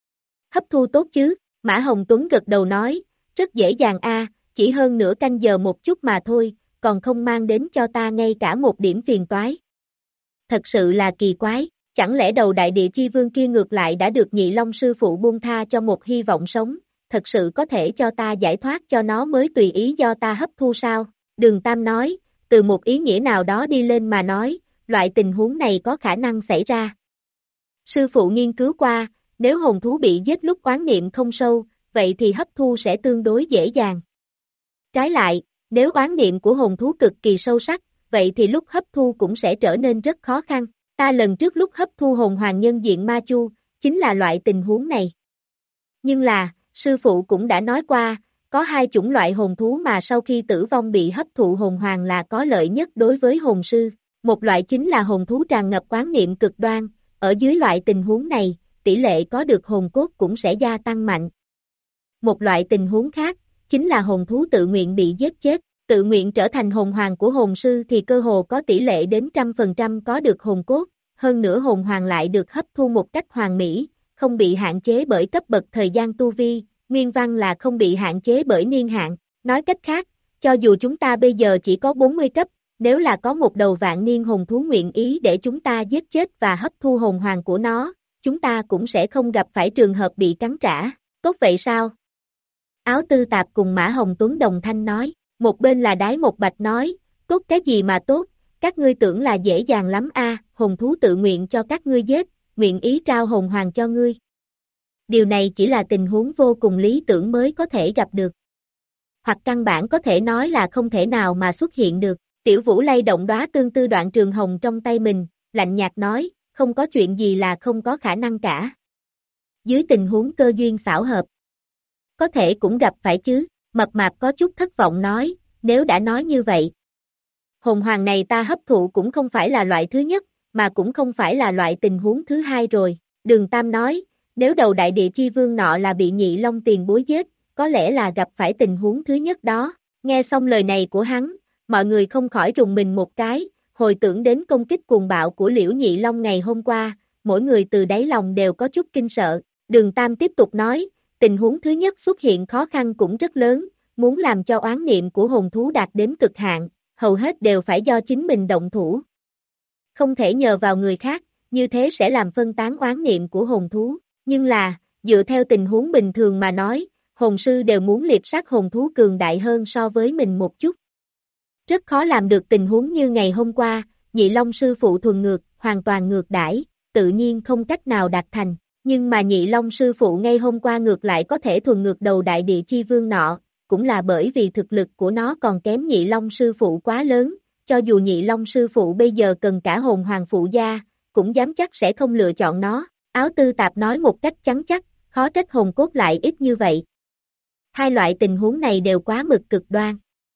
Hấp thu tốt chứ? Mã Hồng Tuấn gật đầu nói, rất dễ dàng a, chỉ hơn nửa canh giờ một chút mà thôi, còn không mang đến cho ta ngay cả một điểm phiền toái. Thật sự là kỳ quái, chẳng lẽ đầu Đại Địa Chi Vương kia ngược lại đã được Nhị Long sư phụ buông tha cho một hy vọng sống, thật sự có thể cho ta giải thoát cho nó mới tùy ý do ta hấp thu sao? Đường Tam nói, từ một ý nghĩa nào đó đi lên mà nói, loại tình huống này có khả năng xảy ra. Sư phụ nghiên cứu qua, nếu hồn thú bị giết lúc oán niệm không sâu, vậy thì hấp thu sẽ tương đối dễ dàng. Trái lại, nếu oán niệm của hồn thú cực kỳ sâu sắc, vậy thì lúc hấp thu cũng sẽ trở nên rất khó khăn. Ta lần trước lúc hấp thu hồn hoàng nhân diện ma chu, chính là loại tình huống này. Nhưng là, sư phụ cũng đã nói qua, có hai chủng loại hồn thú mà sau khi tử vong bị hấp thụ hồn hoàng là có lợi nhất đối với hồn sư. Một loại chính là hồn thú tràn ngập oán niệm cực đoan, ở dưới loại tình huống này, tỷ lệ có được hồn cốt cũng sẽ gia tăng mạnh. Một loại tình huống khác, chính là hồn thú tự nguyện bị giết chết, tự nguyện trở thành hồn hoàng của hồn sư thì cơ hồ có tỷ lệ đến trăm phần trăm có được hồn cốt, hơn nữa hồn hoàng lại được hấp thu một cách hoàn mỹ, không bị hạn chế bởi cấp bậc thời gian tu vi, nguyên văn là không bị hạn chế bởi niên hạn. Nói cách khác, cho dù chúng ta bây giờ chỉ có bốn mươi cấp, nếu là có một đầu vạn niên hồn thú nguyện ý để chúng ta giết chết và hấp thu hồn hoàng của nó, chúng ta cũng sẽ không gặp phải trường hợp bị cắn trả. Tốt vậy sao? Áo Tư Tạp cùng Mã Hồng Tuấn đồng thanh nói, một bên là Đái Một Bạch nói, tốt cái gì mà tốt, các ngươi tưởng là dễ dàng lắm a, hồn thú tự nguyện cho các ngươi giết, nguyện ý trao hồn hoàng cho ngươi. Điều này chỉ là tình huống vô cùng lý tưởng mới có thể gặp được. Hoặc căn bản có thể nói là không thể nào mà xuất hiện được. Tiểu Vũ lay động đóa tương tư đoạn trường hồng trong tay mình, lạnh nhạt nói, không có chuyện gì là không có khả năng cả. Dưới tình huống cơ duyên xảo hợp, có thể cũng gặp phải chứ, Mập Mạp có chút thất vọng nói, nếu đã nói như vậy. Hồn hoàng này ta hấp thụ cũng không phải là loại thứ nhất, mà cũng không phải là loại tình huống thứ hai rồi. Đường Tam nói, nếu đầu đại địa chi vương nọ là bị Nhị Long tiền bối giết, có lẽ là gặp phải tình huống thứ nhất đó. Nghe xong lời này của hắn, mọi người không khỏi rùng mình một cái, hồi tưởng đến công kích cuồng bạo của Liễu Nhị Long ngày hôm qua, mỗi người từ đáy lòng đều có chút kinh sợ. Đường Tam tiếp tục nói, tình huống thứ nhất xuất hiện khó khăn cũng rất lớn, muốn làm cho oán niệm của hồn thú đạt đến cực hạn, hầu hết đều phải do chính mình động thủ. Không thể nhờ vào người khác, như thế sẽ làm phân tán oán niệm của hồn thú, nhưng là, dựa theo tình huống bình thường mà nói, hồn sư đều muốn liệp sát hồn thú cường đại hơn so với mình một chút. Rất khó làm được tình huống như ngày hôm qua, Nhị Long sư phụ thuần ngược, hoàn toàn ngược đãi, tự nhiên không cách nào đạt thành, nhưng mà Nhị Long sư phụ ngay hôm qua ngược lại có thể thuần ngược đầu đại địa chi vương nọ, cũng là bởi vì thực lực của nó còn kém Nhị Long sư phụ quá lớn, cho dù Nhị Long sư phụ bây giờ cần cả hồn hoàng phụ gia, cũng dám chắc sẽ không lựa chọn nó. Áo Tư Tạp nói một cách chắn chắc, khó trách hồn cốt lại ít như vậy. Hai loại tình huống này đều quá mực cực đoan.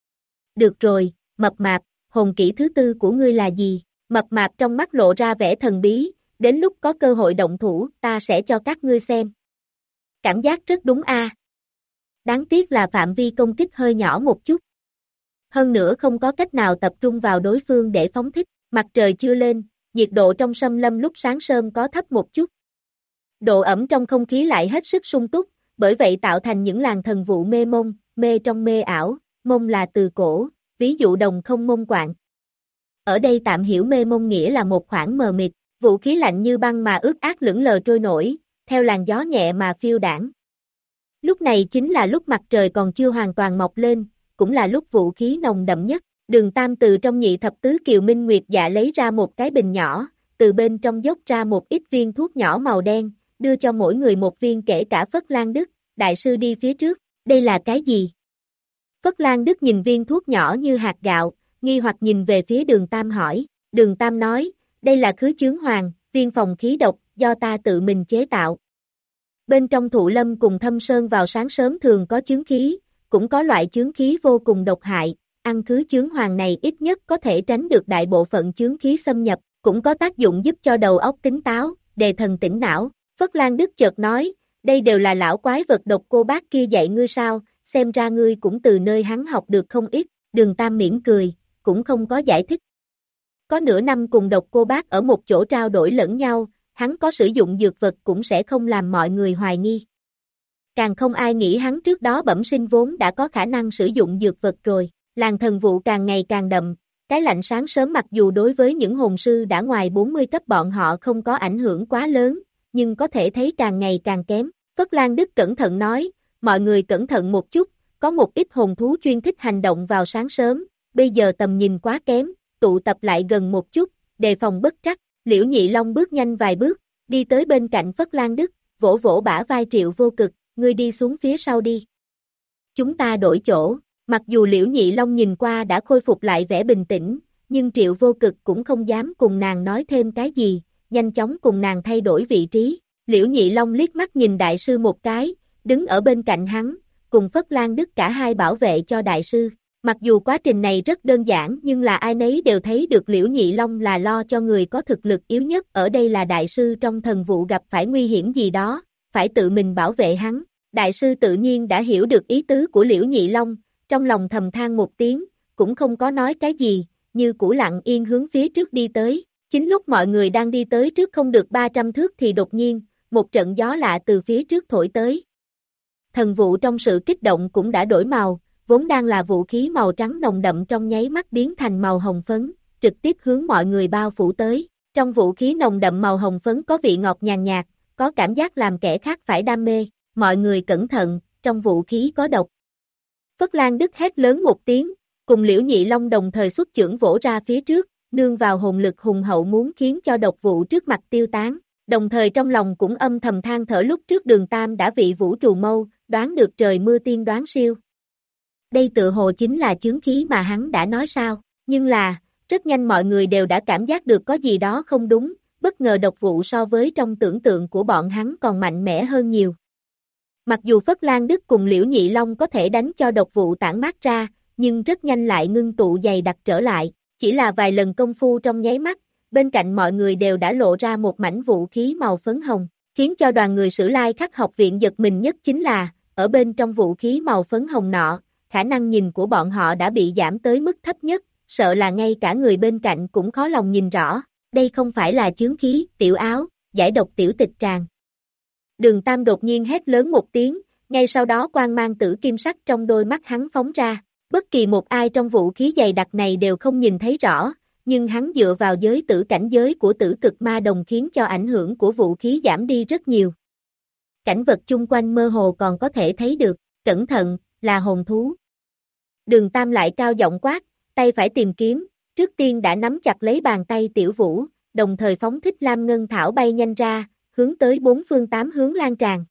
Được rồi, Mập Mạp, hồn kỹ thứ tư của ngươi là gì? Mập Mạp trong mắt lộ ra vẻ thần bí, đến lúc có cơ hội động thủ, ta sẽ cho các ngươi xem. Cảm giác rất đúng a. Đáng tiếc là phạm vi công kích hơi nhỏ một chút. Hơn nữa không có cách nào tập trung vào đối phương để phóng thích, mặt trời chưa lên, nhiệt độ trong xâm lâm lúc sáng sớm có thấp một chút. Độ ẩm trong không khí lại hết sức sung túc, bởi vậy tạo thành những làn thần vụ mê mông, mê trong mê ảo, mông là từ cổ, ví dụ đồng không mông quạng. Ở đây tạm hiểu mê mông nghĩa là một khoảng mờ mịt, vũ khí lạnh như băng mà ướt át lững lờ trôi nổi, theo làn gió nhẹ mà phiêu đãng. Lúc này chính là lúc mặt trời còn chưa hoàn toàn mọc lên, cũng là lúc vũ khí nồng đậm nhất. Đường Tam từ trong nhị thập tứ kiều minh nguyệt dạ lấy ra một cái bình nhỏ, từ bên trong dốc ra một ít viên thuốc nhỏ màu đen, đưa cho mỗi người một viên kể cả Phất Lan Đức, đại sư đi phía trước, đây là cái gì? Phất Lan Đức nhìn viên thuốc nhỏ như hạt gạo, nghi hoặc nhìn về phía Đường Tam hỏi, Đường Tam nói, đây là khứ chướng hoàng, viên phòng khí độc, do ta tự mình chế tạo. Bên trong Thụ Lâm cùng Thâm Sơn vào sáng sớm thường có chướng khí, cũng có loại chướng khí vô cùng độc hại, ăn khứ chướng hoàng này ít nhất có thể tránh được đại bộ phận chướng khí xâm nhập, cũng có tác dụng giúp cho đầu óc tỉnh táo, đề thần tỉnh não. Phất Lan Đức chợt nói, đây đều là lão quái vật độc cô bác kia dạy ngươi sao, xem ra ngươi cũng từ nơi hắn học được không ít. Đường Tam mỉm cười, cũng không có giải thích. Có nửa năm cùng độc cô bác ở một chỗ trao đổi lẫn nhau, hắn có sử dụng dược vật cũng sẽ không làm mọi người hoài nghi. Càng không ai nghĩ hắn trước đó bẩm sinh vốn đã có khả năng sử dụng dược vật rồi. Làn thần vụ càng ngày càng đậm, cái lạnh sáng sớm mặc dù đối với những hồn sư đã ngoài bốn mươi cấp bọn họ không có ảnh hưởng quá lớn, nhưng có thể thấy càng ngày càng kém. Phất Lan Đức cẩn thận nói, mọi người cẩn thận một chút, có một ít hồn thú chuyên thích hành động vào sáng sớm, bây giờ tầm nhìn quá kém, tụ tập lại gần một chút, đề phòng bất trắc. Liễu Nhị Long bước nhanh vài bước, đi tới bên cạnh Phất Lan Đức, vỗ vỗ bả vai Triệu Vô Cực, ngươi đi xuống phía sau đi. Chúng ta đổi chỗ. Mặc dù Liễu Nhị Long nhìn qua đã khôi phục lại vẻ bình tĩnh, nhưng Triệu Vô Cực cũng không dám cùng nàng nói thêm cái gì, nhanh chóng cùng nàng thay đổi vị trí. Liễu Nhị Long liếc mắt nhìn đại sư một cái, đứng ở bên cạnh hắn, cùng Phất Lan Đức cả hai bảo vệ cho đại sư. Mặc dù quá trình này rất đơn giản nhưng là ai nấy đều thấy được Liễu Nhị Long là lo cho người có thực lực yếu nhất ở đây là đại sư trong thần vụ gặp phải nguy hiểm gì đó, phải tự mình bảo vệ hắn. Đại sư tự nhiên đã hiểu được ý tứ của Liễu Nhị Long, trong lòng thầm than một tiếng, cũng không có nói cái gì, như cũ lặng yên hướng phía trước đi tới. Chính lúc mọi người đang đi tới trước không được ba trăm thước thì đột nhiên, một trận gió lạ từ phía trước thổi tới. Thần vụ trong sự kích động cũng đã đổi màu, vốn đang là vũ khí màu trắng nồng đậm trong nháy mắt biến thành màu hồng phấn, trực tiếp hướng mọi người bao phủ tới. Trong vũ khí nồng đậm màu hồng phấn có vị ngọt nhàn nhạt, có cảm giác làm kẻ khác phải đam mê. mọi người cẩn thận, trong vũ khí có độc. Phất Lan Đức hét lớn một tiếng, cùng Liễu Nhị Long đồng thời xuất chưởng vỗ ra phía trước, nương vào hồn lực hùng hậu muốn khiến cho độc vụ trước mặt tiêu tán, đồng thời trong lòng cũng âm thầm than thở lúc trước Đường Tam đã vị vũ trù mâu, đoán được trời mưa tiên đoán siêu. Đây tự hồ chính là chướng khí mà hắn đã nói sao, nhưng là, rất nhanh mọi người đều đã cảm giác được có gì đó không đúng, bất ngờ độc vụ so với trong tưởng tượng của bọn hắn còn mạnh mẽ hơn nhiều. Mặc dù Phất Lan Đức cùng Liễu Nhị Long có thể đánh cho độc vụ tản mát ra, nhưng rất nhanh lại ngưng tụ dày đặc trở lại, chỉ là vài lần công phu trong nháy mắt, bên cạnh mọi người đều đã lộ ra một mảnh vũ khí màu phấn hồng, khiến cho đoàn người Sử Lai Khắc học viện giật mình nhất chính là, ở bên trong vũ khí màu phấn hồng nọ, khả năng nhìn của bọn họ đã bị giảm tới mức thấp nhất, sợ là ngay cả người bên cạnh cũng khó lòng nhìn rõ, đây không phải là chướng khí, tiểu áo, giải độc tiểu tịch tràng. Đường Tam đột nhiên hét lớn một tiếng, ngay sau đó quang mang tử kim sắc trong đôi mắt hắn phóng ra, bất kỳ một ai trong vũ khí dày đặc này đều không nhìn thấy rõ, nhưng hắn dựa vào giới tử cảnh giới của tử cực ma đồng khiến cho ảnh hưởng của vũ khí giảm đi rất nhiều. Cảnh vật chung quanh mơ hồ còn có thể thấy được, cẩn thận, là hồn thú. Đường Tam lại cao giọng quát, tay phải tìm kiếm, trước tiên đã nắm chặt lấy bàn tay Tiểu Vũ, đồng thời phóng thích Lam Ngân Thảo bay nhanh ra, hướng tới bốn phương tám hướng lan tràn.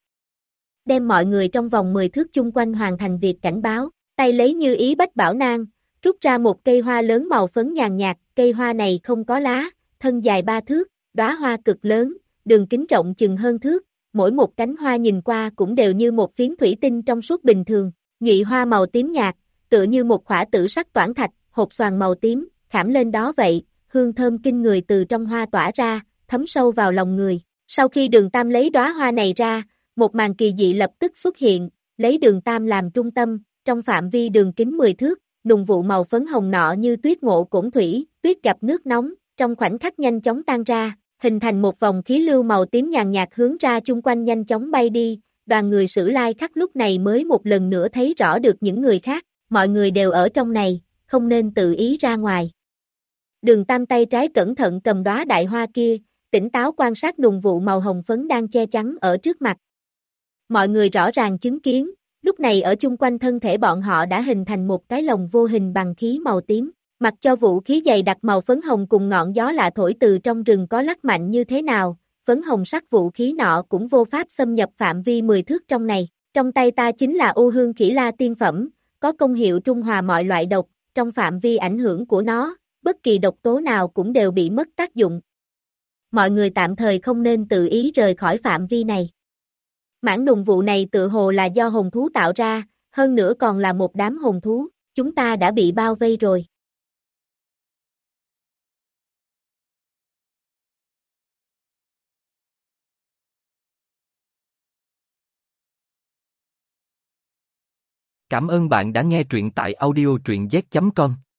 Đem mọi người trong vòng mười thước chung quanh hoàn thành việc cảnh báo, tay lấy như ý bách bảo nang, rút ra một cây hoa lớn màu phấn nhàn nhạt, cây hoa này không có lá, thân dài ba thước, đóa hoa cực lớn, đường kính rộng chừng hơn thước, mỗi một cánh hoa nhìn qua cũng đều như một phiến thủy tinh trong suốt bình thường, nhụy hoa màu tím nhạt, tựa như một khỏa tử sắc toản thạch, hột xoàn màu tím, khảm lên đó vậy, hương thơm kinh người từ trong hoa tỏa ra, thấm sâu vào lòng người. Sau khi Đường Tam lấy đóa hoa này ra, một màn kỳ dị lập tức xuất hiện, lấy Đường Tam làm trung tâm, trong phạm vi đường kính mười thước, nùng vụ màu phấn hồng nọ như tuyết ngộ cổn thủy, tuyết gặp nước nóng, trong khoảnh khắc nhanh chóng tan ra, hình thành một vòng khí lưu màu tím nhàn nhạt hướng ra chung quanh nhanh chóng bay đi, đoàn người Sử Lai Khắc lúc này mới một lần nữa thấy rõ được những người khác, mọi người đều ở trong này, không nên tự ý ra ngoài. Đường Tam tay trái cẩn thận cầm đóa đại hoa kia, tỉnh táo quan sát nùng vụ màu hồng phấn đang che chắn ở trước mặt. Mọi người rõ ràng chứng kiến, lúc này ở chung quanh thân thể bọn họ đã hình thành một cái lồng vô hình bằng khí màu tím, mặc cho vũ khí dày đặc màu phấn hồng cùng ngọn gió lạ thổi từ trong rừng có lắc mạnh như thế nào, phấn hồng sắc vũ khí nọ cũng vô pháp xâm nhập phạm vi mười thước trong này. Trong tay ta chính là U Hương Khỉ La tiên phẩm, có công hiệu trung hòa mọi loại độc, trong phạm vi ảnh hưởng của nó, bất kỳ độc tố nào cũng đều bị mất tác dụng. Mọi người tạm thời không nên tự ý rời khỏi phạm vi này. Mảng nùng vụ này tự hồ là do hồn thú tạo ra, hơn nữa còn là một đám hồn thú, chúng ta đã bị bao vây rồi. Cảm ơn bạn đã nghe truyện tại audio truyện z chấm com.